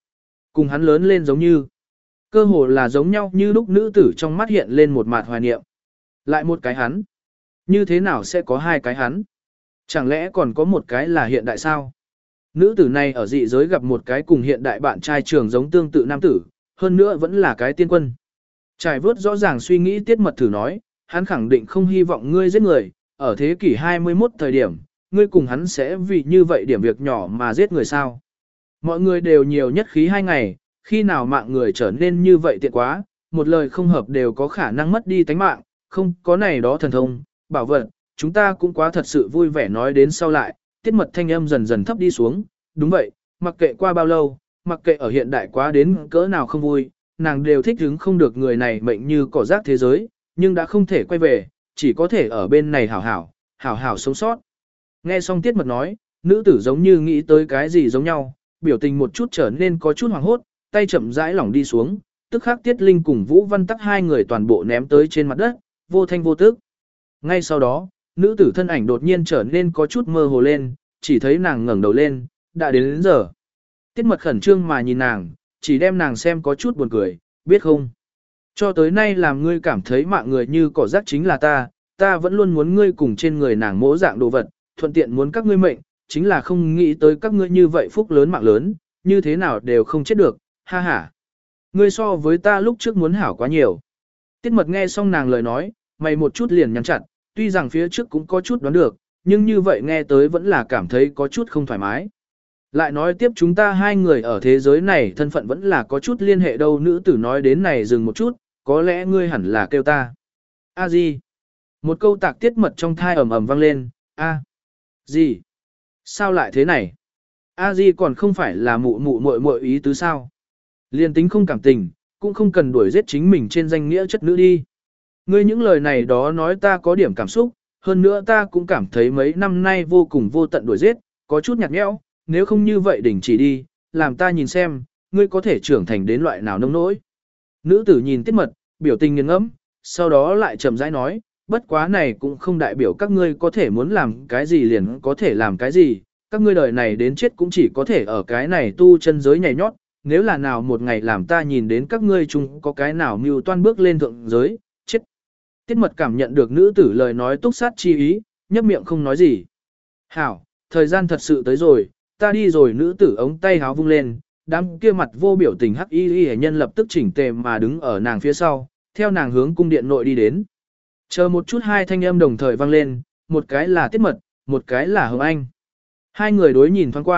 hắn lớn lên giống như, cơ hồ là giống nhau như lúc nữ tử trong mắt hiện lên một mạt hoài niệm. Lại một cái hắn, như thế nào sẽ có hai cái hắn? Chẳng lẽ còn có một cái là hiện đại sao? Nữ tử này ở dị giới gặp một cái cùng hiện đại bạn trai trường giống tương tự nam tử, hơn nữa vẫn là cái tiên quân. Trải vớt rõ ràng suy nghĩ Tiết Mật thử nói, hắn khẳng định không hy vọng ngươi giết người, ở thế kỷ 21 thời điểm, ngươi cùng hắn sẽ vì như vậy điểm việc nhỏ mà giết người sao. Mọi người đều nhiều nhất khí 2 ngày, khi nào mạng người trở nên như vậy tiện quá, một lời không hợp đều có khả năng mất đi tánh mạng, không có này đó thần thông, bảo vật, chúng ta cũng quá thật sự vui vẻ nói đến sau lại, Tiết Mật thanh âm dần dần thấp đi xuống, đúng vậy, mặc kệ qua bao lâu, mặc kệ ở hiện đại quá đến cỡ nào không vui, nàng đều thích hứng không được người này mệnh như cỏ rác thế giới, nhưng đã không thể quay về, chỉ có thể ở bên này hảo hảo sống sót. Nghe xong Tiết Mật nói, nữ tử giống như nghĩ tới cái gì giống nhau, biểu tình một chút trở nên có chút hoảng hốt, tay chậm rãi lỏng đi xuống, tức khắc Tiết Linh cùng Vũ Văn Tắc hai người toàn bộ ném tới trên mặt đất, vô thanh vô tức. Ngay sau đó, nữ tử thân ảnh đột nhiên trở nên có chút mơ hồ lên, chỉ thấy nàng ngẩng đầu lên, đã đến giờ. Tiết Mật khẩn trương mà nhìn nàng, chỉ đem nàng xem có chút buồn cười, biết không? Cho tới nay làm ngươi cảm thấy mạng người như cỏ rác chính là ta vẫn luôn muốn ngươi cùng trên người nàng mỗ dạng đồ vật, thuận tiện muốn các ngươi mệnh, chính là không nghĩ tới các ngươi như vậy phúc lớn mạng lớn, như thế nào đều không chết được, ha ha. Ngươi so với ta lúc trước muốn hảo quá nhiều. Tiết Mật nghe xong nàng lời nói, mày một chút liền nhăn chặt, tuy rằng phía trước cũng có chút đoán được, nhưng như vậy nghe tới vẫn là cảm thấy có chút không thoải mái. Lại nói tiếp chúng ta hai người ở thế giới này thân phận vẫn là có chút liên hệ đâu, nữ tử nói đến này dừng một chút, có lẽ ngươi hẳn là kêu ta. A gì? Một câu tạc Tiết Mật trong thai ầm ầm vang lên, a gì? Sao lại thế này? A di còn không phải là mụ mụ muội muội ý tứ sao? Liên tính không cảm tình, cũng không cần đuổi giết chính mình trên danh nghĩa chất nữ đi. Ngươi những lời này đó nói ta có điểm cảm xúc, hơn nữa ta cũng cảm thấy mấy năm nay vô cùng vô tận đuổi giết, có chút nhạt nhẽo, nếu không như vậy đỉnh chỉ đi, làm ta nhìn xem, ngươi có thể trưởng thành đến loại nào nông nỗi. Nữ tử nhìn Tiết Mật, biểu tình nghiêng ngẫm, sau đó lại chậm rãi nói, bất quá này cũng không đại biểu các ngươi có thể muốn làm cái gì liền có thể làm cái gì, các ngươi đời này đến chết cũng chỉ có thể ở cái này tu chân giới nhảy nhót, nếu là nào một ngày làm ta nhìn đến các ngươi chung có cái nào mưu toan bước lên thượng giới, chết. Tiết Mật cảm nhận được nữ tử lời nói túc sát chi ý, nhấp miệng không nói gì. Hảo, thời gian thật sự tới rồi, ta đi rồi. Nữ tử ống tay háo vung lên, đám kia mặt vô biểu tình hắc y hệ nhân lập tức chỉnh tề mà đứng ở nàng phía sau, theo nàng hướng cung điện nội đi đến. Chờ một chút hai thanh âm đồng thời vang lên, một cái là Tiết Mật, một cái là Hồng Anh. Hai người đối nhìn thoáng qua,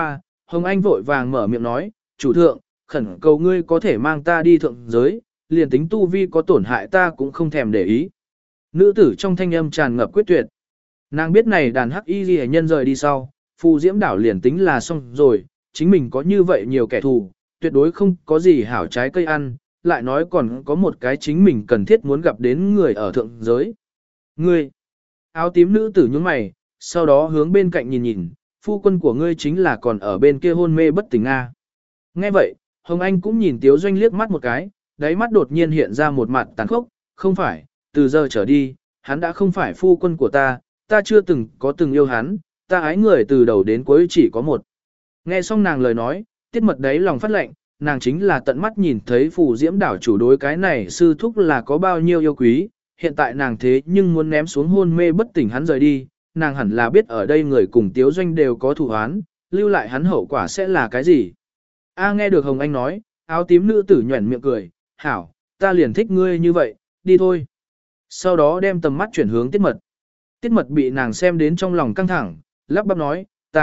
Hồng Anh vội vàng mở miệng nói, chủ thượng, khẩn cầu ngươi có thể mang ta đi thượng giới, liền tính tu vi có tổn hại ta cũng không thèm để ý. Nữ tử trong thanh âm tràn ngập quyết tuyệt. Nàng biết này đàn hắc y ghi nhân rời đi sau, phù diễm đảo liền tính là xong rồi, chính mình có như vậy nhiều kẻ thù, tuyệt đối không có gì hảo trái cây ăn, lại nói còn có một cái chính mình cần thiết muốn gặp đến người ở thượng giới. Ngươi, áo tím nữ tử nhướng mày, sau đó hướng bên cạnh nhìn nhìn, phu quân của ngươi chính là còn ở bên kia hôn mê bất tỉnh Nga. Nghe vậy, Hồng Anh cũng nhìn Tiếu Doanh liếc mắt một cái, đáy mắt đột nhiên hiện ra một mặt tàn khốc, không phải, từ giờ trở đi, hắn đã không phải phu quân của ta chưa từng yêu hắn, ta ái người từ đầu đến cuối chỉ có một. Nghe xong nàng lời nói, Tiết Mật đấy lòng phát lệnh, nàng chính là tận mắt nhìn thấy phù diễm đảo chủ đối cái này sư thúc là có bao nhiêu yêu quý, hiện tại nàng thế nhưng muốn ném xuống hôn mê bất tỉnh hắn rời đi, nàng hẳn là biết ở đây người cùng Tiếu Doanh đều có thủ án, lưu lại hắn hậu quả sẽ là cái gì. Nghe được Hồng Anh nói, áo tím nữ tử nhuẩn miệng cười, hảo, ta liền thích ngươi như vậy, đi thôi. Sau đó đem tầm mắt chuyển hướng Tiết Mật. Tiết Mật bị nàng xem đến trong lòng căng thẳng, lắp bắp nói,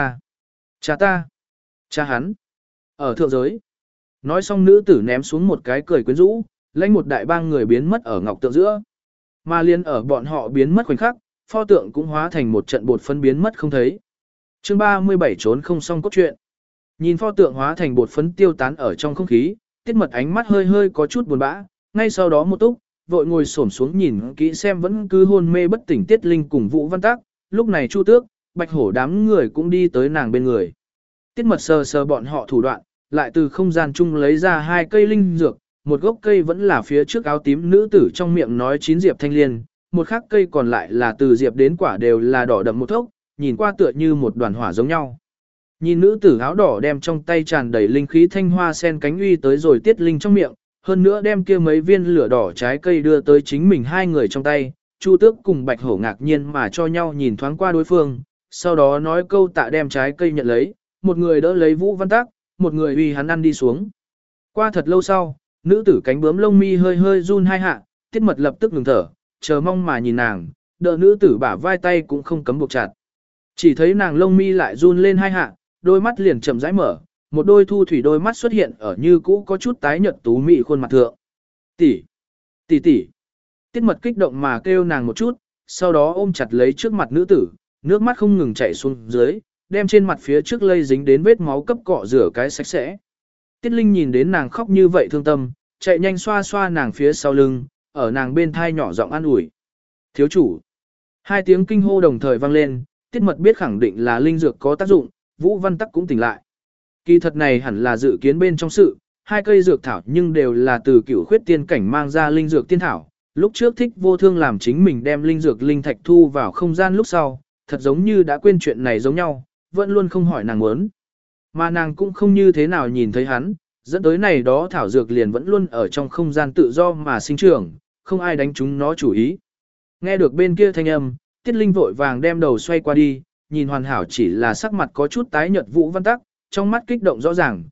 cha hắn, ở thượng giới. Nói xong nữ tử ném xuống một cái cười quyến rũ, lãnh một đại bang người biến mất ở ngọc tượng giữa. Mà liên ở bọn họ biến mất khoảnh khắc, pho tượng cũng hóa thành một trận bột phấn biến mất không thấy. Chương 37 trốn không xong cốt truyện. Nhìn pho tượng hóa thành bột phấn tiêu tán ở trong không khí, Tiết Mật ánh mắt hơi hơi có chút buồn bã, ngay sau đó một túc, vội ngồi xổm xuống nhìn kỹ xem vẫn cứ hôn mê bất tỉnh Tiết Linh cùng Vũ Văn Tác, lúc này Chu Tước, Bạch Hổ đám người cũng đi tới nàng bên người. Tiết Mật sờ sờ bọn họ thủ đoạn, lại từ không gian chung lấy ra 2 cây linh dược, một gốc cây vẫn là phía trước áo tím nữ tử trong miệng nói 9 diệp thanh liên, một khác cây còn lại là từ diệp đến quả đều là đỏ đậm một thốc, nhìn qua tựa như một đoàn hỏa giống nhau. Nhìn nữ tử áo đỏ đem trong tay tràn đầy linh khí thanh hoa sen cánh uy tới rồi Tiết Linh trong miệng, hơn nữa đem kia mấy viên lửa đỏ trái cây đưa tới chính mình hai người trong tay, Chu Tước cùng Bạch Hổ ngạc nhiên mà cho nhau nhìn thoáng qua đối phương, sau đó nói câu tạ đem trái cây nhận lấy, một người đỡ lấy Vũ Văn Tác, một người uy hắn ăn đi xuống. Qua thật lâu sau, nữ tử cánh bướm lông mi hơi hơi run hai hạ, Tiết Mật lập tức ngừng thở, chờ mong mà nhìn nàng, đỡ nữ tử bả vai tay cũng không cấm buộc chặt. Chỉ thấy nàng lông mi lại run lên hai hạ, đôi mắt liền chậm rãi mở, một đôi thu thủy đôi mắt xuất hiện ở như cũ có chút tái nhợt tú mị khuôn mặt thượng. Tỷ. Tiết Mật kích động mà kêu nàng một chút, sau đó ôm chặt lấy trước mặt nữ tử, nước mắt không ngừng chảy xuống dưới, đem trên mặt phía trước lây dính đến vết máu cấp cọ rửa cái sạch sẽ. Tiết Linh nhìn đến nàng khóc như vậy thương tâm, chạy nhanh xoa xoa nàng phía sau lưng, ở nàng bên thai nhỏ giọng an ủi. Thiếu chủ. 2 tiếng kinh hô đồng thời vang lên, Tiết Mật biết khẳng định là linh dược có tác dụng, Vũ Văn Tắc cũng tỉnh lại. Kỳ thật này hẳn là dự kiến bên trong sự, 2 cây dược thảo nhưng đều là từ cửu khuyết tiên cảnh mang ra linh dược tiên thảo. Lúc trước Thích Vô Thương làm chính mình đem linh dược linh thạch thu vào không gian lúc sau, thật giống như đã quên chuyện này giống nhau, vẫn luôn không hỏi nàng muốn. Mà nàng cũng không như thế nào nhìn thấy hắn, dẫn tới này đó thảo dược liền vẫn luôn ở trong không gian tự do mà sinh trưởng, không ai đánh chúng nó chủ ý. Nghe được bên kia thanh âm, Tiết Linh vội vàng đem đầu xoay qua đi, nhìn hoàn hảo chỉ là sắc mặt có chút tái nhợt Vũ Văn Tắc, trong mắt kích động rõ ràng,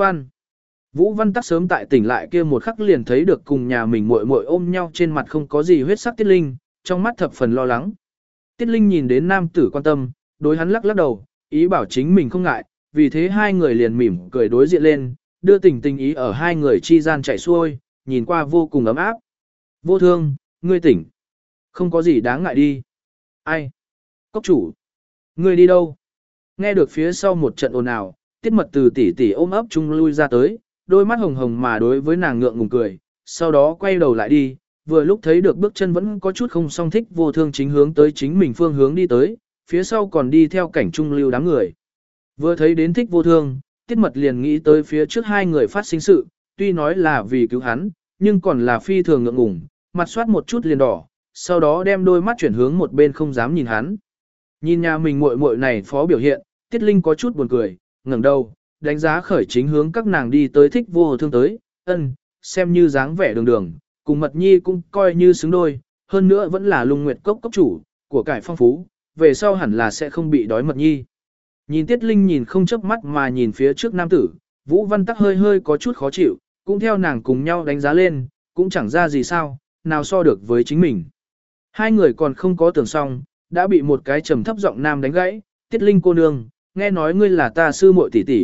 Vũ Văn Tắc sớm tại tỉnh lại kia một khắc liền thấy được cùng nhà mình muội muội ôm nhau trên mặt không có gì huyết sắc Tiết Linh, trong mắt thập phần lo lắng. Tiết Linh nhìn đến nam tử quan tâm, đối hắn lắc lắc đầu, ý bảo chính mình không ngại, vì thế hai người liền mỉm cười đối diện lên, đưa tình ý ở hai người chi gian chảy xuôi, nhìn qua vô cùng ấm áp. Vô Thương, ngươi tỉnh. Không có gì đáng ngại đi. Ai? Cốc chủ. Ngươi đi đâu? Nghe được phía sau một trận ồn ào, Tiết Mật từ tỉ tỉ ôm ấp chung lui ra tới, đôi mắt hồng hồng mà đối với nàng ngượng ngùng cười, sau đó quay đầu lại đi, vừa lúc thấy được bước chân vẫn có chút không song Thích Vô Thương chính hướng tới chính mình phương hướng đi tới, phía sau còn đi theo cảnh trung lưu đám người. Vừa thấy đến Thích Vô Thương, Tiết Mật liền nghĩ tới phía trước hai người phát sinh sự, tuy nói là vì cứu hắn, nhưng còn là phi thường ngượng ngùng, mặt soát một chút liền đỏ, sau đó đem đôi mắt chuyển hướng một bên không dám nhìn hắn. Nhìn nhà mình muội muội này phó biểu hiện, Tiết Linh có chút buồn cười, ngẩng đầu, đánh giá khởi chính hướng các nàng đi tới Thích Vô Thương tới, xem như dáng vẻ đường đường, cùng Mật Nhi cũng coi như xứng đôi, hơn nữa vẫn là Lung Nguyệt Cốc cốc chủ, của cải phong phú, về sau hẳn là sẽ không bị đói Mật Nhi. Nhìn Tiết Linh nhìn không chớp mắt mà nhìn phía trước nam tử, Vũ Văn Tắc hơi hơi có chút khó chịu, cũng theo nàng cùng nhau đánh giá lên, cũng chẳng ra gì sao, nào so được với chính mình. Hai người còn không có tưởng xong, đã bị một cái trầm thấp giọng nam đánh gãy, Tiết Linh cô nương, nghe nói ngươi là ta sư muội tỷ tỷ,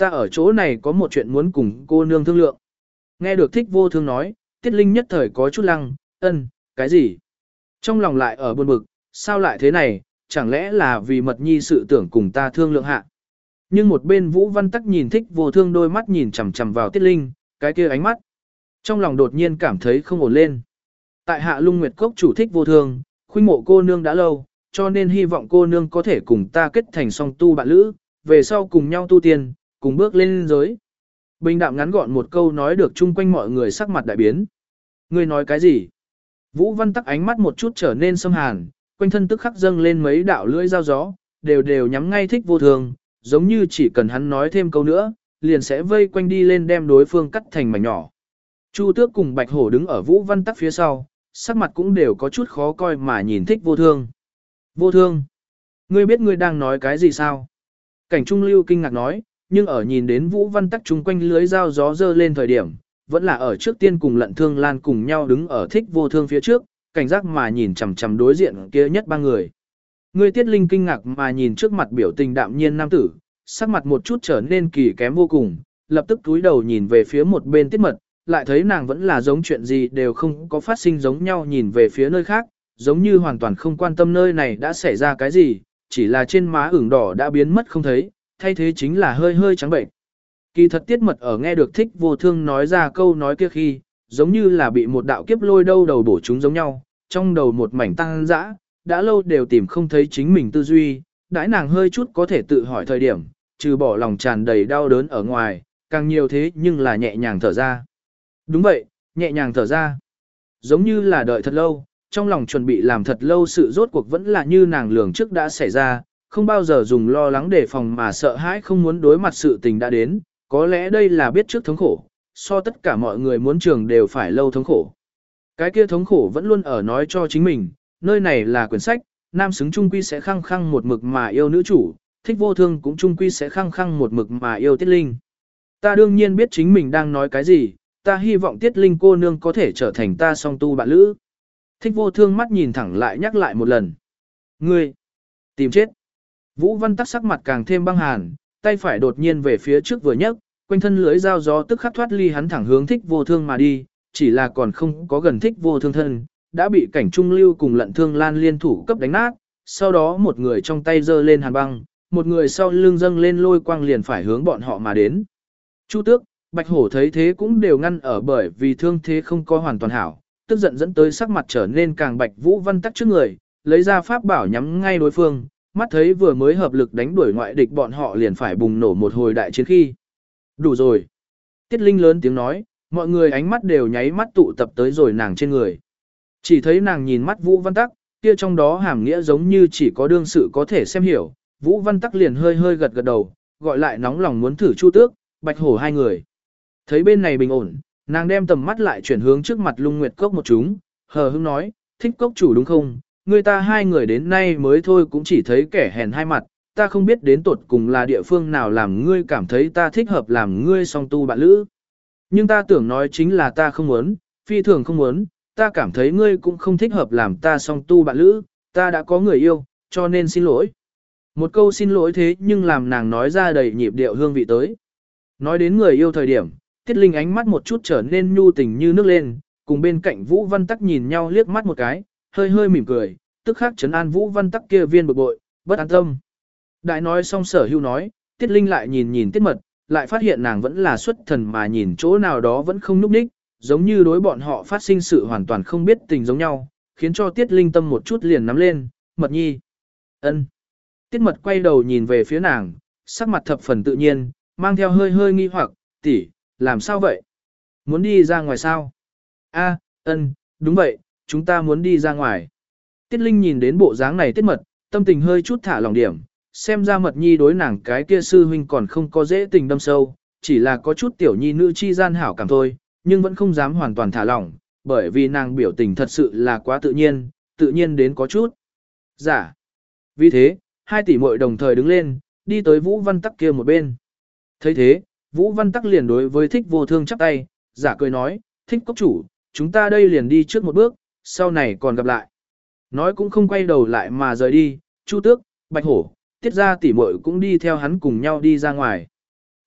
ta ở chỗ này có một chuyện muốn cùng cô nương thương lượng. Nghe được Thích Vô Thương nói, Tiết Linh nhất thời có chút lăng, cái gì? Trong lòng lại ở buồn bực, sao lại thế này, chẳng lẽ là vì Mật Nhi sự tưởng cùng ta thương lượng hạ. Nhưng một bên Vũ Văn Tắc nhìn Thích Vô Thương đôi mắt nhìn chằm chằm vào Tiết Linh, cái kia ánh mắt. Trong lòng đột nhiên cảm thấy không ổn lên. Tại Hạ Lung Nguyệt Cốc chủ Thích Vô Thương, khuynh mộ cô nương đã lâu, cho nên hy vọng cô nương có thể cùng ta kết thành song tu bạn lữ, về sau cùng nhau tu tiên, cùng bước lên giới. Bình đạm ngắn gọn một câu nói được chung quanh mọi người sắc mặt đại biến. Ngươi nói cái gì? Vũ Văn Tắc ánh mắt một chút trở nên xâm hàn, quanh thân tức khắc dâng lên mấy đạo lưỡi dao gió, đều nhắm ngay Thích Vô Thương, giống như chỉ cần hắn nói thêm câu nữa, liền sẽ vây quanh đi lên đem đối phương cắt thành mảnh nhỏ. Chu Tước cùng Bạch Hổ đứng ở Vũ Văn Tắc phía sau, sắc mặt cũng đều có chút khó coi mà nhìn Thích Vô Thương. Vô Thương, ngươi biết ngươi đang nói cái gì sao? Cảnh Trung Lưu kinh ngạc nói, nhưng ở nhìn đến Vũ Văn Tắc chung quanh lưới dao gió dơ lên thời điểm, vẫn là ở trước tiên cùng Lận Thương Lan cùng nhau đứng ở Thích Vô Thương phía trước, cảnh giác mà nhìn chằm chằm đối diện kia nhất ba người. Ngươi Tiết Linh kinh ngạc mà nhìn trước mặt biểu tình đạm nhiên nam tử, sắc mặt một chút trở nên kỳ kém vô cùng, lập tức cúi đầu nhìn về phía một bên Tiết Mật, lại thấy nàng vẫn là giống chuyện gì đều không có phát sinh giống nhau nhìn về phía nơi khác, giống như hoàn toàn không quan tâm nơi này đã xảy ra cái gì, chỉ là trên má ửng đỏ đã biến mất không thấy, thay thế chính là hơi hơi trắng bệnh. Kỳ thật Tiết Mật ở nghe được Thích Vô Thương nói ra câu nói kia khi, giống như là bị một đạo kiếp lôi đâu đầu bổ chúng giống nhau, trong đầu một mảnh tăng dã, đã lâu đều tìm không thấy chính mình tư duy, đãi nàng hơi chút có thể tự hỏi thời điểm, trừ bỏ lòng tràn đầy đau đớn ở ngoài, càng nhiều thế nhưng là nhẹ nhàng thở ra. Đúng vậy, nhẹ nhàng thở ra. Giống như là đợi thật lâu, trong lòng chuẩn bị làm thật lâu sự rốt cuộc vẫn là như nàng lường trước đã xảy ra, không bao giờ dùng lo lắng đề phòng mà sợ hãi không muốn đối mặt sự tình đã đến, có lẽ đây là biết trước thống khổ, so tất cả mọi người muốn trường đều phải lâu thống khổ. Cái kia thống khổ vẫn luôn ở nói cho chính mình, nơi này là quyển sách, nam xứng trung quy sẽ khăng khăng một mực mà yêu nữ chủ, Thích Vô Thương cũng trung quy sẽ khăng khăng một mực mà yêu Tiết Linh. Ta đương nhiên biết chính mình đang nói cái gì, ta hy vọng Tiết Linh cô nương có thể trở thành ta song tu bạn lữ. Thích Vô Thương mắt nhìn thẳng lại nhắc lại một lần. Ngươi, tìm chết. Vũ Văn Tắc sắc mặt càng thêm băng hàn, tay phải đột nhiên về phía trước vừa nhấc, quanh thân lưới dao gió tức khắc thoát ly hắn thẳng hướng Thích Vô Thương mà đi, chỉ là còn không có gần Thích Vô Thương thân, đã bị Cảnh Trung Lưu cùng Lận Thương Lan liên thủ cấp đánh nát, sau đó một người trong tay giơ lên hàn băng, một người sau lưng dâng lên lôi quang liền phải hướng bọn họ mà đến. Chu Tước, Bạch Hổ thấy thế cũng đều ngăn ở bởi vì thương thế không có hoàn toàn hảo, tức giận dẫn tới sắc mặt trở nên càng bạch. Vũ Văn Tắc trước người, lấy ra pháp bảo nhắm ngay đối phương, mắt thấy vừa mới hợp lực đánh đuổi ngoại địch bọn họ liền phải bùng nổ một hồi đại chiến khi. Đủ rồi. Tiết Linh lớn tiếng nói, mọi người ánh mắt đều nháy mắt tụ tập tới rồi nàng trên người. Chỉ thấy nàng nhìn mắt Vũ Văn Tắc, kia trong đó hàm nghĩa giống như chỉ có đương sự có thể xem hiểu. Vũ Văn Tắc liền hơi hơi gật gật đầu, gọi lại nóng lòng muốn thử Chu Tước, Bạch Hổ hai người. Thấy bên này bình ổn, nàng đem tầm mắt lại chuyển hướng trước mặt Lung Nguyệt Cốc một chúng, hờ hững nói, Thích Cốc chủ đúng không? Người ta hai người đến nay mới thôi cũng chỉ thấy kẻ hèn hai mặt, ta không biết đến tột cùng là địa phương nào làm ngươi cảm thấy ta thích hợp làm ngươi song tu bạn lữ. Nhưng ta tưởng nói chính là ta không muốn, phi thường không muốn, ta cảm thấy ngươi cũng không thích hợp làm ta song tu bạn lữ, ta đã có người yêu, cho nên xin lỗi. Một câu xin lỗi thế nhưng làm nàng nói ra đầy nhịp điệu hương vị tới. Nói đến người yêu thời điểm, Tiết Linh ánh mắt một chút trở nên nhu tình như nước lên, cùng bên cạnh Vũ Văn Tắc nhìn nhau liếc mắt một cái, hơi hơi mỉm cười, tức khắc trấn an Vũ Văn Tắc kia viên bực bội, bất an tâm. Đại nói xong Sở Hưu nói, Tiết Linh lại nhìn nhìn Tiết Mật, lại phát hiện nàng vẫn là xuất thần mà nhìn chỗ nào đó vẫn không núp đích, giống như đối bọn họ phát sinh sự hoàn toàn không biết tình giống nhau, khiến cho Tiết Linh tâm một chút liền nắm lên, Mật nhi. Ân. Tiết Mật quay đầu nhìn về phía nàng, sắc mặt thập phần tự nhiên, mang theo hơi hơi nghi hoặc, tỷ, làm sao vậy? Muốn đi ra ngoài sao? A, đúng vậy, chúng ta muốn đi ra ngoài. Tiết Linh nhìn đến bộ dáng này Tiết Mật, tâm tình hơi chút thả lỏng điểm, xem ra Mật nhi đối nàng cái kia sư huynh còn không có dễ tình đâm sâu, chỉ là có chút tiểu nhi nữ chi gian hảo cảm thôi, nhưng vẫn không dám hoàn toàn thả lỏng, bởi vì nàng biểu tình thật sự là quá tự nhiên đến có chút. Dạ. Vì thế, hai tỷ muội đồng thời đứng lên, đi tới Vũ Văn Tắc kia một bên. Thấy thế, Vũ Văn Tắc liền đối với Thích Vô Thương chắp tay, giả cười nói, Thích Cốc chủ, chúng ta đây liền đi trước một bước, sau này còn gặp lại. Nói cũng không quay đầu lại mà rời đi, Chu Tước, Bạch Hổ, Tiết gia tỷ muội cũng đi theo hắn cùng nhau đi ra ngoài.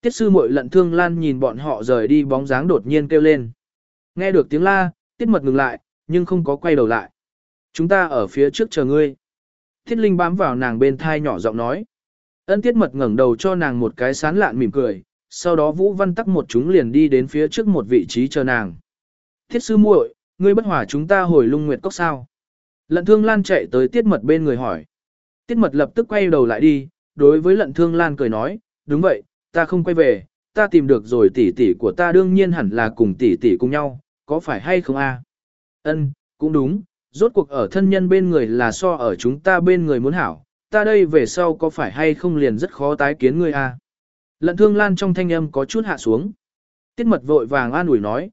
Tiết sư muội Lận Thương Lan nhìn bọn họ rời đi bóng dáng đột nhiên kêu lên. Nghe được tiếng la, Tiết Mật ngừng lại, nhưng không có quay đầu lại. Chúng ta ở phía trước chờ ngươi. Tiết Linh bám vào nàng bên thai nhỏ giọng nói. Ân Tiết Mật ngẩng đầu cho nàng một cái sán lạn mỉm cười, sau đó Vũ Văn Tắc một chúng liền đi đến phía trước một vị trí chờ nàng. Tiết sư muội, ngươi bất hòa chúng ta hồi Lung Nguyệt Cốc sao? Lận Thương Lan chạy tới Tiết Mật bên người hỏi. Tiết Mật lập tức quay đầu lại đi, đối với Lận Thương Lan cười nói, đúng vậy, ta không quay về, ta tìm được rồi tỷ tỷ của ta đương nhiên hẳn là cùng tỷ tỷ cùng nhau, có phải hay không a? Ân, cũng đúng, rốt cuộc ở thân nhân bên người là so ở chúng ta bên người muốn hảo, ta đây về sau có phải hay không liền rất khó tái kiến ngươi a? Lận Thương Lan trong thanh âm có chút hạ xuống. Tiết Mật vội vàng an ủi nói,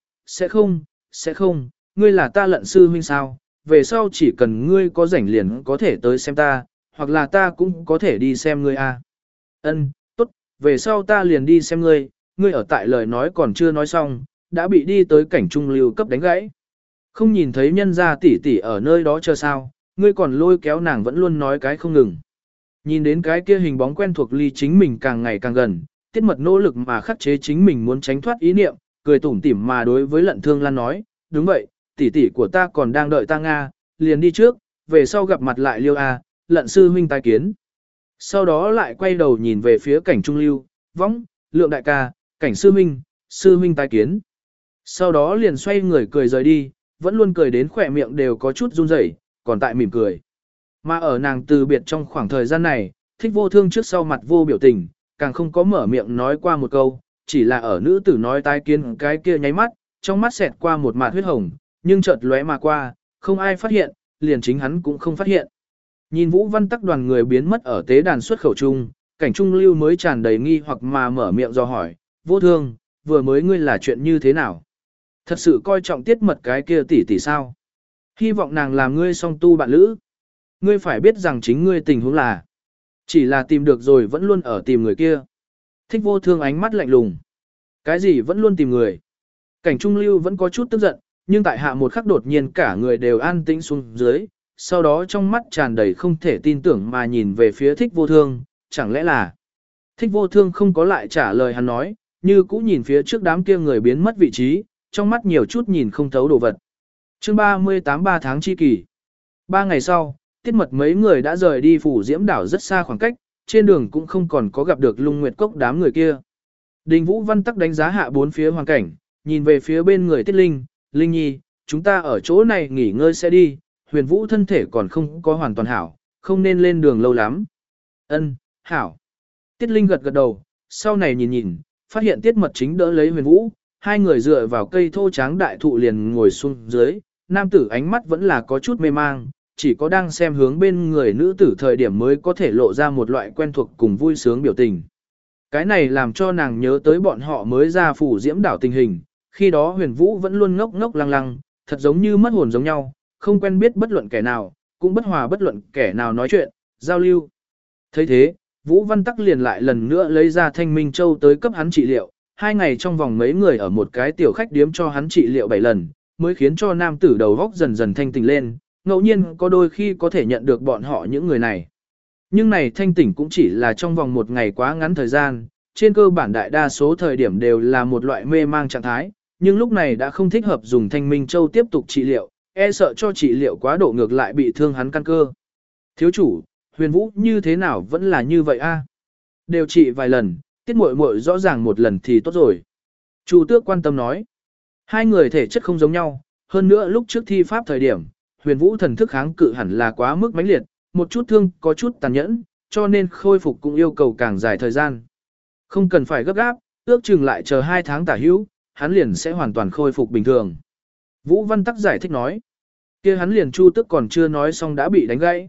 sẽ không, ngươi là ta Lận sư huynh sao, về sau chỉ cần ngươi có rảnh liền có thể tới xem ta, hoặc là ta cũng có thể đi xem ngươi a. Ân, tốt, về sau ta liền đi xem ngươi, ngươi ở tại lời nói còn chưa nói xong, đã bị đi tới cảnh trung lưu cấp đánh gãy. Không nhìn thấy nhân gia tỷ tỷ ở nơi đó chờ sao, ngươi còn lôi kéo nàng vẫn luôn nói cái không ngừng. Nhìn đến cái kia hình bóng quen thuộc ly chính mình càng ngày càng gần, Tiết Mật nỗ lực mà khắc chế chính mình muốn tránh thoát ý niệm, cười tủm tỉm mà đối với Lận Thương Lan nói, đúng vậy, tỷ tỷ của ta còn đang đợi ta Nga, liền đi trước, về sau gặp mặt lại liêu a, Lận sư huynh tái kiến. Sau đó lại quay đầu nhìn về phía cảnh trung lưu, võng, lượng đại ca, cảnh sư huynh tái kiến. Sau đó liền xoay người cười rời đi, vẫn luôn cười đến khỏe miệng đều có chút run rẩy, còn tại mỉm cười. Mà ở nàng từ biệt trong khoảng thời gian này, Thích Vô Thương trước sau mặt vô biểu tình, càng không có mở miệng nói qua một câu, chỉ là ở nữ tử nói tái kiến cái kia nháy mắt, trong mắt xẹt qua một mạt huyết hồng, nhưng chợt lóe mà qua, không ai phát hiện, liền chính hắn cũng không phát hiện. Nhìn Vũ Văn Tắc đoàn người biến mất ở tế đàn xuất khẩu trung, cảnh trung lưu mới tràn đầy nghi hoặc mà mở miệng do hỏi, Vô Thương, vừa mới ngươi là chuyện như thế nào? Thật sự coi trọng Tiết Mật cái kia tỷ tỷ sao? Hy vọng nàng làm ngươi song tu bạn lữ. Ngươi phải biết rằng chính ngươi tình huống là chỉ là tìm được rồi vẫn luôn ở tìm người kia. Thích Vô Thương ánh mắt lạnh lùng. Cái gì vẫn luôn tìm người? Cảnh trung lưu vẫn có chút tức giận, nhưng tại hạ một khắc đột nhiên cả người đều an tĩnh xuống dưới, sau đó trong mắt tràn đầy không thể tin tưởng mà nhìn về phía Thích Vô Thương, chẳng lẽ là... Thích Vô Thương không có lại trả lời hắn nói, như cũ nhìn phía trước đám kia người biến mất vị trí, trong mắt nhiều chút nhìn không thấu đồ vật. Chương 38 3 tháng chi kỳ. 3 ngày sau, Tiết Mật mấy người đã rời đi phủ Diễm đảo rất xa khoảng cách, trên đường cũng không còn có gặp được Lung Nguyệt Cốc đám người kia. Đình Vũ Văn Tắc đánh giá hạ bốn phía hoàn cảnh, nhìn về phía bên người Tiết Linh, Linh Nhi, chúng ta ở chỗ này nghỉ ngơi sẽ đi, Huyền Vũ thân thể còn không có hoàn toàn hảo, không nên lên đường lâu lắm. Ân, hảo. Tiết Linh gật gật đầu, sau này nhìn nhìn, phát hiện Tiết Mật chính đỡ lấy Huyền Vũ, hai người dựa vào cây thô tráng đại thụ liền ngồi xuống dưới, nam tử ánh mắt vẫn là có chút mê mang, chỉ có đang xem hướng bên người nữ tử thời điểm mới có thể lộ ra một loại quen thuộc cùng vui sướng biểu tình. Cái này làm cho nàng nhớ tới bọn họ mới ra phủ Diễm đảo tình hình, khi đó Huyền Vũ vẫn luôn ngốc ngốc lăng lăng, thật giống như mất hồn giống nhau, không quen biết bất luận kẻ nào, cũng bất hòa bất luận kẻ nào nói chuyện, giao lưu. Thấy thế, Vũ Văn Tắc liền lại lần nữa lấy ra Thanh Minh Châu tới cấp hắn trị liệu, 2 ngày trong vòng mấy người ở một cái tiểu khách điếm cho hắn trị liệu 7 lần, mới khiến cho nam tử đầu góc dần dần thanh tỉnh lên, ngẫu nhiên có đôi khi có thể nhận được bọn họ những người này. Nhưng này thanh tỉnh cũng chỉ là trong vòng một ngày quá ngắn thời gian, trên cơ bản đại đa số thời điểm đều là một loại mê mang trạng thái, nhưng lúc này đã không thích hợp dùng Thanh Minh Châu tiếp tục trị liệu, e sợ cho trị liệu quá độ ngược lại bị thương hắn căn cơ. Thiếu chủ, Huyền Vũ như thế nào vẫn là như vậy a? Đều trị vài lần, Tiết muội muội rõ ràng một lần thì tốt rồi. Chu Tước quan tâm nói, hai người thể chất không giống nhau, hơn nữa lúc trước thi pháp thời điểm, Huyền Vũ thần thức kháng cự hẳn là quá mức mãnh liệt, một chút thương có chút tàn nhẫn, cho nên khôi phục cũng yêu cầu càng dài thời gian. Không cần phải gấp gáp, ước chừng lại chờ 2 tháng tả hữu, hắn liền sẽ hoàn toàn khôi phục bình thường. Vũ Văn Tắc giải thích nói, kia hắn liền Chu Tước còn chưa nói xong đã bị đánh gãy.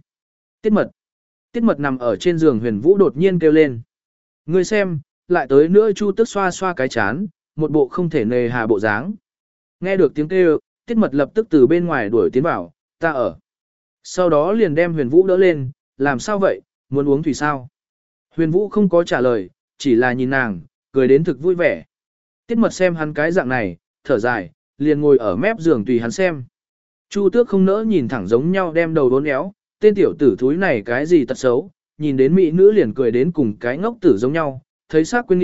Tiết Mật nằm ở trên giường Huyền Vũ đột nhiên kêu lên. Ngươi xem, lại tới nữa Chu Tước xoa xoa cái chán, một bộ không thể nề hà bộ dáng. Nghe được tiếng kêu, Tiết Mật lập tức từ bên ngoài đuổi tiến vào, ta ở. Sau đó liền đem Huyền Vũ đỡ lên, làm sao vậy, muốn uống thủy sao? Huyền Vũ không có trả lời, chỉ là nhìn nàng, cười đến thực vui vẻ. Tiết Mật xem hắn cái dạng này, thở dài, liền ngồi ở mép giường tùy hắn xem. Chu Tước không nỡ nhìn thẳng giống nhau đem đầu đốn éo, tên tiểu tử thúi này cái gì tật xấu, nhìn đến mỹ nữ liền cười đến cùng cái ngốc tử giống nhau, thấy xác quên nghĩa,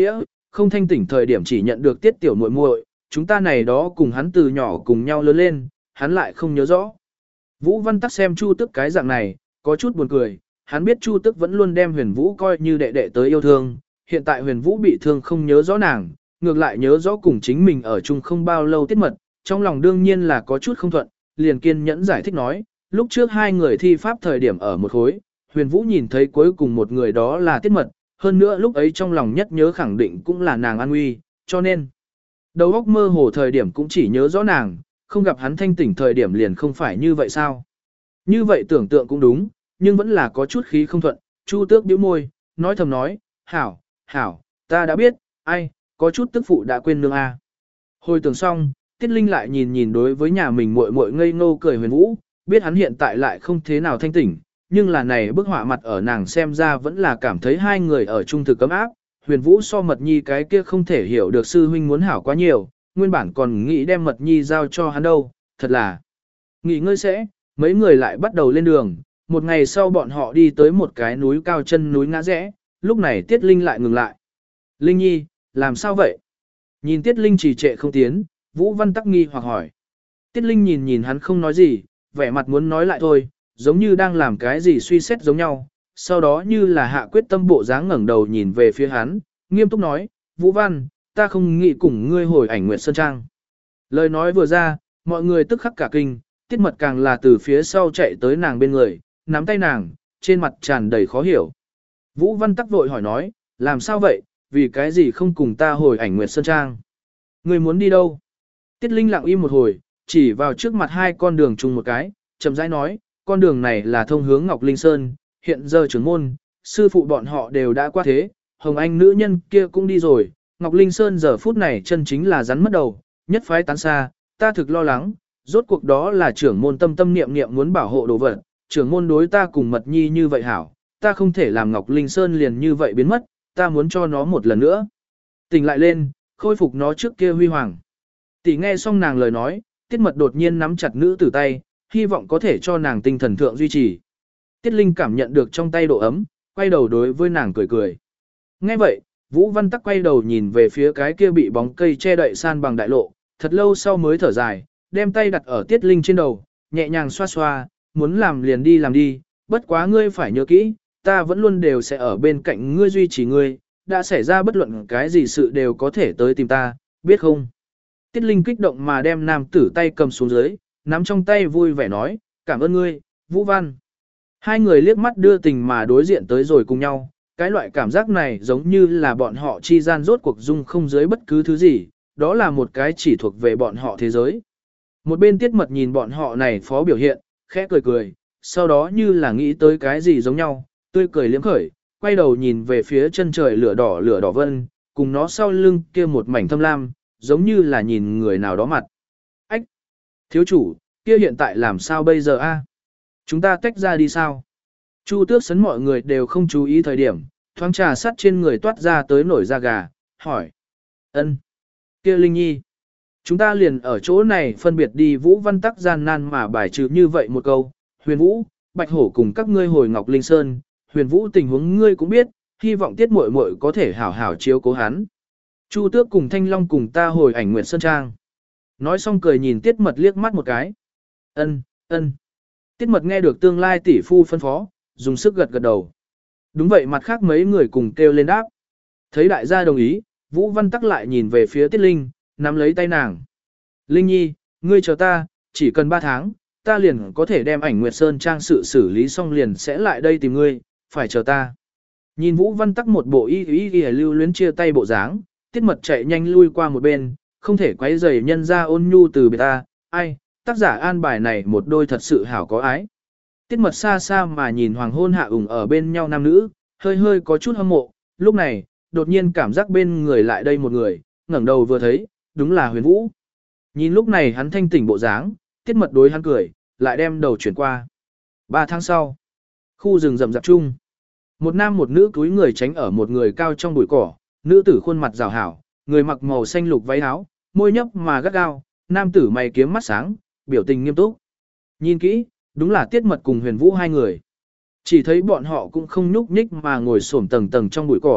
không thanh tỉnh thời điểm chỉ nhận được tiết tiểu muội muội, chúng ta này đó cùng hắn từ nhỏ cùng nhau lớn lên, hắn lại không nhớ rõ. Vũ Văn Tắc xem Chu Tức cái dạng này, có chút buồn cười, hắn biết Chu Tức vẫn luôn đem Huyền Vũ coi như đệ đệ tới yêu thương, hiện tại Huyền Vũ bị thương không nhớ rõ nàng, ngược lại nhớ rõ cùng chính mình ở chung không bao lâu Tiết Mật, trong lòng đương nhiên là có chút không thuận, liền kiên nhẫn giải thích nói, lúc trước hai người thi pháp thời điểm ở một khối, Huyền Vũ nhìn thấy cuối cùng một người đó là Tiết Mật, hơn nữa lúc ấy trong lòng nhất nhớ khẳng định cũng là nàng an nguy, cho nên đầu óc mơ hồ thời điểm cũng chỉ nhớ rõ nàng, không gặp hắn thanh tỉnh thời điểm liền không phải như vậy sao. Như vậy tưởng tượng cũng đúng, nhưng vẫn là có chút khí không thuận, Chu Tước bĩu môi, nói thầm nói, hảo, hảo, ta đã biết, ai, có chút tức phụ đã quên nương a. Hồi tưởng xong, Tiết Linh lại nhìn nhìn đối với nhà mình muội muội ngây ngô cười Huyền Vũ, biết hắn hiện tại lại không thế nào thanh tỉnh, nhưng là này bức họa mặt ở nàng xem ra vẫn là cảm thấy hai người ở chung thực cấm áp. Huyền Vũ so Mật Nhi cái kia không thể hiểu được sư huynh muốn hảo quá nhiều, nguyên bản còn nghĩ đem Mật Nhi giao cho hắn đâu, thật là. Nghỉ ngơi sẽ, mấy người lại bắt đầu lên đường, một ngày sau bọn họ đi tới một cái núi cao chân núi ngã rẽ, lúc này Tiết Linh lại ngừng lại. Linh Nhi, làm sao vậy? Nhìn Tiết Linh trì trệ không tiến, Vũ Văn Tắc nghi hoặc hỏi. Tiết Linh nhìn nhìn hắn không nói gì, vẻ mặt muốn nói lại thôi, giống như đang làm cái gì suy xét giống nhau, sau đó như là hạ quyết tâm bộ dáng ngẩng đầu nhìn về phía hắn, nghiêm túc nói, Vũ Văn, ta không nghĩ cùng ngươi hồi ảnh Nguyệt Sơn Trang. Lời nói vừa ra, mọi người tức khắc cả kinh, Tiết Mật càng là từ phía sau chạy tới nàng bên người, nắm tay nàng, trên mặt tràn đầy khó hiểu. Vũ Văn Tắc vội hỏi nói, làm sao vậy, vì cái gì không cùng ta hồi ảnh Nguyệt Sơn Trang? Ngươi muốn đi đâu? Tiết Linh lặng im một hồi, chỉ vào trước mặt hai con đường chung một cái, chậm rãi nói, con đường này là thông hướng Ngọc Linh Sơn, hiện giờ trưởng môn, sư phụ bọn họ đều đã qua thế, Hồng Anh nữ nhân kia cũng đi rồi, Ngọc Linh Sơn giờ phút này chân chính là rắn mất đầu, nhất phái tán xa, ta thực lo lắng, rốt cuộc đó là trưởng môn tâm tâm niệm niệm muốn bảo hộ đồ vật, trưởng môn đối ta cùng Mật Nhi như vậy hảo, ta không thể làm Ngọc Linh Sơn liền như vậy biến mất, ta muốn cho nó một lần nữa. Tỉnh lại lên, khôi phục nó trước kia huy hoàng. Tỷ nghe xong nàng lời nói, Tiết Mật đột nhiên nắm chặt nữ tử tay, hy vọng có thể cho nàng tinh thần thượng duy trì. Tiết Linh cảm nhận được trong tay độ ấm, quay đầu đối với nàng cười cười. Nghe vậy, Vũ Văn Tắc quay đầu nhìn về phía cái kia bị bóng cây che đậy san bằng đại lộ, thật lâu sau mới thở dài, đem tay đặt ở Tiết Linh trên đầu, nhẹ nhàng xoa xoa, muốn làm liền đi làm đi, bất quá ngươi phải nhớ kỹ, ta vẫn luôn đều sẽ ở bên cạnh ngươi duy trì ngươi, đã xảy ra bất luận cái gì sự đều có thể tới tìm ta, biết không? Tiết Linh kích động mà đem nam tử tay cầm xuống dưới, nắm trong tay vui vẻ nói, cảm ơn ngươi, Vũ Văn. Hai người liếc mắt đưa tình mà đối diện tới rồi cùng nhau, cái loại cảm giác này giống như là bọn họ chi gian rốt cuộc dung không dưới bất cứ thứ gì, đó là một cái chỉ thuộc về bọn họ thế giới. Một bên Tiết Mật nhìn bọn họ này phó biểu hiện, khẽ cười cười, sau đó như là nghĩ tới cái gì giống nhau, tươi cười liếm khởi, quay đầu nhìn về phía chân trời lửa đỏ vân, cùng nó sau lưng kia một mảnh thâm lam, giống như là nhìn người nào đó mặt. Ách! Thiếu chủ, kia hiện tại làm sao bây giờ a? Chúng ta tách ra đi sao? Chu Tước sấn mọi người đều không chú ý thời điểm, thoáng trà sắt trên người toát ra tới nổi da gà, hỏi. Ân, kia Linh Nhi. Chúng ta liền ở chỗ này phân biệt đi. Vũ Văn Tắc gian nan mà bài trừ như vậy một câu. Huyền Vũ, Bạch Hổ cùng các ngươi hồi Ngọc Linh Sơn. Huyền Vũ tình huống ngươi cũng biết, hy vọng Tiết muội muội có thể hảo hảo chiếu cố hắn. Chu Tước cùng Thanh Long cùng ta hồi ảnh Nguyệt Sơn Trang. Nói xong cười nhìn Tiết Mật liếc mắt một cái. Ân, ân. Tiết Mật nghe được tương lai tỷ phu phân phó, dùng sức gật gật đầu. Đúng vậy, mặt khác mấy người cùng kêu lên đáp. Thấy đại gia đồng ý, Vũ Văn Tắc lại nhìn về phía Tiết Linh, nắm lấy tay nàng. Linh Nhi, ngươi chờ ta, chỉ cần 3 tháng, ta liền có thể đem ảnh Nguyệt Sơn Trang sự xử lý xong liền sẽ lại đây tìm ngươi, phải chờ ta. Nhìn Vũ Văn Tắc một bộ y lưu luyến chia tay bộ dáng, Tiết Mật chạy nhanh lui qua một bên, không thể quấy rầy nhân ra ôn nhu từ biệt ta, ai, tác giả an bài này một đôi thật sự hảo có ái. Tiết Mật xa xa mà nhìn hoàng hôn hạ ủng ở bên nhau nam nữ, hơi hơi có chút hâm mộ, lúc này, đột nhiên cảm giác bên người lại đây một người, ngẩng đầu vừa thấy, đúng là Huyền Vũ. Nhìn lúc này hắn thanh tỉnh bộ dáng, Tiết Mật đối hắn cười, lại đem đầu chuyển qua. 3 tháng sau, khu rừng rậm rạp chung, một nam một nữ cúi người tránh ở một người cao trong bụi cỏ, nữ tử khuôn mặt rào hảo, người mặc màu xanh lục váy áo, môi nhấp mà gắt gao, nam tử mày kiếm mắt sáng, biểu tình nghiêm túc. Nhìn kỹ, đúng là Tiết Mật cùng Huyền Vũ hai người. Chỉ thấy bọn họ cũng không nhúc nhích mà ngồi xổm tầng tầng trong bụi cỏ,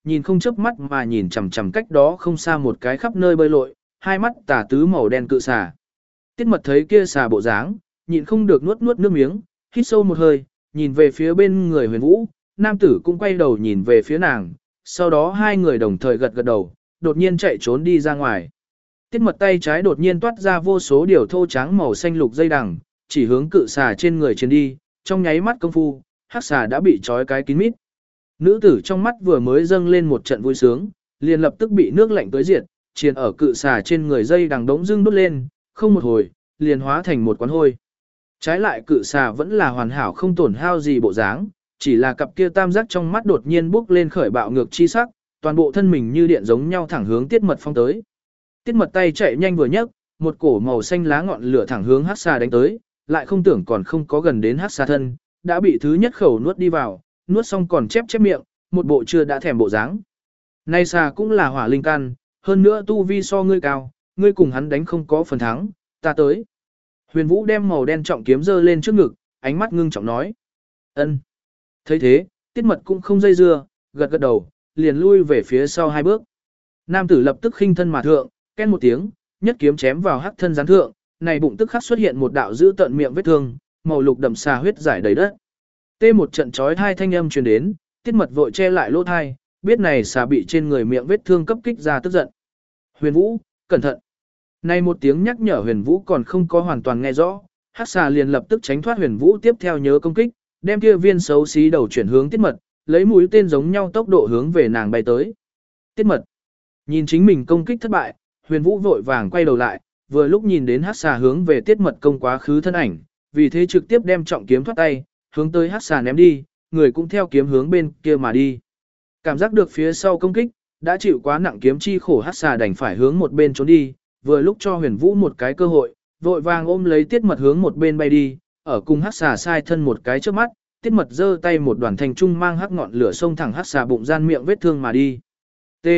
nhìn không chớp mắt mà nhìn chằm chằm cách đó không xa một cái khắp nơi bơi lội, hai mắt tà tứ màu đen cự xà. Tiết Mật thấy kia xà bộ dáng, nhịn không được nuốt nuốt nước miếng, hít sâu một hơi, nhìn về phía bên người Huyền Vũ, nam tử cũng quay đầu nhìn về phía nàng, sau đó hai người đồng thời gật gật đầu, đột nhiên chạy trốn đi ra ngoài. Tiết Mật tay trái đột nhiên toát ra vô số điều thô trắng màu xanh lục dây đằng, chỉ hướng cự xà trên người trên đi, trong nháy mắt công phu, hắc xà đã bị trói cái kín mít. Nữ tử trong mắt vừa mới dâng lên một trận vui sướng, liền lập tức bị nước lạnh tới diệt, triền ở cự xà trên người dây đằng đống dưng đốt lên, không một hồi, liền hóa thành một quán hôi. Trái lại cự xà vẫn là hoàn hảo không tổn hao gì bộ dáng, chỉ là cặp kia tam giác trong mắt đột nhiên bốc lên khởi bạo ngược chi sắc, toàn bộ thân mình như điện giống nhau thẳng hướng Tiết Mật phong tới. Tiết Mật tay chạy nhanh vừa nhấc, một cổ màu xanh lá ngọn lửa thẳng hướng hắc xà đánh tới, lại không tưởng còn không có gần đến hắc xà thân, đã bị thứ nhất khẩu nuốt đi vào, nuốt xong còn chép chép miệng, một bộ chưa đã thèm bộ dáng. Nay xà cũng là hỏa linh căn, hơn nữa tu vi so ngươi cao, ngươi cùng hắn đánh không có phần thắng, ta tới. Huyền Vũ đem màu đen trọng kiếm giơ lên trước ngực, ánh mắt ngưng trọng nói. Ân. Thấy thế, Tiết Mật cũng không dây dưa, gật gật đầu, liền lui về phía sau hai bước. Nam tử lập tức khinh thân mà thượng, ken một tiếng, nhất kiếm chém vào hắc thân gián thượng, này bụng tức khắc xuất hiện một đạo dữ tận miệng vết thương, màu lục đậm xà huyết giải đầy đất. Tê một trận chói tai thanh âm truyền đến, Tiết Mật vội che lại lỗ tai, biết này xà bị trên người miệng vết thương cấp kích ra tức giận. Huyền Vũ, cẩn thận. Này một tiếng nhắc nhở Huyền Vũ còn không có hoàn toàn nghe rõ, hắc xà liền lập tức tránh thoát Huyền Vũ tiếp theo nhớ công kích, đem kia viên xấu xí đầu chuyển hướng Tiết Mật, lấy mũi tên giống nhau tốc độ hướng về nàng bay tới. Tiết Mật nhìn chính mình công kích thất bại, Huyền Vũ vội vàng quay đầu lại, vừa lúc nhìn đến hắc xà hướng về Tiết Mật công quá khứ thân ảnh, vì thế trực tiếp đem trọng kiếm thoát tay, hướng tới hắc xà ném đi, người cũng theo kiếm hướng bên kia mà đi. Cảm giác được phía sau công kích, đã chịu quá nặng kiếm chi khổ hắc xà đành phải hướng một bên trốn đi, vừa lúc cho Huyền Vũ một cái cơ hội, vội vàng ôm lấy Tiết Mật hướng một bên bay đi, ở cùng hắc xà sai thân một cái trước mắt, Tiết Mật giơ tay một đoàn thành trung mang hắc ngọn lửa xông thẳng hắc xà bụng gian miệng vết thương mà đi. T.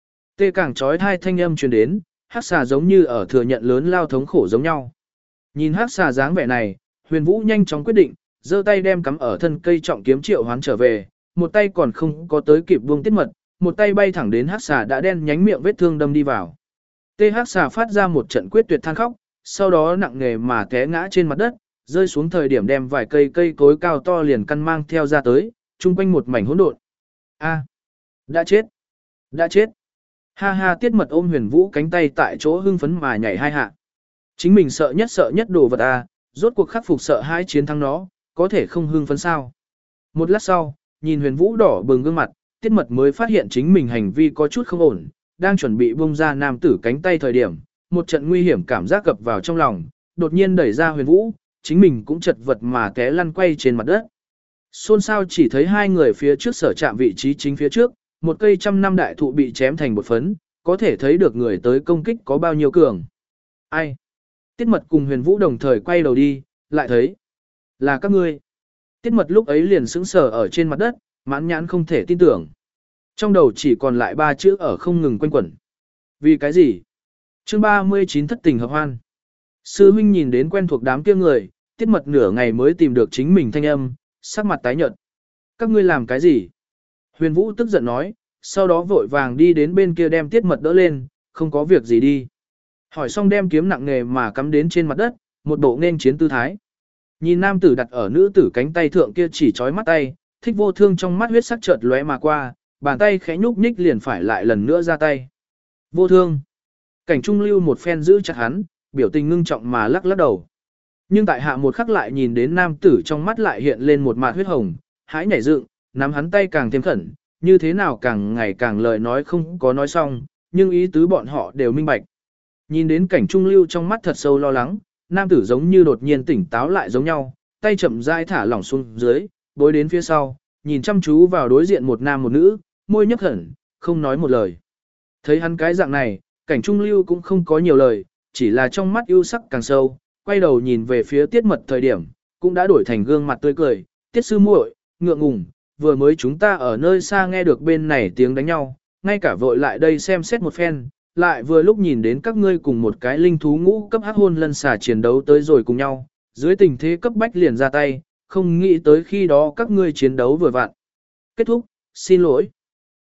Tê càng trói thai thanh âm truyền đến, hắc xà giống như ở thừa nhận lớn lao thống khổ giống nhau. Nhìn hắc xà dáng vẻ này, Huyền Vũ nhanh chóng quyết định, giơ tay đem cắm ở thân cây trọng kiếm triệu hoán trở về, một tay còn không có tới kịp buông Tiết Mật, một tay bay thẳng đến hắc xà đã đen nhánh miệng vết thương đâm đi vào. Tê hắc xà phát ra một trận quyết tuyệt than khóc, sau đó nặng nề mà té ngã trên mặt đất, rơi xuống thời điểm đem vài cây cối cao to liền căn mang theo ra tới, chung quanh một mảnh hỗn độn. A, đã chết, đã chết. Ha ha, Tiết Mật ôm Huyền Vũ cánh tay tại chỗ hưng phấn mà nhảy hai hạ. Chính mình sợ nhất đồ vật a, rốt cuộc khắc phục sợ hai chiến thắng nó, có thể không hưng phấn sao. Một lát sau, nhìn Huyền Vũ đỏ bừng gương mặt, Tiết Mật mới phát hiện chính mình hành vi có chút không ổn, đang chuẩn bị buông ra nam tử cánh tay thời điểm, một trận nguy hiểm cảm giác cập vào trong lòng, đột nhiên đẩy ra Huyền Vũ, chính mình cũng chật vật mà té lăn quay trên mặt đất. Xôn xao chỉ thấy hai người phía trước sở chạm vị trí chính phía trước, một cây trăm năm đại thụ bị chém thành bột phấn, có thể thấy được người tới công kích có bao nhiêu cường. Ai? Tiết Mật cùng Huyền Vũ đồng thời quay đầu đi, lại thấy là các ngươi. Tiết Mật lúc ấy liền sững sờ ở trên mặt đất, mãn nhãn không thể tin tưởng. Trong đầu chỉ còn lại ba chữ ở không ngừng quanh quẩn. Vì cái gì? Chương 39 thất tình hợp hoan. Sư huynh nhìn đến quen thuộc đám kia người, Tiết Mật nửa ngày mới tìm được chính mình thanh âm, sắc mặt tái nhợt. Các ngươi làm cái gì? Huyền Vũ tức giận nói, sau đó vội vàng đi đến bên kia đem Tiết Mật đỡ lên, không có việc gì đi. Hỏi xong đem kiếm nặng nghề mà cắm đến trên mặt đất, một bộ nên chiến tư thái. Nhìn nam tử đặt ở nữ tử cánh tay thượng kia chỉ chói mắt tay, Thích Vô Thương trong mắt huyết sắc chợt lóe mà qua, bàn tay khẽ nhúc nhích liền phải lại lần nữa ra tay. Vô Thương. Cảnh Trung Lưu một phen giữ chặt hắn, biểu tình ngưng trọng mà lắc lắc đầu. Nhưng tại hạ một khắc lại nhìn đến nam tử trong mắt lại hiện lên một mạt huyết hồng, hãi nhảy dựng, nắm hắn tay càng thêm khẩn, như thế nào càng ngày càng lời nói không có nói xong, nhưng ý tứ bọn họ đều minh bạch. Nhìn đến Cảnh Trung Lưu trong mắt thật sâu lo lắng, nam tử giống như đột nhiên tỉnh táo lại giống nhau, tay chậm rãi thả lỏng xuống dưới, bối đến phía sau, nhìn chăm chú vào đối diện một nam một nữ, môi nhấp hẳn, không nói một lời. Thấy hắn cái dạng này, Cảnh Trung Lưu cũng không có nhiều lời, chỉ là trong mắt ưu sắc càng sâu, quay đầu nhìn về phía Tiết Mật thời điểm, cũng đã đổi thành gương mặt tươi cười, Tiết sư muội, ngượng ngùng, vừa mới chúng ta ở nơi xa nghe được bên này tiếng đánh nhau, ngay cả vội lại đây xem xét một phen, lại vừa lúc nhìn đến các ngươi cùng một cái linh thú ngũ cấp hắc hôn lân xà chiến đấu tới rồi cùng nhau, dưới tình thế cấp bách liền ra tay, không nghĩ tới khi đó các ngươi chiến đấu vừa vặn. Kết thúc, xin lỗi.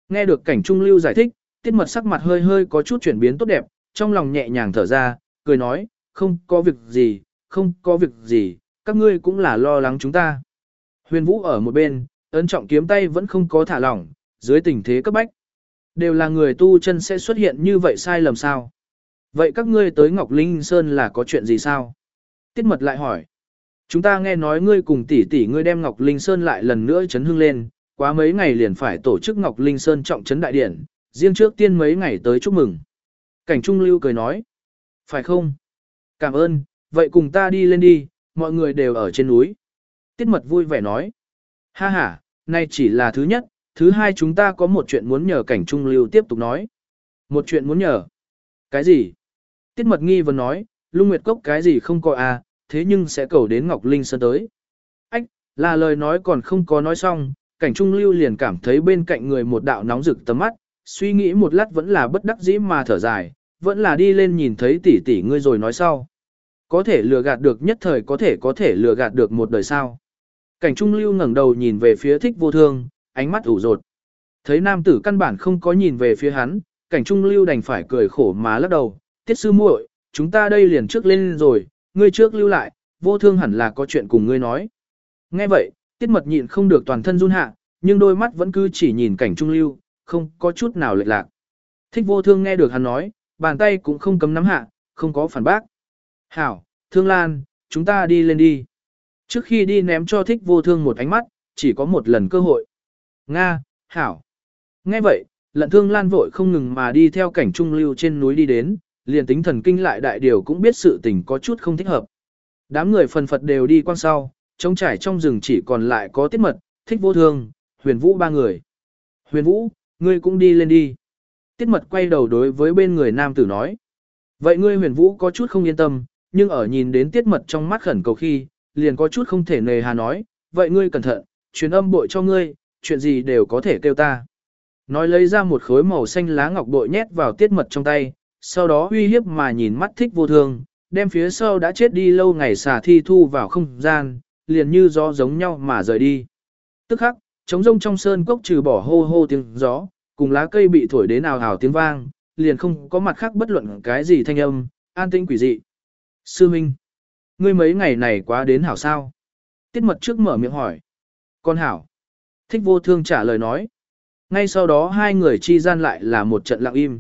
Nghe được cảnh trung lưu giải thích, tiết mật sắc mặt hơi hơi có chút chuyển biến tốt đẹp, trong lòng nhẹ nhàng thở ra, cười nói, không có việc gì, không có việc gì, các ngươi cũng là lo lắng chúng ta. Huyền Vũ ở một bên, ấn trọng kiếm tay vẫn không có thả lỏng, dưới tình thế cấp bách. Đều là người tu chân sẽ xuất hiện như vậy sai lầm sao? Vậy các ngươi tới Ngọc Linh Sơn là có chuyện gì sao? Tiết mật lại hỏi. Chúng ta nghe nói ngươi cùng tỷ tỷ ngươi đem Ngọc Linh Sơn lại lần nữa chấn hưng lên, quá mấy ngày liền phải tổ chức Ngọc Linh Sơn trọng trấn đại điển, riêng trước tiên mấy ngày tới chúc mừng. Cảnh Trung Lưu cười nói. Phải không? Cảm ơn, vậy cùng ta đi lên đi, mọi người đều ở trên núi. Tiết mật vui vẻ nói. Ha ha, nay chỉ là thứ nhất, thứ hai chúng ta có một chuyện muốn nhờ Cảnh Trung Lưu tiếp tục nói. Một chuyện muốn nhờ. Cái gì? Tiết mật nghi vấn nói, Lung Nguyệt Cốc cái gì không có à, thế nhưng sẽ cầu đến Ngọc Linh Sơn tới. Ách, là lời nói còn không có nói xong, Cảnh Trung Lưu liền cảm thấy bên cạnh người một đạo nóng rực tầm mắt, suy nghĩ một lát vẫn là bất đắc dĩ mà thở dài, vẫn là đi lên nhìn thấy tỷ tỷ ngươi rồi nói sau. Có thể lừa gạt được nhất thời có thể lừa gạt được một đời sao. Cảnh Trung Lưu ngẩng đầu nhìn về phía Thích Vô Thương, ánh mắt ủ rột. Thấy nam tử căn bản không có nhìn về phía hắn, Cảnh Trung Lưu đành phải cười khổ mà lắc đầu, Tiết sư muội, chúng ta đây liền trước lên rồi, ngươi trước lưu lại, Vô Thương hẳn là có chuyện cùng ngươi nói. Nghe vậy, Tiết mật nhịn không được toàn thân run hạ, nhưng đôi mắt vẫn cứ chỉ nhìn Cảnh Trung Lưu, không có chút nào lệch lạc. Thích Vô Thương nghe được hắn nói, bàn tay cũng không cấm nắm hạ, không có phản bác. Hảo, Thương Lan, chúng ta đi lên đi. Trước khi đi ném cho Thích Vô Thương một ánh mắt, chỉ có một lần cơ hội. Nga, Hảo. Nghe vậy, Lận Thương Lan vội không ngừng mà đi theo Cảnh Trung Lưu trên núi đi đến, liền tính thần kinh lại đại điều cũng biết sự tình có chút không thích hợp. Đám người phần phật đều đi quang sau, trống trải trong rừng chỉ còn lại có Tiết mật, Thích Vô Thương, Huyền Vũ ba người. Huyền Vũ, ngươi cũng đi lên đi. Tiết mật quay đầu đối với bên người nam tử nói. Vậy ngươi Huyền Vũ có chút không yên tâm, nhưng ở nhìn đến Tiết mật trong mắt khẩn cầu khi, liền có chút không thể nề hà nói, vậy ngươi cẩn thận, truyền âm bội cho ngươi, chuyện gì đều có thể kêu ta. Nói lấy ra một khối màu xanh lá ngọc bội nhét vào Tiết mật trong tay, sau đó uy hiếp mà nhìn mắt Thích Vô Thương, đem phía sau đã chết đi lâu ngày xà thi thu vào không gian, liền như gió giống nhau mà rời đi. Tức khắc, trống rông trong sơn cốc trừ bỏ hô hô tiếng gió, cùng lá cây bị thổi đến ào ào tiếng vang, liền không có mặt khác bất luận cái gì thanh âm, an tĩnh quỷ dị. Sư Minh, ngươi mấy ngày này quá đến hảo sao? Tiết mật trước mở miệng hỏi. Con hảo. Thích Vô Thương trả lời nói. Ngay sau đó hai người chi gian lại là một trận lặng im.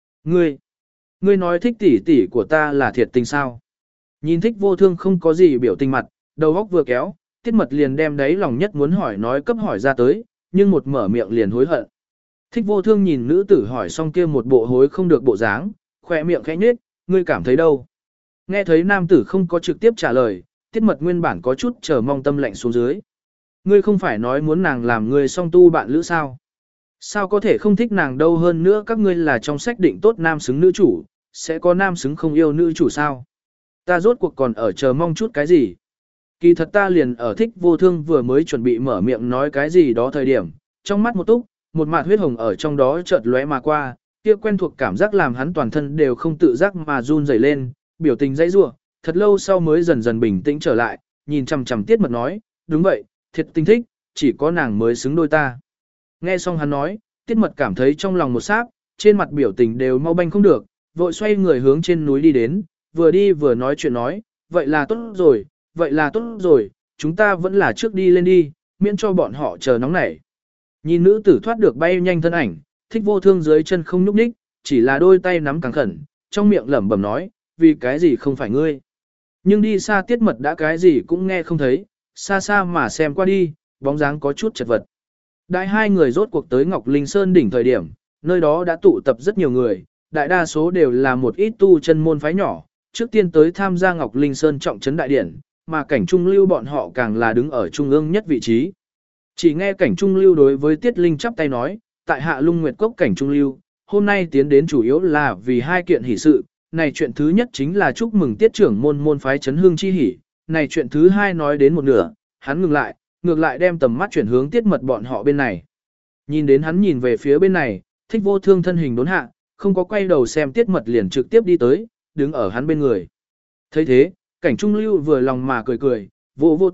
Ngươi nói thích tỷ tỷ của ta là thiệt tình sao? Nhìn Thích Vô Thương không có gì biểu tình mặt, đầu óc vừa kéo, Tiết mật liền đem đấy lòng nhất muốn hỏi nói cấp hỏi ra tới, nhưng một mở miệng liền hối hận. Thích Vô Thương nhìn nữ tử hỏi xong kia một bộ hối không được bộ dáng, khỏe miệng khẽ nhếch, ngươi cảm thấy đâu? Nghe thấy nam tử không có trực tiếp trả lời, Tiết mật nguyên bản có chút chờ mong tâm lạnh xuống dưới. Ngươi không phải nói muốn nàng làm ngươi song tu bạn lữ sao? Sao có thể không thích nàng đâu, hơn nữa các ngươi là trong sách định tốt nam xứng nữ chủ, sẽ có nam xứng không yêu nữ chủ sao? Ta rốt cuộc còn ở chờ mong chút cái gì? Kỳ thật ta liền ở Thích Vô Thương vừa mới chuẩn bị mở miệng nói cái gì đó thời điểm, trong mắt một túc, một mạt huyết hồng ở trong đó chợt lóe mà qua, kia quen thuộc cảm giác làm hắn toàn thân đều không tự giác mà run rẩy lên, biểu tình dãy rủa, thật lâu sau mới dần dần bình tĩnh trở lại, nhìn chằm chằm Tiết mật nói, đúng vậy, thiệt tình thích, chỉ có nàng mới xứng đôi ta. Nghe xong hắn nói, Tiết mật cảm thấy trong lòng một sáp, trên mặt biểu tình đều mau banh không được, vội xoay người hướng trên núi đi đến, vừa đi vừa nói chuyện nói, vậy là tốt rồi, chúng ta vẫn là trước đi lên đi, miễn cho bọn họ chờ nóng nảy. Nhìn nữ tử thoát được bay nhanh thân ảnh, Thích Vô Thương dưới chân không nhúc nhích, chỉ là đôi tay nắm càng khẩn, trong miệng lẩm bẩm nói, vì cái gì không phải ngươi. Nhưng đi xa Tiết mật đã cái gì cũng nghe không thấy, xa xa mà xem qua đi, bóng dáng có chút chật vật. Đại hai người rốt cuộc tới Ngọc Linh Sơn đỉnh thời điểm, nơi đó đã tụ tập rất nhiều người, đại đa số đều là một ít tu chân môn phái nhỏ, trước tiên tới tham gia Ngọc Linh Sơn trọng trấn đại điển, mà Cảnh Trung Lưu bọn họ càng là đứng ở trung ương nhất vị trí. Chỉ nghe Cảnh Trung Lưu đối với Tiết Linh chắp tay nói, tại hạ Lung Nguyệt Cốc Cảnh Trung Lưu, hôm nay tiến đến chủ yếu là vì hai kiện hỷ sự, này chuyện thứ nhất chính là chúc mừng Tiết trưởng môn phái chấn hương chi hỷ, này chuyện thứ hai nói đến một nửa, hắn ngược lại đem tầm mắt chuyển hướng Tiết mật bọn họ bên này. Nhìn đến hắn nhìn về phía bên này, Thích Vô Thương thân hình đốn hạ, không có quay đầu xem Tiết mật liền trực tiếp đi tới, đứng ở hắn bên người. Thấy thế, Cảnh Trung Lưu vừa lòng mà cười cười, vỗ tay,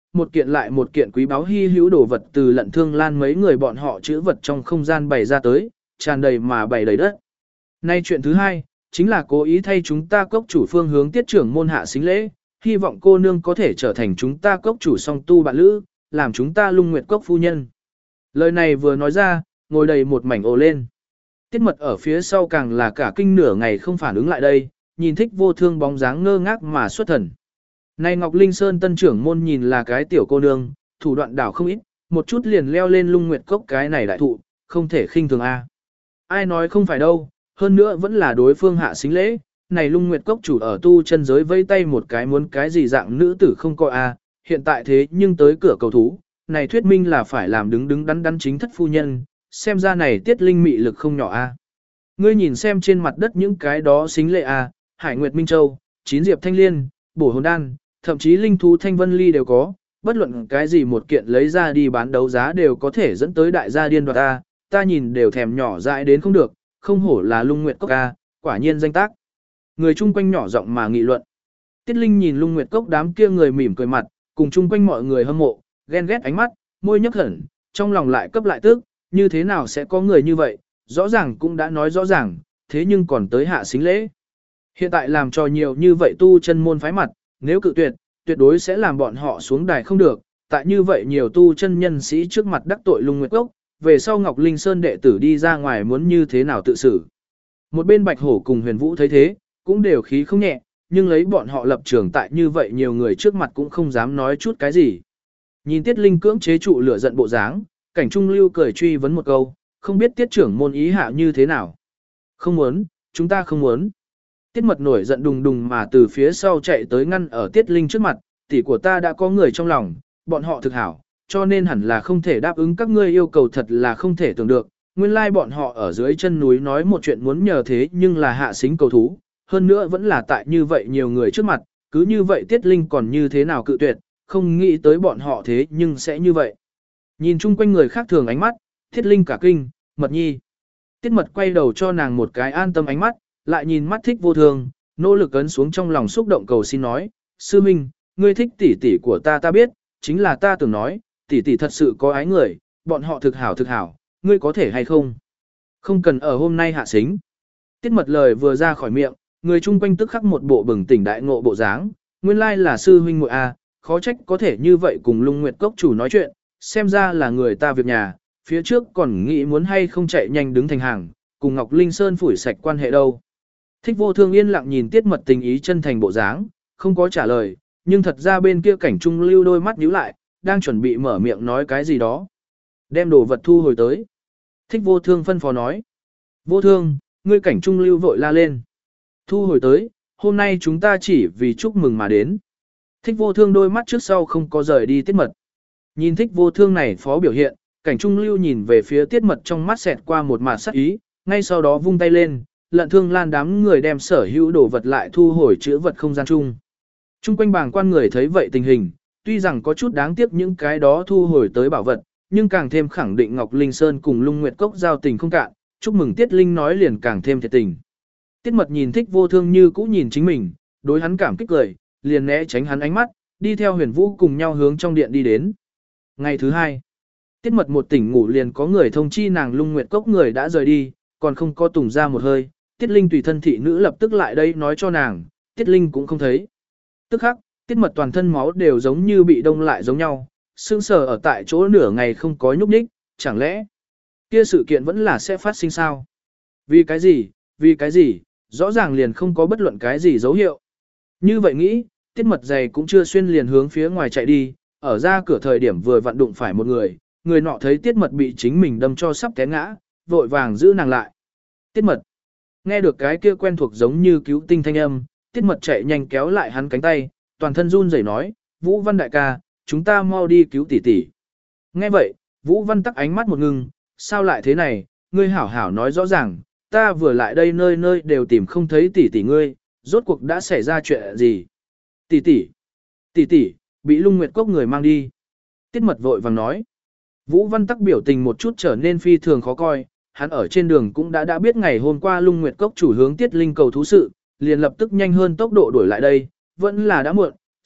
một kiện lại một kiện quý báu hy hữu đồ vật từ Lận Thương Lan mấy người bọn họ chữ vật trong không gian bày ra tới, tràn đầy mà bày đầy đất. Nay chuyện thứ hai, chính là cố ý thay chúng ta cốc chủ phương hướng tiết trưởng môn hạ xính lễ, hy vọng cô nương có thể trở thành chúng ta cốc chủ song tu bạn lữ, làm chúng ta Lung Nguyệt cốc phu nhân. Lời này vừa nói ra, ngồi đầy một mảnh ồ lên. Tiết Mật ở phía sau càng là cả kinh nửa ngày không phản ứng lại đây, nhìn Thích Vô Thương bóng dáng ngơ ngác mà xuất thần. Này Ngọc Linh Sơn tân trưởng môn nhìn là cái tiểu cô nương, thủ đoạn đảo không ít, một chút liền leo lên Lung Nguyệt cốc cái này đại thụ, không thể khinh thường a. Ai nói không phải đâu, hơn nữa vẫn là đối phương hạ xính lễ, này Lung Nguyệt cốc chủ ở tu chân giới vây tay một cái muốn cái gì dạng nữ tử không coi a, hiện tại thế nhưng tới cửa cầu thú, này thuyết minh là phải làm đứng đứng đắn đắn chính thất phu nhân, xem ra này tiết linh mị lực không nhỏ a. Ngươi nhìn xem trên mặt đất những cái đó xính lệ a, Hải Nguyệt Minh Châu, Chín Diệp Thanh Liên, Bổ Hồn Đan, thậm chí linh thú Thanh Vân Ly đều có, bất luận cái gì một kiện lấy ra đi bán đấu giá đều có thể dẫn tới đại gia điên đoạt a, ta nhìn đều thèm nhỏ dại đến không được, không hổ là Lung Nguyệt cốc a, quả nhiên danh tác. Người chung quanh nhỏ giọng mà nghị luận. Tiết Linh nhìn Lung Nguyệt cốc đám kia người mỉm cười mặt, cùng chung quanh mọi người hâm mộ, ghen ghét ánh mắt, môi nhấp hẳn, trong lòng lại cấp lại tức, như thế nào sẽ có người như vậy, rõ ràng cũng đã nói rõ ràng, thế nhưng còn tới hạ xính lễ. Hiện tại làm cho nhiều như vậy tu chân môn phái mặt, nếu cự tuyệt, tuyệt đối sẽ làm bọn họ xuống đài không được, tại như vậy nhiều tu chân nhân sĩ trước mặt đắc tội Lung Nguyệt cốc, về sau Ngọc Linh Sơn đệ tử đi ra ngoài muốn như thế nào tự xử. Một bên Bạch Hổ cùng Huyền Vũ thấy thế, cũng đều khí không nhẹ, nhưng lấy bọn họ lập trường tại như vậy nhiều người trước mặt cũng không dám nói chút cái gì. Nhìn Tiết Linh cưỡng chế trụ lửa giận bộ dáng, Cảnh Trung Lưu cười truy vấn một câu, không biết Tiết trưởng môn ý hạ như thế nào. Không muốn, chúng ta không muốn. Tiết Mật nổi giận đùng đùng mà từ phía sau chạy tới ngăn ở Tiết Linh trước mặt, tỷ của ta đã có người trong lòng, bọn họ thực hảo, cho nên hẳn là không thể đáp ứng các ngươi yêu cầu thật là không thể tưởng được. Nguyên lai bọn họ ở dưới chân núi nói một chuyện muốn nhờ thế nhưng là hạ xính cầu thú, hơn nữa vẫn là tại như vậy nhiều người trước mặt, cứ như vậy Tiết Linh còn như thế nào cự tuyệt, không nghĩ tới bọn họ thế nhưng sẽ như vậy. Nhìn chung quanh người khác thường ánh mắt, Tiết Linh cả kinh, Mật nhi. Tiết Mật quay đầu cho nàng một cái an tâm ánh mắt, lại nhìn mắt Thích Vô Thương, nỗ lực ấn xuống trong lòng xúc động cầu xin nói, sư minh, ngươi thích tỷ tỷ của ta biết, chính là ta tưởng nói, tỷ tỷ thật sự có ái người, bọn họ thực hảo, ngươi có thể hay không? Không cần ở hôm nay hạ xính. Tiết Mật lời vừa ra khỏi miệng, người chung quanh tức khắc một bộ bừng tỉnh đại ngộ bộ dáng, nguyên lai là sư huynh muội a, khó trách có thể như vậy cùng Lung Nguyệt cốc chủ nói chuyện, xem ra là người ta việc nhà, phía trước còn nghĩ muốn hay không chạy nhanh đứng thành hàng, cùng Ngọc Linh Sơn phủi sạch quan hệ đâu. Thích Vô Thương yên lặng nhìn Tiết Mật tình ý chân thành bộ dáng, không có trả lời, nhưng thật ra bên kia Cảnh Trung Lưu đôi mắt nhíu lại, đang chuẩn bị mở miệng nói cái gì đó. Đem đồ vật thu hồi tới. Thích Vô Thương phân phó nói. Vô Thương, ngươi Cảnh Trung Lưu vội la lên. Thu hồi tới, hôm nay chúng ta chỉ vì chúc mừng mà đến. Thích Vô Thương đôi mắt trước sau không có rời đi Tiết Mật. Nhìn Thích Vô Thương này phó biểu hiện, Cảnh Trung Lưu nhìn về phía Tiết Mật trong mắt xẹt qua một mạt sắc ý, ngay sau đó vung tay lên, Lận Thương Lan đám người đem sở hữu đồ vật lại thu hồi chữ vật không gian chung. Trung quanh bàng quan người thấy vậy tình hình, tuy rằng có chút đáng tiếc những cái đó thu hồi tới bảo vật, nhưng càng thêm khẳng định Ngọc Linh Sơn cùng Lung Nguyệt cốc giao tình không cạn, chúc mừng Tiết Linh nói liền càng thêm thiệt tình. Tiết Mật nhìn Thích Vô Thương như cũ nhìn chính mình, đối hắn cảm kích cười, liền né tránh hắn ánh mắt, đi theo Huyền Vũ cùng nhau hướng trong điện đi đến. Ngày thứ hai, Tiết Mật một tỉnh ngủ liền có người thông chi nàng Lung Nguyệt cốc người đã rời đi, còn không có tùng ra một hơi, Tiết Linh tùy thân thị nữ lập tức lại đây nói cho nàng, Tiết Linh cũng không thấy. Tức khắc, Tiết Mật toàn thân máu đều giống như bị đông lại giống nhau, sững sờ ở tại chỗ nửa ngày không có nhúc nhích, chẳng lẽ kia sự kiện vẫn là sẽ phát sinh sao? Vì cái gì, rõ ràng liền không có bất luận cái gì dấu hiệu. Như vậy nghĩ, Tiết Mật giày cũng chưa xuyên liền hướng phía ngoài chạy đi, ở ra cửa thời điểm vừa vặn đụng phải một người nọ thấy Tiết Mật bị chính mình đâm cho sắp té ngã, vội vàng giữ nàng lại. Tiết Mật, nghe được cái kia quen thuộc giống như cứu tinh thanh âm, Tiết Mật chạy nhanh kéo lại hắn cánh tay, toàn thân run rẩy nói, Vũ Văn đại ca, chúng ta mau đi cứu tỷ tỷ. Nghe vậy, Vũ Văn tắc ánh mắt một ngừng, sao lại thế này, ngươi hảo hảo nói rõ ràng, ta vừa lại đây nơi nơi đều tìm không thấy tỷ tỷ ngươi, rốt cuộc đã xảy ra chuyện gì? Tỷ tỷ, bị Lung Nguyệt cốc người mang đi. Tiết Mật vội vàng nói. Vũ Văn tắc biểu tình một chút trở nên phi thường khó coi, hắn ở trên đường cũng đã biết ngày hôm qua Lung Nguyệt cốc chủ hướng Tiết Linh cầu thú sự, liền lập tức nhanh hơn tốc độ đuổi lại đây, vẫn là đã muộn,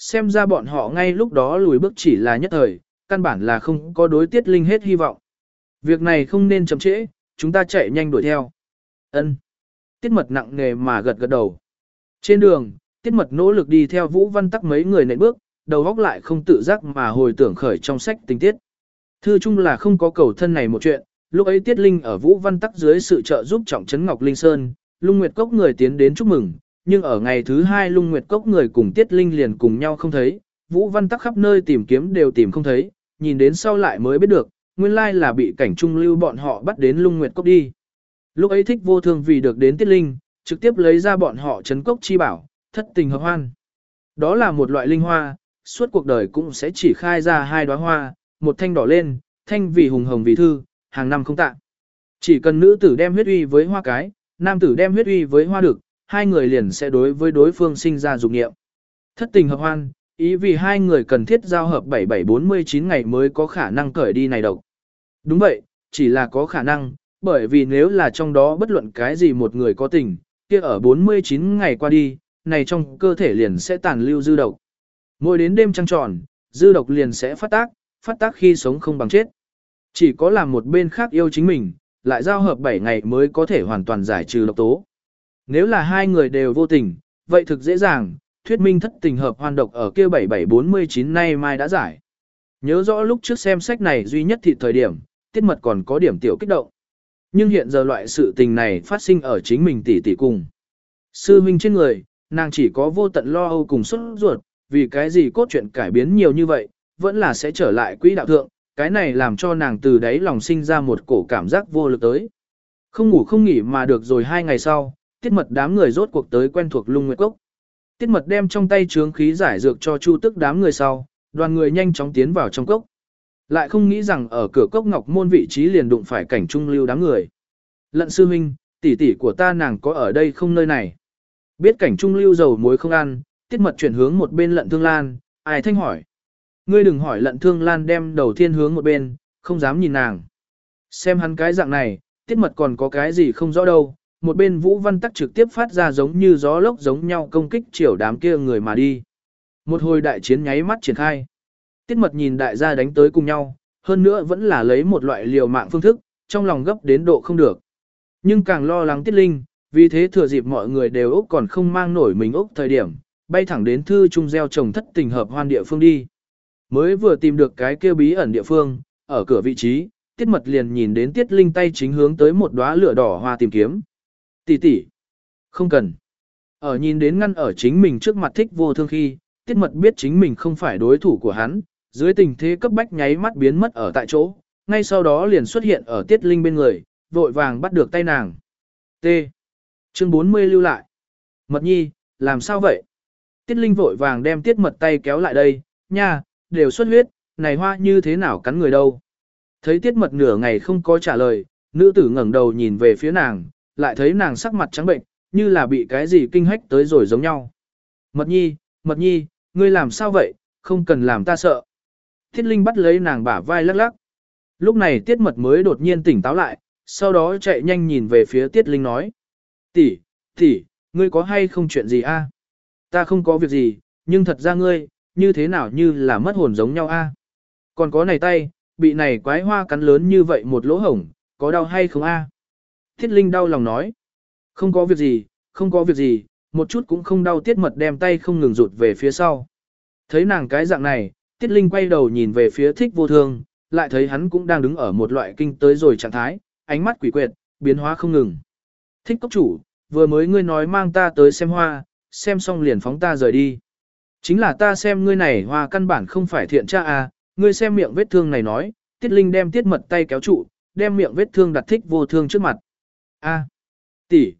xem ra bọn họ ngay lúc đó lùi bước chỉ là nhất thời, căn bản là không có đối Tiết Linh hết hy vọng. Việc này không nên chậm trễ, chúng ta chạy nhanh đuổi theo. Ân. Tiết Mật nặng nề mà gật gật đầu. Trên đường, Tiết Mật nỗ lực đi theo Vũ Văn Tắc mấy người nện bước, đầu óc lại không tự giác mà hồi tưởng khởi trong sách tình tiết. Thư chung là không có cầu thân này một chuyện, lúc ấy Tiết Linh ở Vũ Văn Tắc dưới sự trợ giúp trọng trấn Ngọc Linh Sơn, Lung Nguyệt Cốc người tiến đến chúc mừng, nhưng ở ngày thứ hai Lung Nguyệt Cốc người cùng Tiết Linh liền cùng nhau không thấy, Vũ Văn Tắc khắp nơi tìm kiếm đều tìm không thấy, nhìn đến sau lại mới biết được, nguyên lai là bị cảnh trung lưu bọn họ bắt đến Lung Nguyệt Cốc đi. Lúc ấy Thích Vô Thương vì được đến Tiết Linh, trực tiếp lấy ra bọn họ trấn cốc chi bảo, thất tình hợp hoan. Đó là một loại linh hoa, suốt cuộc đời cũng sẽ chỉ khai ra hai đóa hoa, một thanh đỏ lên, thanh vì hùng hồng vì thư, hàng năm không tạ. Chỉ cần nữ tử đem huyết uy với hoa cái, nam tử đem huyết uy với hoa đực, hai người liền sẽ đối với đối phương sinh ra dục nghiệm. Thất tình hợp hoan, ý vì hai người cần thiết giao hợp 7749 ngày mới có khả năng cởi đi này độc. Đúng vậy, chỉ là có khả năng, bởi vì nếu là trong đó bất luận cái gì một người có tình, kia ở 49 ngày qua đi, này trong cơ thể liền sẽ tàn lưu dư độc. Mỗi đến đêm trăng tròn, dư độc liền sẽ phát tác khi sống không bằng chết. Chỉ có làm một bên khác yêu chính mình, lại giao hợp 7 ngày mới có thể hoàn toàn giải trừ độc tố. Nếu là hai người đều vô tình, vậy thực dễ dàng, thuyết minh thất tình hợp hoan độc ở kia 7749 nay mai đã giải. Nhớ rõ lúc trước xem sách này duy nhất thị thời điểm, Tiết Mật còn có điểm tiểu kích động. Nhưng hiện giờ loại sự tình này phát sinh ở chính mình tỷ tỷ cùng. Sư huynh trên người, nàng chỉ có vô tận lo âu cùng xuất ruột, vì cái gì cốt truyện cải biến nhiều như vậy, vẫn là sẽ trở lại quỹ đạo thượng, cái này làm cho nàng từ đáy lòng sinh ra một cổ cảm giác vô lực tới. Không ngủ không nghỉ mà được rồi 2 ngày sau, Tiết Mật đám người rốt cuộc tới quen thuộc Lung Nguyệt Cốc. Tiết Mật đem trong tay chướng khí giải dược cho Chu Tức đám người sau, đoàn người nhanh chóng tiến vào trong cốc. Lại không nghĩ rằng ở cửa cốc Ngọc Môn vị trí liền đụng phải cảnh trung lưu đám người. Lận sư huynh, tỷ tỷ của ta nàng có ở đây không nơi này. Biết cảnh trung lưu dầu muối không ăn, Tiết Mật chuyển hướng một bên Lận Thương Lan, ai thanh hỏi. Ngươi đừng hỏi Lận Thương Lan đem đầu thiên hướng một bên, không dám nhìn nàng. Xem hắn cái dạng này, Tiết Mật còn có cái gì không rõ đâu. Một bên Vũ Văn Tắc trực tiếp phát ra giống như gió lốc giống nhau công kích chiều đám kia người mà đi. Một hồi đại chiến nháy mắt triển khai. Tiết Mật nhìn đại gia đánh tới cùng nhau, hơn nữa vẫn là lấy một loại liều mạng phương thức, trong lòng gấp đến độ không được. Nhưng càng lo lắng Tiết Linh, vì thế thừa dịp mọi người đều Úc còn không mang nổi mình Úc thời điểm, bay thẳng đến thư trung gieo trồng thất tình hợp hoan địa phương đi. Mới vừa tìm được cái kia bí ẩn địa phương, ở cửa vị trí, Tiết Mật liền nhìn đến Tiết Linh tay chính hướng tới một đóa lửa đỏ hoa tìm kiếm. Tỷ tỷ, không cần. Ở nhìn đến ngăn ở chính mình trước mặt Thích Vô Thương khi, Tiết Mật biết chính mình không phải đối thủ của hắn, dưới tình thế cấp bách nháy mắt biến mất ở tại chỗ, ngay sau đó liền xuất hiện ở Tiết Linh bên người, vội vàng bắt được tay nàng. T. Chương 40 lưu lại. Mật nhi, làm sao vậy? Tiết Linh vội vàng đem Tiết Mật tay kéo lại đây, nha, đều xuất huyết, này hoa như thế nào cắn người đâu? Thấy Tiết Mật nửa ngày không có trả lời, nữ tử ngẩng đầu nhìn về phía nàng, lại thấy nàng sắc mặt trắng bệnh, như là bị cái gì kinh hách tới rồi giống nhau. Mật nhi, ngươi làm sao vậy, không cần làm ta sợ. Tiết Linh bắt lấy nàng bả vai lắc lắc. Lúc này Tiết Mật mới đột nhiên tỉnh táo lại, sau đó chạy nhanh nhìn về phía Tiết Linh nói. Tỷ, ngươi có hay không chuyện gì a? Ta không có việc gì, nhưng thật ra ngươi, như thế nào như là mất hồn giống nhau a? Còn có này tay, bị này quái hoa cắn lớn như vậy một lỗ hổng, có đau hay không a? Tiết Linh đau lòng nói. Không có việc gì, một chút cũng không đau. Tiết Mật đem tay không ngừng rụt về phía sau. Thấy nàng cái dạng này, Tiết Linh quay đầu nhìn về phía Thích Vô Thương, lại thấy hắn cũng đang đứng ở một loại kinh tới rồi trạng thái, ánh mắt quỷ quyệt, biến hóa không ngừng. Thích cốc chủ, vừa mới ngươi nói mang ta tới xem hoa, xem xong liền phóng ta rời đi. Chính là ta xem ngươi này hoa căn bản không phải thiện tra à, ngươi xem miệng vết thương này nói. Tiết Linh đem Tiết Mật tay kéo trụ, đem miệng vết thương đặt Thích Vô Thương trước mặt. A, tỷ,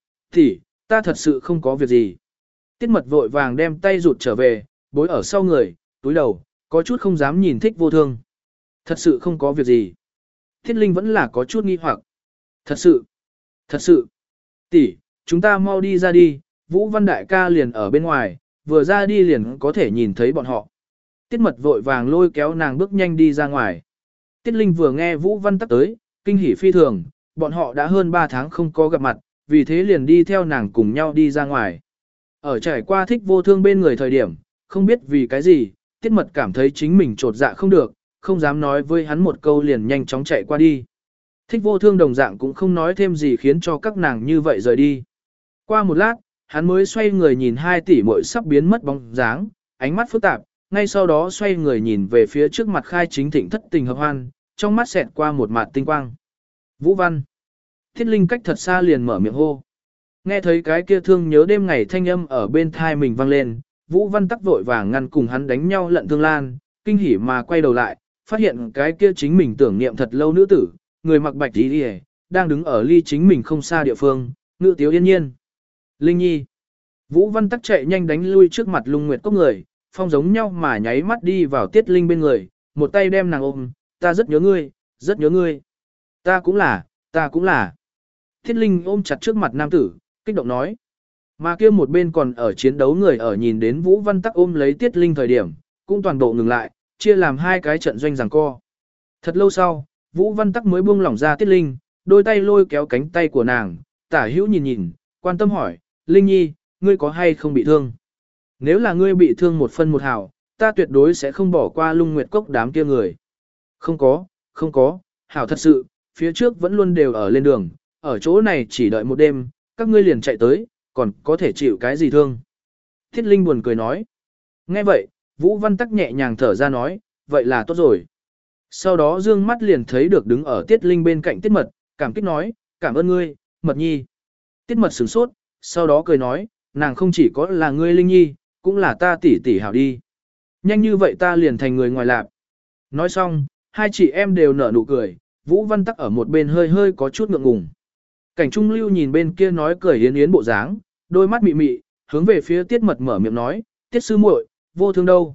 ta thật sự không có việc gì. Tiết Mật vội vàng đem tay rụt trở về, bối ở sau người, túi đầu, có chút không dám nhìn Thích Vô Thương. Thật sự không có việc gì. Tiết Linh vẫn là có chút nghi hoặc. Thật sự. Tỷ, chúng ta mau đi ra đi, Vũ Văn đại ca liền ở bên ngoài, vừa ra đi liền có thể nhìn thấy bọn họ. Tiết Mật vội vàng lôi kéo nàng bước nhanh đi ra ngoài. Tiết Linh vừa nghe Vũ Văn tắc tới, kinh hỉ phi thường, bọn họ đã hơn 3 tháng không có gặp mặt, vì thế liền đi theo nàng cùng nhau đi ra ngoài. Ở trải qua Thích Vô Thương bên người thời điểm, không biết vì cái gì, tiết mật cảm thấy chính mình trột dạ không được, không dám nói với hắn một câu liền nhanh chóng chạy qua đi. Thích vô thương đồng dạng cũng không nói thêm gì khiến cho các nàng như vậy rời đi. Qua một lát, hắn mới xoay người nhìn 2 tỷ muội sắp biến mất bóng dáng, ánh mắt phức tạp, ngay sau đó xoay người nhìn về phía trước mặt Khai Chính Thịnh thất tình hợp hoan, trong mắt xẹt qua một mạt tinh quang. Vũ Văn. Thiết Linh cách thật xa liền mở miệng hô. Nghe thấy cái kia thương nhớ đêm ngày thanh âm ở bên thai mình vang lên, Vũ Văn tắc vội vàng ngăn cùng hắn đánh nhau lận Thương Lan, kinh hỉ mà quay đầu lại, phát hiện cái kia chính mình tưởng niệm thật lâu nữ tử, người mặc bạch y, đang đứng ở ly chính mình không xa địa phương, ngự tiếu yên nhiên. Linh Nhi. Vũ Văn tắc chạy nhanh đánh lui trước mặt Lung Nguyệt Cốc người, phong giống nhau mà nháy mắt đi vào Tiết Linh bên người, một tay đem nàng ôm, ta rất nhớ ngươi, rất nhớ ngươi. Ta cũng là, ta cũng là. Tiết Linh ôm chặt trước mặt nam tử, kích động nói. Mà kia một bên còn ở chiến đấu người ở nhìn đến Vũ Văn tắc ôm lấy Tiết Linh thời điểm, cũng toàn bộ ngừng lại, chia làm 2 cái trận doanh giằng co. Thật lâu sau, Vũ Văn tắc mới buông lỏng ra Tiết Linh, đôi tay lôi kéo cánh tay của nàng, tả hữu nhìn nhìn, quan tâm hỏi, Linh Nhi, ngươi có hay không bị thương? Nếu là ngươi bị thương 1 phân 1 hào, ta tuyệt đối sẽ không bỏ qua Lung Nguyệt Cốc đám kia người. Không có, hảo thật sự, phía trước vẫn luôn đều ở lên đường, ở chỗ này chỉ đợi một đêm, các ngươi liền chạy tới, còn có thể chịu cái gì thương? Thiết Linh buồn cười nói. Nghe vậy, Vũ Văn tắc nhẹ nhàng thở ra nói, vậy là tốt rồi. Sau đó dương mắt liền thấy được đứng ở Tiết Linh bên cạnh Tiết Mật, cảm kích nói, cảm ơn ngươi, Mật Nhi. Tiết Mật sửng sốt, sau đó cười nói, nàng không chỉ có là ngươi Linh Nhi, cũng là ta tỷ tỷ hảo đi. Nhanh như vậy ta liền thành người ngoài lạc. Nói xong, 2 chị em đều nở nụ cười, Vũ Văn tắc ở một bên hơi hơi có chút ngượng ngùng. Cảnh Trung Lưu nhìn bên kia nói cười yến yến bộ dáng, đôi mắt mị mị, hướng về phía Tiết Mật mở miệng nói, Tiết sư muội, vô thương đâu?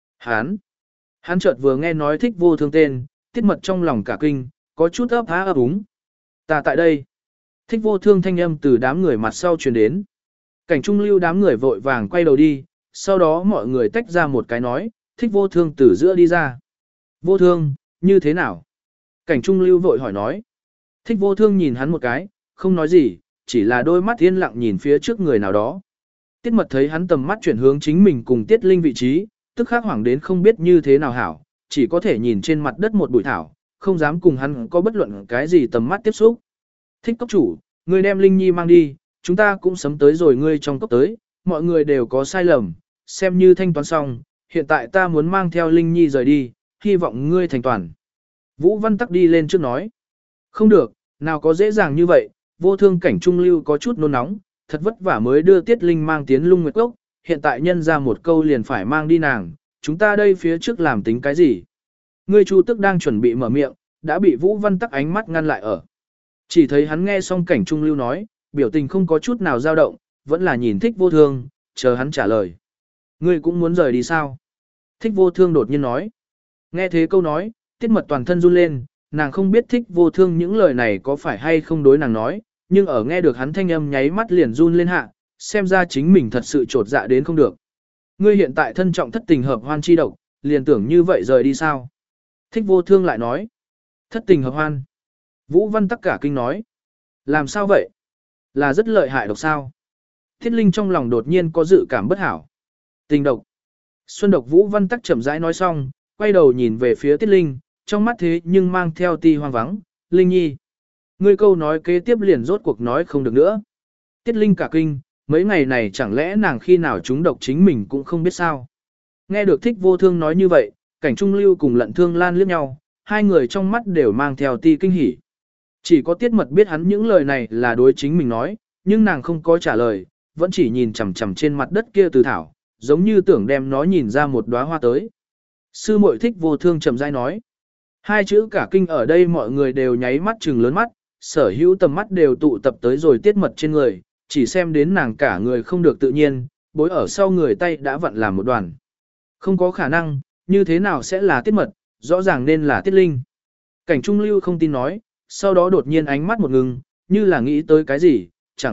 Hắn chợt vừa nghe nói thích vô thương tên, Tiết Mật trong lòng cả kinh, có chút ấp há ấp úng. Ta tại đây. Thích vô thương thanh âm từ đám người mặt sau truyền đến. Cảnh Trung Lưu đám người vội vàng quay đầu đi, sau đó mọi người tách ra một cái nói, thích vô thương từ giữa đi ra. Vô thương, như thế nào? Cảnh Trung Lưu vội hỏi nói. Thích vô thương nhìn hắn một cái, không nói gì, chỉ là đôi mắt yên lặng nhìn phía trước người nào đó. Tiết Mật thấy hắn tầm mắt chuyển hướng chính mình cùng Tiết Linh vị trí, tức khắc hoảng đến không biết như thế nào hảo, chỉ có thể nhìn trên mặt đất một bụi thảo, không dám cùng hắn có bất luận cái gì tầm mắt tiếp xúc. Thích cốc chủ, ngươi đem Linh Nhi mang đi, chúng ta cũng sớm tới rồi ngươi trong cốc tới, mọi người đều có sai lầm, xem như thanh toán xong, hiện tại ta muốn mang theo Linh Nhi rời đi, hy vọng ngươi thành toàn. Vũ Văn tắc đi lên trước nói, không được, nào có dễ dàng như vậy, vô thương Cảnh Trung Lưu có chút nôn nóng, thật vất vả mới đưa Tiết Linh mang tiến Lung Nguyệt Cốc, hiện tại nhân ra một câu liền phải mang đi nàng, chúng ta đây phía trước làm tính cái gì? Ngươi Chu Tức đang chuẩn bị mở miệng, đã bị Vũ Văn tắc ánh mắt ngăn lại ở. Chỉ thấy hắn nghe xong Cảnh Trung Lưu nói, biểu tình không có chút nào dao động, vẫn là nhìn thích vô thương, chờ hắn trả lời. Ngươi cũng muốn rời đi sao? Thích vô thương đột nhiên nói. Nghe thế câu nói, Tiết Mật toàn thân run lên, nàng không biết thích vô thương những lời này có phải hay không đối nàng nói, nhưng ở nghe được hắn thanh âm nháy mắt liền run lên hạ, xem ra chính mình thật sự trột dạ đến không được. Ngươi hiện tại thân trọng thất tình hợp hoan chi độc, liền tưởng như vậy rời đi sao? Thích vô thương lại nói. Thất tình hợp hoan. Vũ Văn tắc cả kinh nói. Làm sao vậy? Là rất lợi hại độc sao? Thiết Linh trong lòng đột nhiên có dự cảm bất hảo. Tình độc. Xuân độc Vũ Văn tắc chậm rãi nói xong, quay đầu nhìn về phía Tiết Linh, trong mắt thế nhưng mang theo ti hoang vắng. Linh Nhi. Ngươi câu nói kế tiếp liền rốt cuộc nói không được nữa. Tiết Linh cả kinh, mấy ngày này chẳng lẽ nàng khi nào trúng độc chính mình cũng không biết sao. Nghe được thích vô thương nói như vậy, Cảnh Trung Lưu cùng lận Thương Lan liếc nhau, 2 người trong mắt đều mang theo ti kinh hỉ. Chỉ có Tiết Mật biết hắn những lời này là đối chính mình nói, nhưng nàng không có trả lời, vẫn chỉ nhìn chằm chằm trên mặt đất kia từ thảo, giống như tưởng đem nó nhìn ra một đóa hoa tới. Sư muội thích vô thương chậm rãi nói. 2 chữ cả kinh ở đây mọi người đều nháy mắt trừng lớn mắt, sở hữu tầm mắt đều tụ tập tới rồi Tiết Mật trên người, chỉ xem đến nàng cả người không được tự nhiên, bối ở sau người tay đã vặn làm một đoàn. Không có khả năng, như thế nào sẽ là Tiết Mật, rõ ràng nên là Tiết Linh. Cảnh Trung Lưu không tin nói, sau đó đột nhiên ánh mắt một ngừng, như là nghĩ tới cái gì,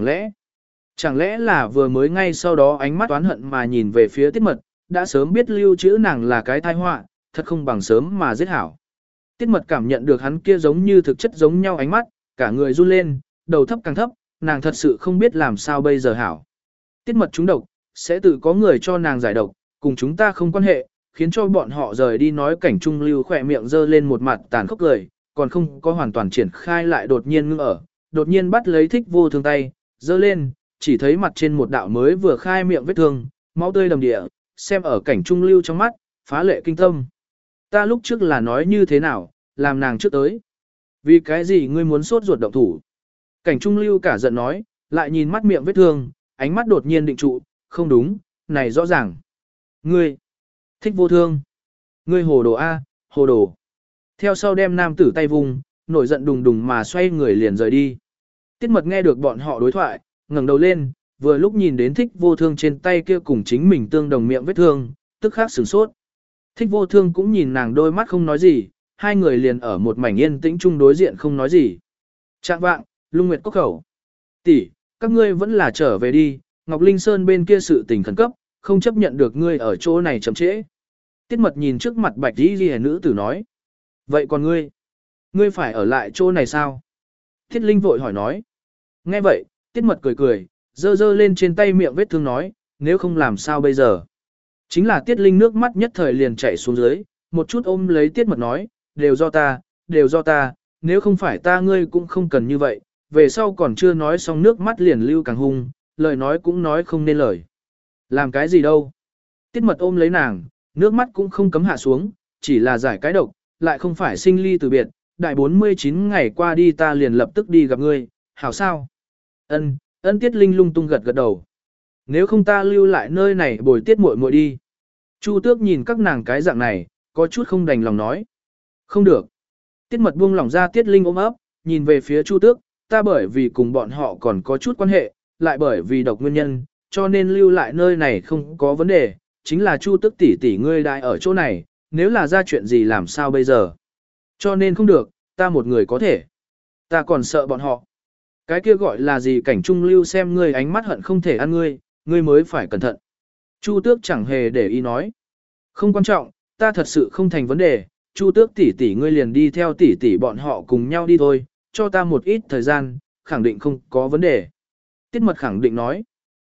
chẳng lẽ là vừa mới ngay sau đó ánh mắt oán hận mà nhìn về phía Tiết Mật, đã sớm biết lưu trữ nàng là cái tai họa, thật không bằng sớm mà giết hảo. Tiết Mật cảm nhận được hắn kia giống như thực chất giống nhau ánh mắt, cả người run lên, đầu thấp càng thấp, nàng thật sự không biết làm sao bây giờ hảo. Tiết Mật trúng độc, sẽ tự có người cho nàng giải độc, Cùng chúng ta không quan hệ, khiến cho bọn họ rời đi. Nói Cảnh Trung Lưu khỏe miệng dơ lên một mặt tàn khốc cười, còn không có hoàn toàn triển khai lại đột nhiên ngưng ở, đột nhiên bắt lấy Thích Vô Thương tay, dơ lên, chỉ thấy mặt trên một đạo mới vừa khai miệng vết thương, máu tươi đầm địa, xem ở Cảnh Trung Lưu trong mắt, phá lệ kinh tâm. Ta lúc trước là nói như thế nào, làm nàng trước tới. Vì cái gì ngươi muốn sốt ruột động thủ? Cảnh Trung Lưu cả giận nói, lại nhìn mắt miệng vết thương, ánh mắt đột nhiên định trụ, không đúng, này rõ ràng. Ngươi, Thích Vô Thương. Ngươi hồ đồ A, hồ đồ. Theo sau đem nam tử tay vùng, nổi giận đùng đùng mà xoay người liền rời đi. Tiết Mật nghe được bọn họ đối thoại, ngẩng đầu lên, vừa lúc nhìn đến Thích Vô Thương trên tay kia cùng chính mình tương đồng miệng vết thương, tức khắc sửng sốt. Thích Vô Thương cũng nhìn nàng đôi mắt không nói gì, hai người liền ở một mảnh yên tĩnh chung đối diện không nói gì. Trạng vạng, Lung Nguyệt Cốc khẩu. Tỷ, các ngươi vẫn là trở về đi, Ngọc Linh Sơn bên kia sự tình khẩn cấp, không chấp nhận được ngươi ở chỗ này chậm trễ. Tiết Mật nhìn trước mặt bạch y liễu nữ tử nói. Vậy còn ngươi? Ngươi phải ở lại chỗ này sao? Thiết Linh vội hỏi nói. Nghe vậy, Tiết Mật cười cười, dơ dơ lên trên tay miệng vết thương nói, nếu không làm sao bây giờ? Chính là Tiết Linh nước mắt nhất thời liền chảy xuống dưới, một chút ôm lấy Tiết Mật nói, đều do ta, nếu không phải ta ngươi cũng không cần như vậy, về sau còn chưa nói xong nước mắt liền lưu càng hung, lời nói cũng nói không nên lời. Làm cái gì đâu? Tiết Mật ôm lấy nàng, nước mắt cũng không cấm hạ xuống, chỉ là giải cái độc, lại không phải sinh ly từ biệt, đại 49 ngày qua đi ta liền lập tức đi gặp ngươi, hảo sao? Ân Tiết Linh lung tung gật gật đầu. Nếu không ta lưu lại nơi này bồi Tiết muội muội đi. Chu Tước nhìn các nàng cái dạng này, có chút không đành lòng nói. Không được. Tiết Mật buông lỏng ra Tiết Linh ôm ấp, nhìn về phía Chu Tước, ta bởi vì cùng bọn họ còn có chút quan hệ, lại bởi vì độc nguyên nhân, cho nên lưu lại nơi này không có vấn đề, chính là Chu Tước tỷ tỷ ngươi đại ở chỗ này, nếu là ra chuyện gì làm sao bây giờ. Cho nên không được, ta một người có thể. Ta còn sợ bọn họ. Cái kia gọi là gì Cảnh Trung Lưu xem ngươi ánh mắt hận không thể ăn ngươi, ngươi mới phải cẩn thận. Chu Tước chẳng hề để ý nói. Không quan trọng, ta thật sự không thành vấn đề, Chu Tước tỷ tỷ ngươi liền đi theo tỷ tỷ bọn họ cùng nhau đi thôi, cho ta một ít thời gian, khẳng định không có vấn đề. Tiết Mật khẳng định nói.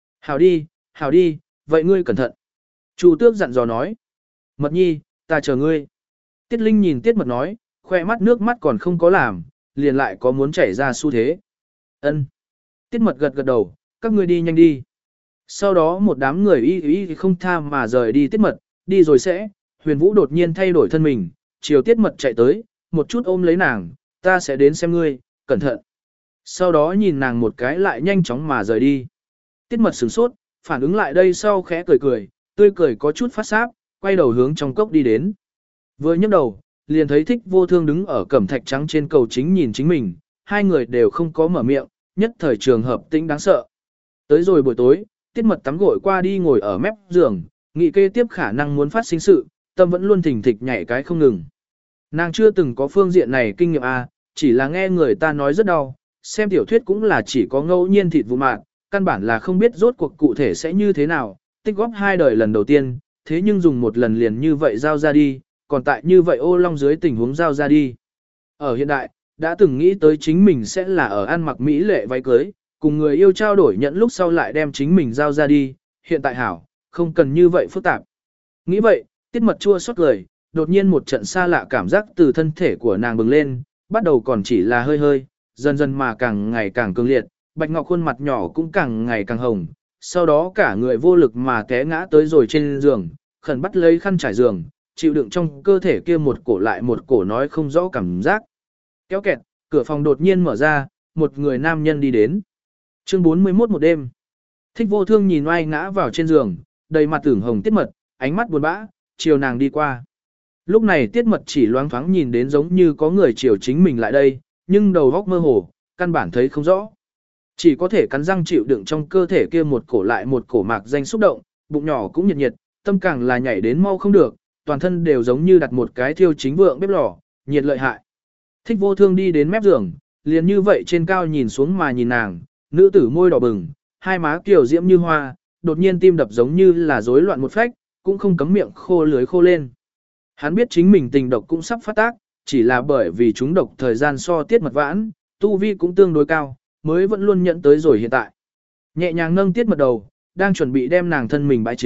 Hảo đi, vậy ngươi cẩn thận. Chu Tước dặn dò nói. Mật nhi, ta chờ ngươi. Tiết Linh nhìn Tiết Mật nói, khoe mắt nước mắt còn không có làm, liền lại có muốn chảy ra xu thế. Ân. Tiết Mật gật gật đầu, các ngươi đi nhanh đi. Sau đó một đám người y không tha mà rời đi Tiết Mật, đi rồi sẽ, Huyền Vũ đột nhiên thay đổi thân mình, chiều Tiết Mật chạy tới, một chút ôm lấy nàng, ta sẽ đến xem ngươi, cẩn thận. Sau đó nhìn nàng một cái lại nhanh chóng mà rời đi. Tiết Mật sửng sốt, phản ứng lại đây sau khẽ cười cười, tươi cười có chút phát sáp, quay đầu hướng trong cốc đi đến. Vừa nhấc đầu, liền thấy Thích Vô Thương đứng ở cẩm thạch trắng trên cầu chính nhìn chính mình, hai người đều không có mở miệng, nhất thời trường hợp tĩnh đáng sợ. Tới rồi buổi tối, Tiết Mật tắm gội qua đi ngồi ở mép giường, nghĩ kế tiếp khả năng muốn phát sinh sự, tâm vẫn luôn thình thịch nhảy cái không ngừng. Nàng chưa từng có phương diện này kinh nghiệm chỉ là nghe người ta nói rất đau, xem tiểu thuyết cũng là chỉ có ngẫu nhiên thịt vụ mạn, căn bản là không biết rốt cuộc cụ thể sẽ như thế nào, tích góp 2 đời lần đầu tiên, thế nhưng dùng một lần liền như vậy giao ra đi, còn tại như vậy ô long dưới tình huống giao ra đi. Ở hiện đại, đã từng nghĩ tới chính mình sẽ là ở ăn mặc mỹ lệ váy cưới, cùng người yêu trao đổi nhận lúc sau lại đem chính mình giao ra đi, hiện tại hảo, không cần như vậy phức tạp. Nghĩ vậy, Tiết Mật chua xót cười, đột nhiên một trận xa lạ cảm giác từ thân thể của nàng bừng lên, bắt đầu còn chỉ là hơi hơi, dần dần mà càng ngày càng cường liệt, bạch ngọc khuôn mặt nhỏ cũng càng ngày càng hồng, sau đó cả người vô lực mà té ngã tới rồi trên giường, khẩn bắt lấy khăn trải giường, chịu đựng trong cơ thể kia một cổ lại một cổ nói không rõ cảm giác. Kéo kẹt, cửa phòng đột nhiên mở ra, một người nam nhân đi đến. Chương 41 một đêm. Thích Vô Thương nhìn oai ngã vào trên giường, đầy mặt tưởng hồng Tiết Mật, ánh mắt buồn bã, chiều nàng đi qua. Lúc này Tiết Mật chỉ loáng thoáng nhìn đến giống như có người chiều chính mình lại đây, nhưng đầu óc mơ hồ, căn bản thấy không rõ. Chỉ có thể cắn răng chịu đựng trong cơ thể kia một cổ lại một cổ mạc danh xúc động, bụng nhỏ cũng nhiệt nhiệt, tâm càng là nhảy đến mau không được, toàn thân đều giống như đặt một cái thiêu chính vượng bếp lò, nhiệt lợi hại. Thích Vô Thương đi đến mép giường, liền như vậy trên cao nhìn xuống mà nhìn nàng, nữ tử môi đỏ bừng, hai má kiều diễm như hoa, đột nhiên tim đập giống như là rối loạn một phách, cũng không cấm miệng khô lưới khô lên. Hắn biết chính mình tình độc cũng sắp phát tác, chỉ là bởi vì chúng độc thời gian so Tiết Mật vãn, tu vi cũng tương đối cao, mới vẫn luôn nhận tới rồi hiện tại. Nhẹ nhàng nâng Tiết Mật đầu, đang chuẩn bị đem nàng thân mình bãi chính,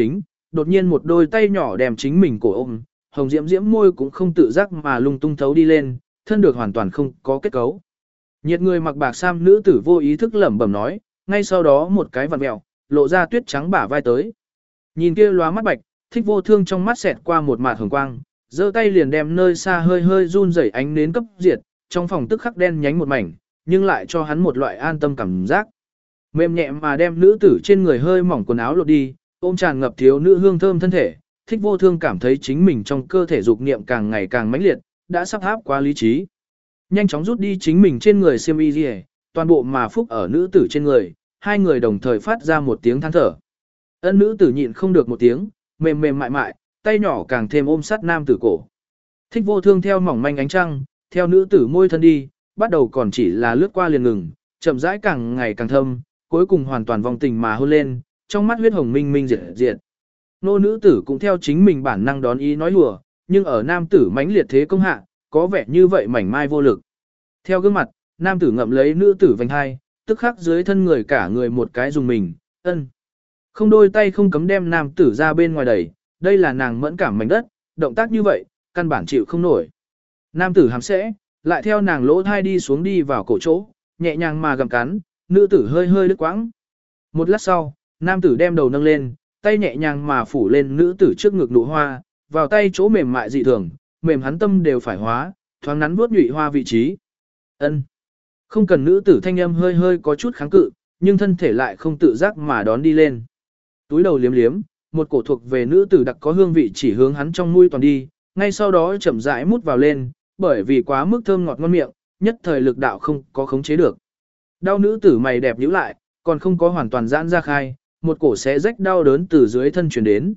đột nhiên một đôi tay nhỏ đem chính mình cổ ôm, hồng diễm diễm môi cũng không tự giác mà lung tung thấu đi lên, thân được hoàn toàn không có kết cấu. Nhiệt người mặc bạc sam nữ tử vô ý thức lẩm bẩm nói, ngay sau đó một cái vặn mèo, lộ ra tuyết trắng bả vai tới. Nhìn kia lóa mắt bạch, Thích Vô Thương trong mắt xẹt qua một mạt hồng quang, giơ tay liền đem nơi xa hơi hơi run rẩy ánh nến cấp diệt, trong phòng tức khắc đen nhánh một mảnh, nhưng lại cho hắn một loại an tâm cảm giác. Mềm nhẹ mà đem nữ tử trên người hơi mỏng quần áo lột đi, ôm tràn ngập thiếu nữ hương thơm thân thể, Thích Vô Thương cảm thấy chính mình trong cơ thể dục niệm càng ngày càng mãnh liệt, đã sắp áp qua lý trí. Nhanh chóng rút đi chính mình trên người xiêm y liề, toàn bộ mà phúc ở nữ tử trên người, hai người đồng thời phát ra một tiếng than thở. Ân nữ tử nhịn không được một tiếng, mềm mềm mại mại, tay nhỏ càng thêm ôm sát nam tử cổ. Thích Vô Thương theo mỏng manh ánh trăng, theo nữ tử môi thân đi, bắt đầu còn chỉ là lướt qua liền ngừng, chậm rãi càng ngày càng thâm, cuối cùng hoàn toàn vòng tình mà hôn lên, trong mắt huyết hồng minh minh diệt diệt. Nô nữ tử cũng theo chính mình bản năng đón ý nói hùa, nhưng ở nam tử mãnh liệt thế công hạ, có vẻ như vậy mảnh mai vô lực. Theo gương mặt, nam tử ngậm lấy nữ tử vành hai, tức khắc dưới thân người cả người một cái dùng mình, ân. Không đôi tay không cấm đem nam tử ra bên ngoài đẩy, đây là nàng mẫn cảm mảnh đất, động tác như vậy, căn bản chịu không nổi. Nam tử hàm sẽ, lại theo nàng lỗ thai đi xuống đi vào cổ chỗ, nhẹ nhàng mà gặm cắn, nữ tử hơi hơi đứt quãng. Một lát sau, nam tử đem đầu nâng lên, tay nhẹ nhàng mà phủ lên nữ tử trước ngực nụ hoa, vào tay chỗ mềm mại dị thường, mềm hắn tâm đều phải hóa, thoáng nắn vuốt nhụy hoa vị trí. Ân. Không cần nữ tử thanh âm hơi hơi có chút kháng cự, nhưng thân thể lại không tự giác mà đón đi lên. Túi đầu liếm liếm, một cổ thuộc về nữ tử đặc có hương vị chỉ hướng hắn trong mũi toàn đi, ngay sau đó chậm rãi mút vào lên, bởi vì quá mức thơm ngọt ngon miệng, nhất thời lực đạo không có khống chế được. Đau nữ tử mày đẹp nhíu lại, còn không có hoàn toàn giãn ra khai, một cổ xé rách đau đớn từ dưới thân truyền đến,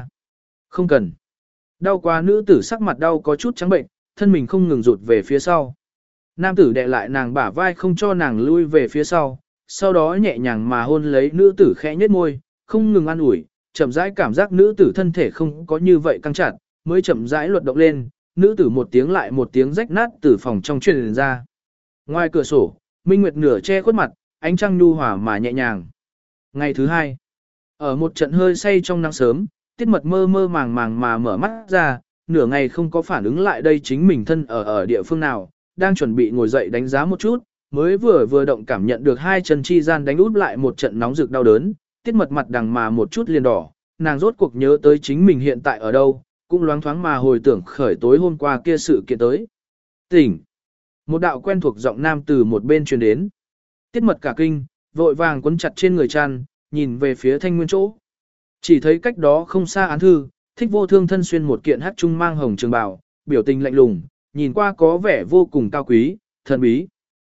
không cần. Đau quá nữ tử sắc mặt đau có chút trắng bệnh, thân mình không ngừng rụt về phía sau. Nam tử đè lại nàng bả vai không cho nàng lui về phía sau đó nhẹ nhàng mà hôn lấy nữ tử khẽ nhếch môi, không ngừng an ủi, chậm rãi cảm giác nữ tử thân thể không có như vậy căng chặt, mới chậm rãi luật động lên, nữ tử một tiếng lại một tiếng rách nát từ phòng trong truyền ra. Ngoài cửa sổ, minh nguyệt nửa che khuất mặt, ánh trăng nhu hòa mà nhẹ nhàng. Ngày thứ hai, ở một trận hơi say trong nắng sớm, Tiết Mật mơ mơ màng màng mà mở mắt ra, nửa ngày không có phản ứng lại đây chính mình thân ở địa phương nào, đang chuẩn bị ngồi dậy đánh giá một chút, mới vừa động cảm nhận được hai chân chi gian đánh út lại một trận nóng rực đau đớn, Tiết Mật mặt đằng mà một chút liền đỏ, nàng rốt cuộc nhớ tới chính mình hiện tại ở đâu, cũng loáng thoáng mà hồi tưởng khởi tối hôm qua kia sự kiện tới. Tỉnh! Một đạo quen thuộc giọng nam từ một bên truyền đến. Tiết Mật cả kinh, vội vàng quấn chặt trên người chăn, nhìn về phía Thanh Nguyên chỗ. Chỉ thấy cách đó không xa án thư, Thích Vô Thương thân xuyên một kiện hắc trung mang hồng trường bào, biểu tình lạnh lùng, nhìn qua có vẻ vô cùng cao quý, thần bí.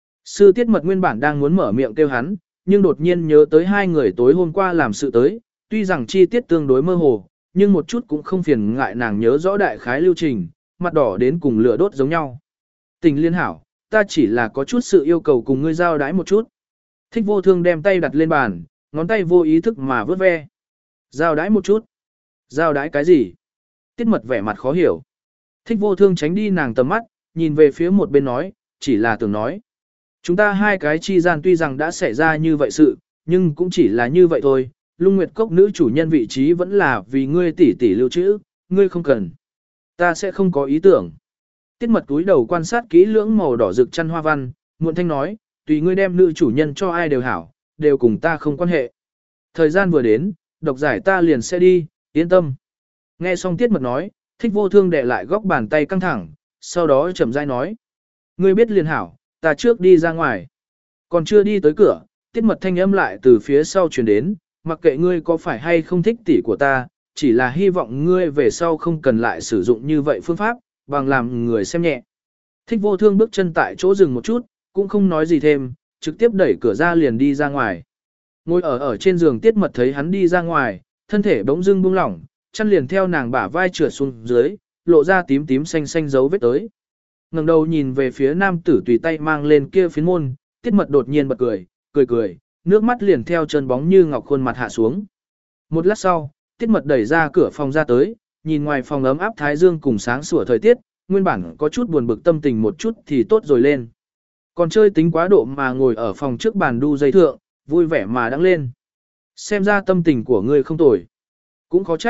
Sư Tiết Mật nguyên bản đang muốn mở miệng kêu hắn, nhưng đột nhiên nhớ tới hai người tối hôm qua làm sự tới, tuy rằng chi tiết tương đối mơ hồ, nhưng một chút cũng không phiền ngại nàng nhớ rõ đại khái lưu trình, mặt đỏ đến cùng lửa đốt giống nhau. Tình liên hảo, ta chỉ là có chút sự yêu cầu cùng ngươi giao đái một chút. Thích Vô Thương đem tay đặt lên bàn, ngón tay vô ý thức mà vớt ve. Giao đái một chút. Giao đái cái gì? Tiết Mật vẻ mặt khó hiểu. Thích Vô Thương tránh đi nàng tầm mắt, nhìn về phía một bên nói, chỉ là tưởng nói. Chúng ta hai cái chi gian tuy rằng đã xảy ra như vậy sự, nhưng cũng chỉ là như vậy thôi. Lung Nguyệt Cốc nữ chủ nhân vị trí vẫn là vì ngươi tỷ tỷ lưu trữ, ngươi không cần. Ta sẽ không có ý tưởng. Tiết Mật túi đầu quan sát kỹ lưỡng màu đỏ rực chăn hoa văn, muộn thanh nói, tùy ngươi đem nữ chủ nhân cho ai đều hảo, đều cùng ta không quan hệ. Thời gian vừa đến, độc giải ta liền sẽ đi, yên tâm. Nghe xong Tiết Mật nói, Thích Vô Thương đè lại góc bàn tay căng thẳng, sau đó chậm rãi nói. Ngươi biết liền hảo, ta trước đi ra ngoài. Còn chưa đi tới cửa, Tiết Mật thanh âm lại từ phía sau truyền đến, mặc kệ ngươi có phải hay không thích tỷ của ta, chỉ là hy vọng ngươi về sau không cần lại sử dụng như vậy phương pháp, bằng làm người xem nhẹ. Thích Vô Thương bước chân tại chỗ dừng một chút, cũng không nói gì thêm, trực tiếp đẩy cửa ra liền đi ra ngoài. Ngồi ở trên giường Tiết Mật thấy hắn đi ra ngoài, thân thể bỗng dưng buông lỏng, chăn liền theo nàng bả vai trượt xuống dưới, lộ ra tím tím xanh xanh dấu vết tới. Ngẩng đầu nhìn về phía nam tử tùy tay mang lên kia phiến môn, Tiết Mật đột nhiên bật cười, nước mắt liền theo chân bóng như ngọc khuôn mặt hạ xuống. Một lát sau, Tiết Mật đẩy ra cửa phòng ra tới, nhìn ngoài phòng ấm áp thái dương cùng sáng sủa thời tiết, nguyên bản có chút buồn bực tâm tình một chút thì tốt rồi lên. Còn chơi tính quá độ mà ngồi ở phòng trước bàn đu dây thượng, vui vẻ mà đắng lên. Xem ra tâm tình của ngươi không tồi. Cũng khó trách,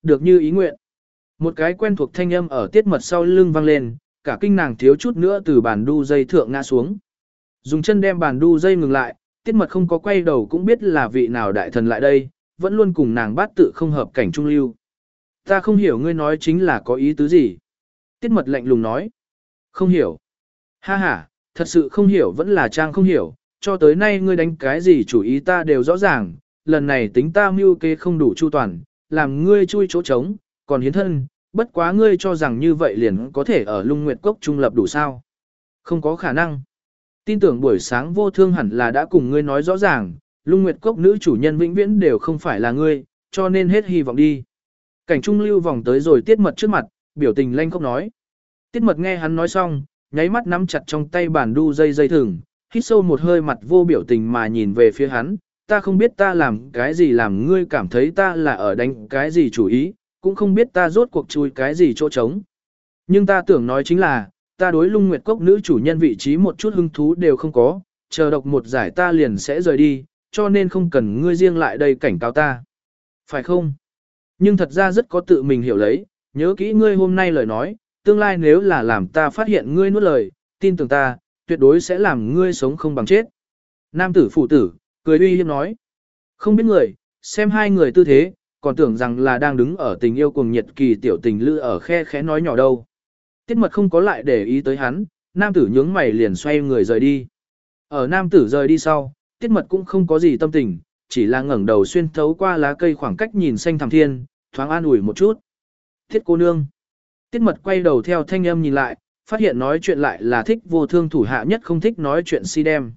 Được như ý nguyện. Một cái quen thuộc thanh âm ở tiết mật sau lưng vang lên, cả kinh nàng thiếu chút nữa từ bàn đu dây thượng ngã xuống. Dùng chân đem bàn đu dây ngừng lại, tiết mật không có quay đầu cũng biết là vị nào đại thần lại đây, vẫn luôn cùng nàng bát tự không hợp cảnh trung lưu. Ta không hiểu ngươi nói chính là có ý tứ gì. Tiết mật lạnh lùng nói. Không hiểu. Ha ha, thật sự không hiểu vẫn là trang không hiểu, cho tới nay ngươi đánh cái gì chủ ý ta đều rõ ràng, lần này tính ta mưu kế không đủ chu toàn, làm ngươi chui chỗ trống, còn hiến thân, bất quá ngươi cho rằng như vậy liền có thể ở Lung Nguyệt Cốc trung lập đủ sao. Không có khả năng. Tin tưởng buổi sáng vô thương hẳn là đã cùng ngươi nói rõ ràng, Lung Nguyệt Cốc nữ chủ nhân vĩnh viễn đều không phải là ngươi, cho nên hết hy vọng đi. Cảnh trung lưu vòng tới rồi tiết mật trước mặt, biểu tình lanh khóc nói. Tiết mật nghe hắn nói xong, nháy mắt nắm chặt trong tay bàn đu dây thừng, hít sâu một hơi mặt vô biểu tình mà nhìn về phía hắn, ta không biết ta làm cái gì làm ngươi cảm thấy ta là ở đánh cái gì chủ ý, cũng không biết ta rốt cuộc chui cái gì chỗ trống. Nhưng ta tưởng nói chính là, ta đối Lung Nguyệt Cốc nữ chủ nhân vị trí một chút hứng thú đều không có, chờ độc một giải ta liền sẽ rời đi, cho nên không cần ngươi riêng lại đây cảnh cáo ta. Phải không? Nhưng thật ra rất có tự mình hiểu lấy, nhớ kỹ ngươi hôm nay lời nói, tương lai nếu là làm ta phát hiện ngươi nuốt lời, tin tưởng ta, tuyệt đối sẽ làm ngươi sống không bằng chết. Nam tử phụ tử, cười uy hiếp nói. Không biết người, xem hai người tư thế, còn tưởng rằng là đang đứng ở tình yêu cuồng nhiệt kỳ tiểu tình lữ ở khe khẽ nói nhỏ đâu. Tiết mật không có lại để ý tới hắn, nam tử nhướng mày liền xoay người rời đi. Ở nam tử rời đi sau, tiết mật cũng không có gì tâm tình, chỉ là ngẩng đầu xuyên thấu qua lá cây khoảng cách nhìn xanh thẳm thiên, thoáng an ủi một chút. Thiết cô nương. Tiết mật quay đầu theo thanh âm nhìn lại, phát hiện nói chuyện lại là thích vô thương thủ hạ nhất không thích nói chuyện si đem.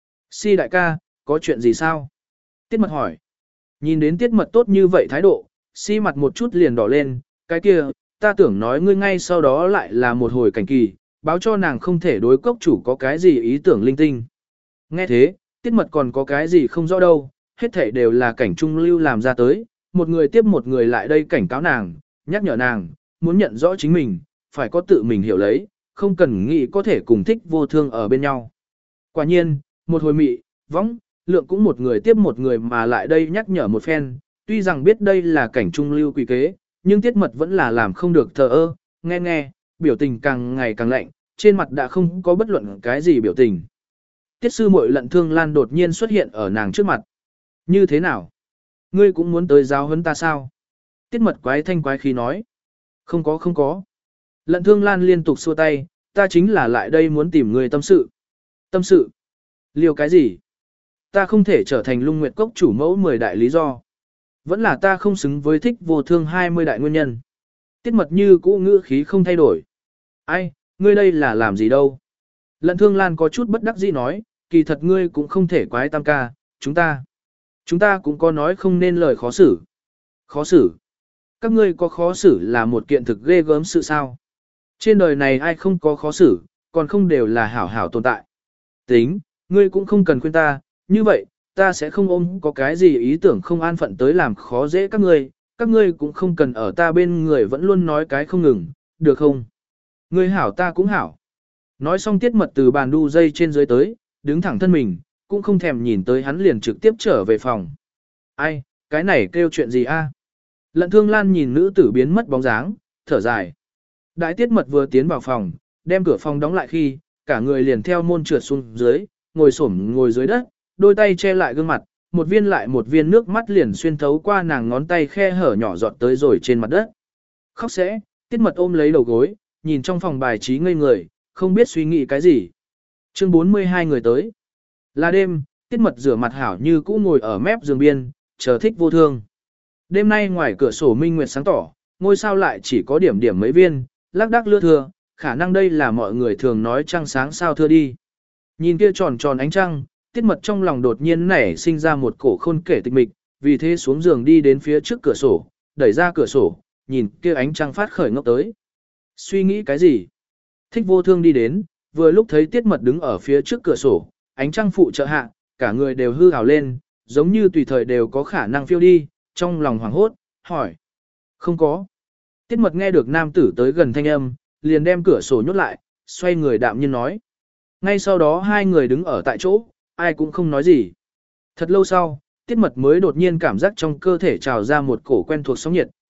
Si đại ca, có chuyện gì sao? Tiết mật hỏi. Nhìn đến tiết mật tốt như vậy thái độ, si mặt một chút liền đỏ lên, cái kia, ta tưởng nói ngươi ngay sau đó lại là một hồi cảnh kỳ, báo cho nàng không thể đối cốc chủ có cái gì ý tưởng linh tinh. Nghe thế, tiết mật còn có cái gì không rõ đâu, hết thảy đều là cảnh trung lưu làm ra tới, một người tiếp một người lại đây cảnh cáo nàng, nhắc nhở nàng, muốn nhận rõ chính mình, phải có tự mình hiểu lấy, không cần nghĩ có thể cùng thích vô thương ở bên nhau. Quả nhiên, một hồi mị, võng, lượng cũng một người tiếp một người mà lại đây nhắc nhở một phen, tuy rằng biết đây là cảnh trung lưu quỷ kế, nhưng tiết mật vẫn là làm không được thờ ơ, nghe, biểu tình càng ngày càng lạnh, trên mặt đã không có bất luận cái gì biểu tình. Tiết sư muội Lận Thương Lan đột nhiên xuất hiện ở nàng trước mặt. Như thế nào? Ngươi cũng muốn tới giáo huấn ta sao? Tiết mật quái thanh quái khí nói. Không có. Lận Thương Lan liên tục xua tay, ta chính là lại đây muốn tìm người tâm sự. Tâm sự? Liều cái gì? Ta không thể trở thành Lung Nguyệt Cốc chủ mẫu 10 đại lý do. Vẫn là ta không xứng với thích vô thương 20 đại nguyên nhân. Tiết mật như cũ ngữ khí không thay đổi. Ai, ngươi đây là làm gì đâu? Lận Thương Lan có chút bất đắc dĩ nói, kỳ thật ngươi cũng không thể quái tam ca, chúng ta cũng có nói không nên lời khó xử. Khó xử? Các ngươi có khó xử là một kiện thực ghê gớm sự sao? Trên đời này ai không có khó xử, còn không đều là hảo hảo tồn tại. Tính, ngươi cũng không cần khuyên ta, như vậy, ta sẽ không ôm có cái gì ý tưởng không an phận tới làm khó dễ các ngươi cũng không cần ở ta bên người vẫn luôn nói cái không ngừng, được không? Ngươi hảo ta cũng hảo. Nói xong tiết mật từ bàn đu dây trên dưới tới, đứng thẳng thân mình, cũng không thèm nhìn tới hắn liền trực tiếp trở về phòng. Ai, cái này kêu chuyện gì a? Lận Thương Lan nhìn nữ tử biến mất bóng dáng, thở dài. Đại tiết mật vừa tiến vào phòng, đem cửa phòng đóng lại khi, cả người liền theo môn trượt xuống dưới, ngồi dưới đất, đôi tay che lại gương mặt, một viên lại một viên nước mắt liền xuyên thấu qua nàng ngón tay khe hở nhỏ giọt tới rồi trên mặt đất. Khóc sẽ, tiết mật ôm lấy đầu gối, nhìn trong phòng bài trí ngây người, không biết suy nghĩ cái gì. Chương 42 người tới. Là đêm, tiết mật rửa mặt hảo như cũ ngồi ở mép giường biên, chờ thích vô thương. Đêm nay ngoài cửa sổ minh nguyệt sáng tỏ, ngôi sao lại chỉ có điểm điểm mấy viên, lác đác lưa thưa, khả năng đây là mọi người thường nói trăng sáng sao thưa đi. Nhìn kia tròn tròn ánh trăng, tiết mật trong lòng đột nhiên nảy sinh ra một cổ khôn kể tịch mịch, vì thế xuống giường đi đến phía trước cửa sổ, đẩy ra cửa sổ, nhìn kia ánh trăng phát khởi ngốc tới. Suy nghĩ cái gì? Thích vô thương đi đến, vừa lúc thấy tiết mật đứng ở phía trước cửa sổ, ánh trăng phụ trợ hạ, cả người đều hư hào lên, giống như tùy thời đều có khả năng phiêu đi, trong lòng hoảng hốt, hỏi. Không có. Tiết mật nghe được nam tử tới gần thanh âm, liền đem cửa sổ nhốt lại, xoay người đạm nhiên nói. Ngay sau đó hai người đứng ở tại chỗ, ai cũng không nói gì. Thật lâu sau, tiết mật mới đột nhiên cảm giác trong cơ thể trào ra một cổ quen thuộc sóng nhiệt,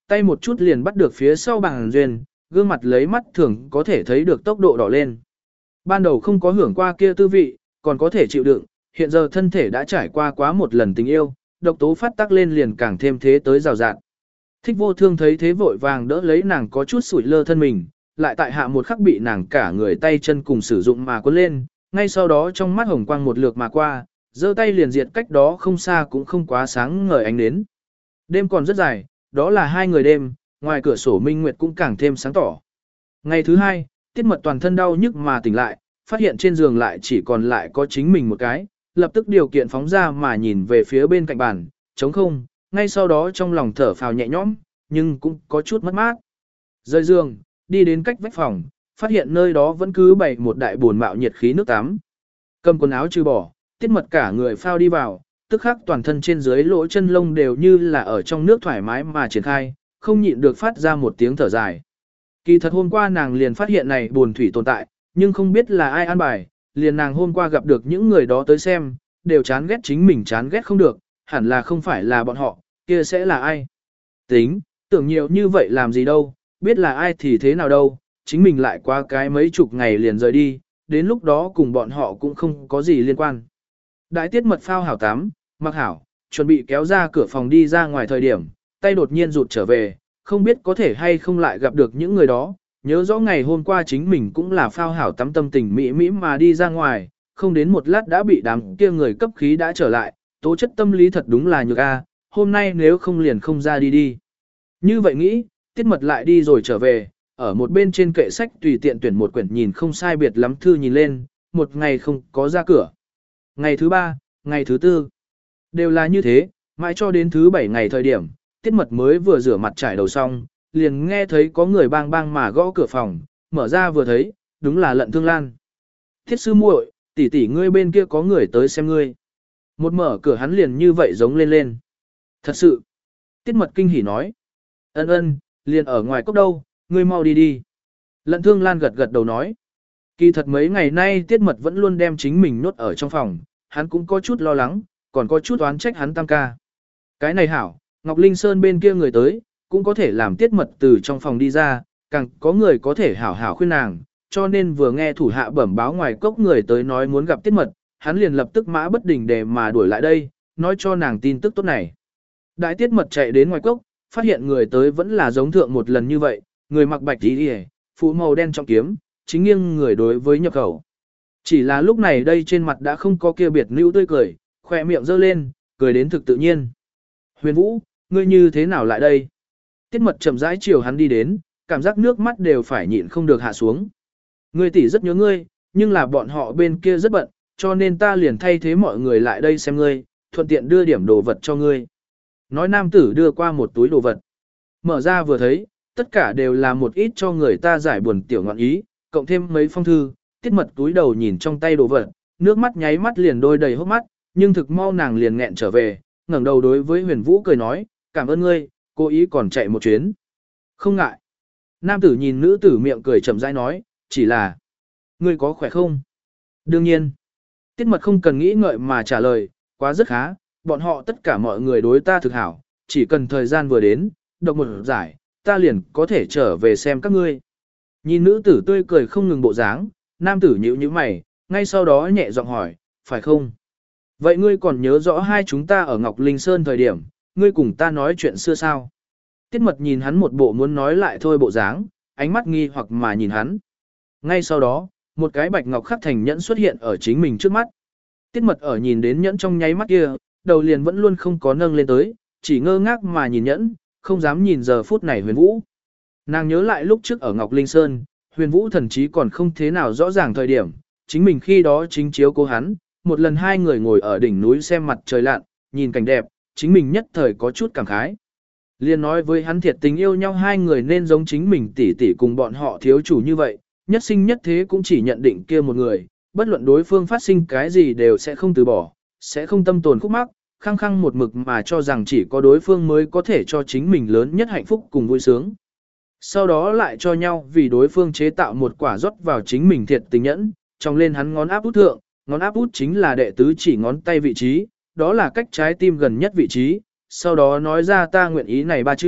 tay một chút liền bắt được phía sau Bàng Duyên, gương mặt lấy mắt thường có thể thấy được tốc độ đỏ lên. Ban đầu không có hưởng qua kia tư vị, còn có thể chịu đựng, hiện giờ thân thể đã trải qua quá một lần tình yêu, độc tố phát tác lên liền càng thêm thế tới rào rạt. Thích Vô Thương thấy thế vội vàng đỡ lấy nàng có chút sủi lơ thân mình, lại tại hạ một khắc bị nàng cả người tay chân cùng sử dụng mà cuốn lên, ngay sau đó trong mắt hồng quang một lượt mà qua, giơ tay liền diệt cách đó không xa cũng không quá sáng ngời ánh nến. Đêm còn rất dài, đó là 2 người đêm, ngoài cửa sổ minh nguyệt cũng càng thêm sáng tỏ. Ngày thứ 2, Tiết Mật toàn thân đau nhức mà tỉnh lại, phát hiện trên giường lại chỉ còn lại có chính mình một cái, lập tức điều kiện phóng ra mà nhìn về phía bên cạnh bàn, trống không, ngay sau đó trong lòng thở phào nhẹ nhõm, nhưng cũng có chút mất mát. Rời giường, đi đến cách vách phòng, phát hiện nơi đó vẫn cứ bày một đại bồn mạo nhiệt khí nước tắm. Cầm quần áo trừ bỏ, Tiết Mật cả người phao đi vào, tức khắc toàn thân trên dưới lỗ chân lông đều như là ở trong nước thoải mái mà triển khai, không nhịn được phát ra một tiếng thở dài. Kỳ thật hôm qua nàng liền phát hiện này buồn thủy tồn tại, nhưng không biết là ai an bài, liền nàng hôm qua gặp được những người đó tới xem, đều chán ghét chính mình chán ghét không được, hẳn là không phải là bọn họ, kia sẽ là ai. Tính, tưởng nhiều như vậy làm gì đâu, biết là ai thì thế nào đâu, chính mình lại qua cái mấy chục ngày liền rời đi, đến lúc đó cùng bọn họ cũng không có gì liên quan. Đại Tiết Mật phao hảo tắm, mặc hảo, chuẩn bị kéo ra cửa phòng đi ra ngoài thời điểm, tay đột nhiên rụt trở về, không biết có thể hay không lại gặp được những người đó, nhớ rõ ngày hôm qua chính mình cũng là phao hảo tắm tâm tình mỹ mỹ mà đi ra ngoài, không đến một lát đã bị đám kia người cấp khí đã trở lại, tố chất tâm lý thật đúng là nhược a, hôm nay nếu không liền không ra đi đi. Như vậy nghĩ, Tiết Mật lại đi rồi trở về, ở một bên trên kệ sách tùy tiện tuyển một quyển nhìn không sai biệt lắm thư nhìn lên, một ngày không có ra cửa. Ngày thứ 3, ngày thứ 4, đều là như thế, mãi cho đến thứ 7 ngày thời điểm, Tiết Mật mới vừa rửa mặt trải đầu xong, liền nghe thấy có người bang bang mà gõ cửa phòng, mở ra vừa thấy, đúng là Lận Thương Lan. Thiết sư muội, tỷ tỷ ngươi bên kia có người tới xem ngươi. Một mở cửa hắn liền như vậy giống lên lên. Thật sự. Tiết Mật kinh hỉ nói. Ân ân, liền ở ngoài cốc đâu, ngươi mau đi đi. Lận Thương Lan gật gật đầu nói. Kỳ thật mấy ngày nay Tiết Mật vẫn luôn đem chính mình nhốt ở trong phòng, hắn cũng có chút lo lắng, còn có chút oán trách hắn tam ca. Cái này hảo, Ngọc Linh Sơn bên kia người tới, cũng có thể làm Tiết Mật từ trong phòng đi ra, càng có người có thể hảo hảo khuyên nàng, cho nên vừa nghe thủ hạ bẩm báo ngoài cốc người tới nói muốn gặp Tiết Mật, hắn liền lập tức mã bất đình để mà đuổi lại đây, nói cho nàng tin tức tốt này. Đại Tiết Mật chạy đến ngoài cốc, phát hiện người tới vẫn là giống thượng một lần như vậy, người mặc bạch y, phụ màu đen trọng kiếm, chính nghiêng người đối với nhập khẩu. Chỉ là lúc này đây trên mặt đã không có kia biệt nữ tươi cười, khỏe miệng giơ lên, cười đến thực tự nhiên. Huyền Vũ, ngươi như thế nào lại đây? Tiết Mật chậm rãi chiều hắn đi đến, cảm giác nước mắt đều phải nhịn không được hạ xuống. Ngươi tỷ rất nhớ ngươi, nhưng là bọn họ bên kia rất bận, cho nên ta liền thay thế mọi người lại đây xem ngươi, thuận tiện đưa điểm đồ vật cho ngươi. Nói nam tử đưa qua một túi đồ vật. Mở ra vừa thấy, tất cả đều là một ít cho người ta giải buồn tiểu ngọn ý, cộng thêm mấy phong thư. Tiết Mật túi đầu nhìn trong tay đồ vật, nước mắt nháy mắt liền đôi đầy hốc mắt, nhưng thực mau nàng liền nghẹn trở về, ngẩng đầu đối với Huyền Vũ cười nói, cảm ơn ngươi, cố ý còn chạy một chuyến. Không ngại. Nam tử nhìn nữ tử miệng cười chậm rãi nói, chỉ là, ngươi có khỏe không? Đương nhiên. Tiết Mật không cần nghĩ ngợi mà trả lời, quá rất khá, bọn họ tất cả mọi người đối ta thực hảo, chỉ cần thời gian vừa đến, độc một giải, ta liền có thể trở về xem các ngươi. Nhìn nữ tử tươi cười không ngừng bộ dáng, nam tử nhíu nhíu mày, ngay sau đó nhẹ giọng hỏi, phải không? Vậy ngươi còn nhớ rõ hai chúng ta ở Ngọc Linh Sơn thời điểm, ngươi cùng ta nói chuyện xưa sao? Tiết Mật nhìn hắn một bộ muốn nói lại thôi bộ dáng, ánh mắt nghi hoặc mà nhìn hắn. Ngay sau đó, một cái bạch ngọc khắc thành nhẫn xuất hiện ở chính mình trước mắt. Tiết Mật ở nhìn đến nhẫn trong nháy mắt kia, đầu liền vẫn luôn không có nâng lên tới, chỉ ngơ ngác mà nhìn nhẫn, không dám nhìn giờ phút này Huyền Vũ. Nàng nhớ lại lúc trước ở Ngọc Linh Sơn, Huyền Vũ thần chí còn không thế nào rõ ràng thời điểm, chính mình khi đó chính chiếu cố hắn, một lần hai người ngồi ở đỉnh núi xem mặt trời lặn, nhìn cảnh đẹp, chính mình nhất thời có chút cảm khái. Liên nói với hắn thiệt tình yêu nhau hai người nên giống chính mình tỷ tỷ cùng bọn họ thiếu chủ như vậy, nhất sinh nhất thế cũng chỉ nhận định kia một người, bất luận đối phương phát sinh cái gì đều sẽ không từ bỏ, sẽ không tâm tồn khúc mắc, khăng khăng một mực mà cho rằng chỉ có đối phương mới có thể cho chính mình lớn nhất hạnh phúc cùng vui sướng. Sau đó lại cho nhau vì đối phương chế tạo một quả rót vào chính mình thiệt tình nhẫn, trong lên hắn ngón áp út thượng, ngón áp út chính là đệ tứ chỉ ngón tay vị trí, đó là cách trái tim gần nhất vị trí, sau đó nói ra ta nguyện ý này ba chữ,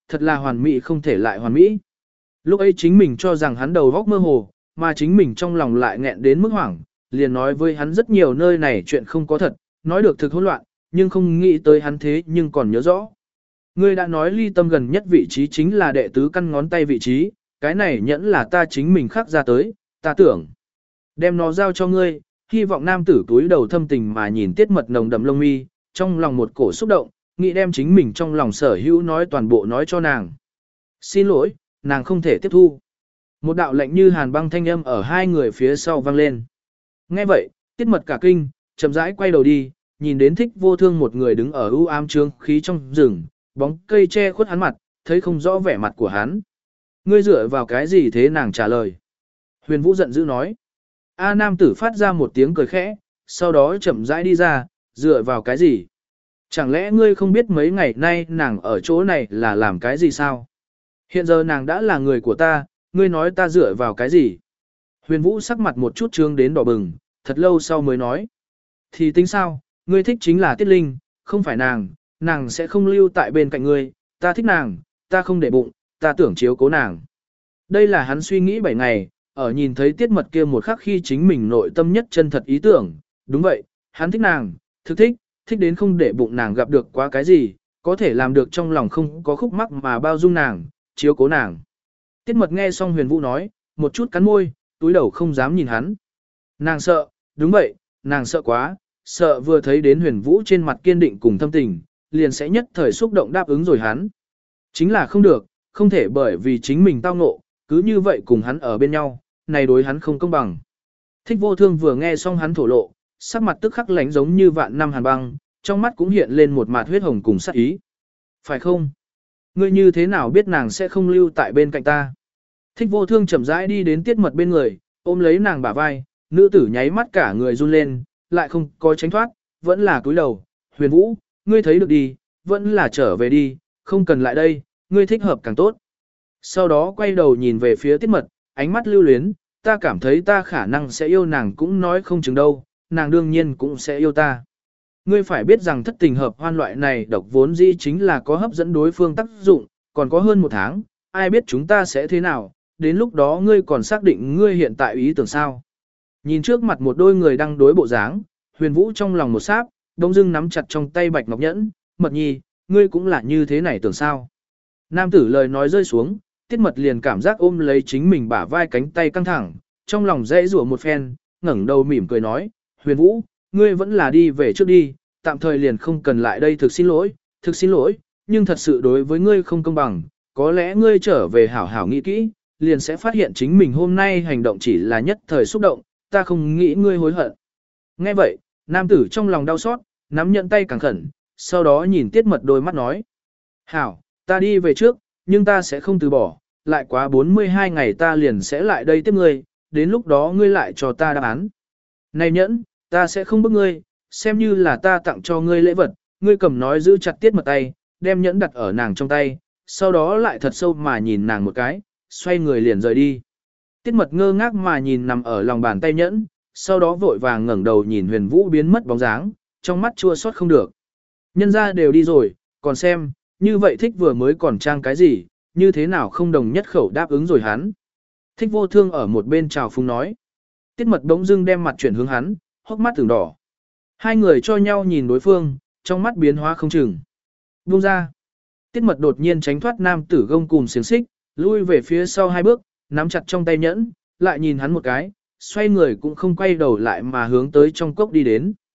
thật là hoàn mỹ không thể lại hoàn mỹ. Lúc ấy chính mình cho rằng hắn đầu góc mơ hồ, mà chính mình trong lòng lại nghẹn đến mức hoảng, liền nói với hắn rất nhiều nơi này chuyện không có thật, nói được thực hỗn loạn, nhưng không nghĩ tới hắn thế nhưng còn nhớ rõ. Ngươi đã nói ly tâm gần nhất vị trí chính là đệ tứ căn ngón tay vị trí, cái này nhẫn là ta chính mình khắc ra tới, ta tưởng. Đem nó giao cho ngươi, hy vọng nam tử túi đầu thâm tình mà nhìn tiết mật nồng đậm lông mi, trong lòng một cổ xúc động, nghĩ đem chính mình trong lòng sở hữu nói toàn bộ nói cho nàng. Xin lỗi, nàng không thể tiếp thu. Một đạo lệnh như hàn băng thanh âm ở hai người phía sau vang lên. Nghe vậy, tiết mật cả kinh, chậm rãi quay đầu đi, nhìn đến thích vô thương một người đứng ở u ám trướng khí trong rừng, bóng cây che khuất hắn mặt, thấy không rõ vẻ mặt của hắn. Ngươi dựa vào cái gì thế nàng trả lời. Huyền Vũ giận dữ nói. A nam tử phát ra một tiếng cười khẽ, sau đó chậm rãi đi ra, dựa vào cái gì? Chẳng lẽ ngươi không biết mấy ngày nay nàng ở chỗ này là làm cái gì sao? Hiện giờ nàng đã là người của ta, ngươi nói ta dựa vào cái gì? Huyền Vũ sắc mặt một chút trương đến đỏ bừng, thật lâu sau mới nói. Thì tính sao, ngươi thích chính là Tiết Linh, không phải nàng, nàng sẽ không lưu tại bên cạnh ngươi, ta thích nàng, ta không để bụng, ta tưởng chiếu cố nàng. Đây là hắn suy nghĩ 7 ngày, ở nhìn thấy Tiết Mật kia một khắc khi chính mình nội tâm nhất chân thật ý tưởng, đúng vậy, hắn thích nàng, thực thích, thích đến không để bụng nàng gặp được quá cái gì, có thể làm được trong lòng không có khúc mắc mà bao dung nàng, chiếu cố nàng. Tiết Mật nghe xong Huyền Vũ nói, một chút cắn môi, túi đầu không dám nhìn hắn. Nàng sợ, đúng vậy, nàng sợ quá, sợ vừa thấy đến Huyền Vũ trên mặt kiên định cùng thâm tình, liền sẽ nhất thời xúc động đáp ứng rồi hắn. Chính là không được, không thể bởi vì chính mình tao ngộ, cứ như vậy cùng hắn ở bên nhau, này đối hắn không công bằng. Thích vô thương vừa nghe xong hắn thổ lộ, sắc mặt tức khắc lánh giống như vạn năm hàn băng, trong mắt cũng hiện lên một mạt huyết hồng cùng sát ý. Phải không? Ngươi như thế nào biết nàng sẽ không lưu tại bên cạnh ta? Thích vô thương chậm rãi đi đến Tiết Mật bên người, ôm lấy nàng bả vai, nữ tử nháy mắt cả người run lên, lại không có tránh thoát, vẫn là cúi đầu. Huyền Vũ, ngươi thấy được đi, vẫn là trở về đi, không cần lại đây, ngươi thích hợp càng tốt. Sau đó quay đầu nhìn về phía Tiết Mật, ánh mắt lưu luyến, ta cảm thấy ta khả năng sẽ yêu nàng cũng nói không chừng đâu, nàng đương nhiên cũng sẽ yêu ta. Ngươi phải biết rằng thất tình hợp hoan loại này độc vốn dĩ chính là có hấp dẫn đối phương tác dụng, còn có hơn 1 tháng, ai biết chúng ta sẽ thế nào, đến lúc đó ngươi còn xác định ngươi hiện tại ý tưởng sao. Nhìn trước mặt một đôi người đang đối bộ dáng, Huyền Vũ trong lòng một sáp, đông dưng nắm chặt trong tay bạch ngọc nhẫn, Mật nhi, ngươi cũng là như thế này tưởng sao. Nam tử lời nói rơi xuống, Tiết Mật liền cảm giác ôm lấy chính mình bả vai cánh tay căng thẳng, trong lòng dễ rủa một phen, ngẩng đầu mỉm cười nói, Huyền Vũ, ngươi vẫn là đi về trước đi, tạm thời liền không cần lại đây thực xin lỗi, nhưng thật sự đối với ngươi không công bằng, có lẽ ngươi trở về hảo hảo nghĩ kỹ, liền sẽ phát hiện chính mình hôm nay hành động chỉ là nhất thời xúc động, ta không nghĩ ngươi hối hận. Nghe vậy, nam tử trong lòng đau xót, nắm nhận tay càng khẩn, sau đó nhìn Tiết Mật đôi mắt nói, hảo, ta đi về trước, nhưng ta sẽ không từ bỏ, lại quá 42 ngày ta liền sẽ lại đây tiếp ngươi, đến lúc đó ngươi lại cho ta đáp án. Này nhẫn, ta sẽ không bức ngươi, xem như là ta tặng cho ngươi lễ vật, ngươi cầm nói giữ chặt Tiết Mật tay, đem nhẫn đặt ở nàng trong tay, sau đó lại thật sâu mà nhìn nàng một cái, xoay người liền rời đi. Tiết Mật ngơ ngác mà nhìn nằm ở lòng bàn tay nhẫn, sau đó vội vàng ngẩng đầu nhìn Huyền Vũ biến mất bóng dáng, trong mắt chua xót không được. Nhân ra đều đi rồi, còn xem, như vậy thích vừa mới còn trang cái gì, như thế nào không đồng nhất khẩu đáp ứng rồi hắn. Thích vô thương ở một bên chào phúng nói. Tiết Mật bỗng dưng đem mặt chuyển hướng hắn, hốc mắt tưởng đỏ. Hai người cho nhau nhìn đối phương, trong mắt biến hóa không chừng. Buông ra. Tiết Mật đột nhiên tránh thoát nam tử gông cùm xiềng xích, lui về phía sau 2 bước, nắm chặt trong tay nhẫn, lại nhìn hắn một cái, xoay người cũng không quay đầu lại mà hướng tới trong cốc đi đến.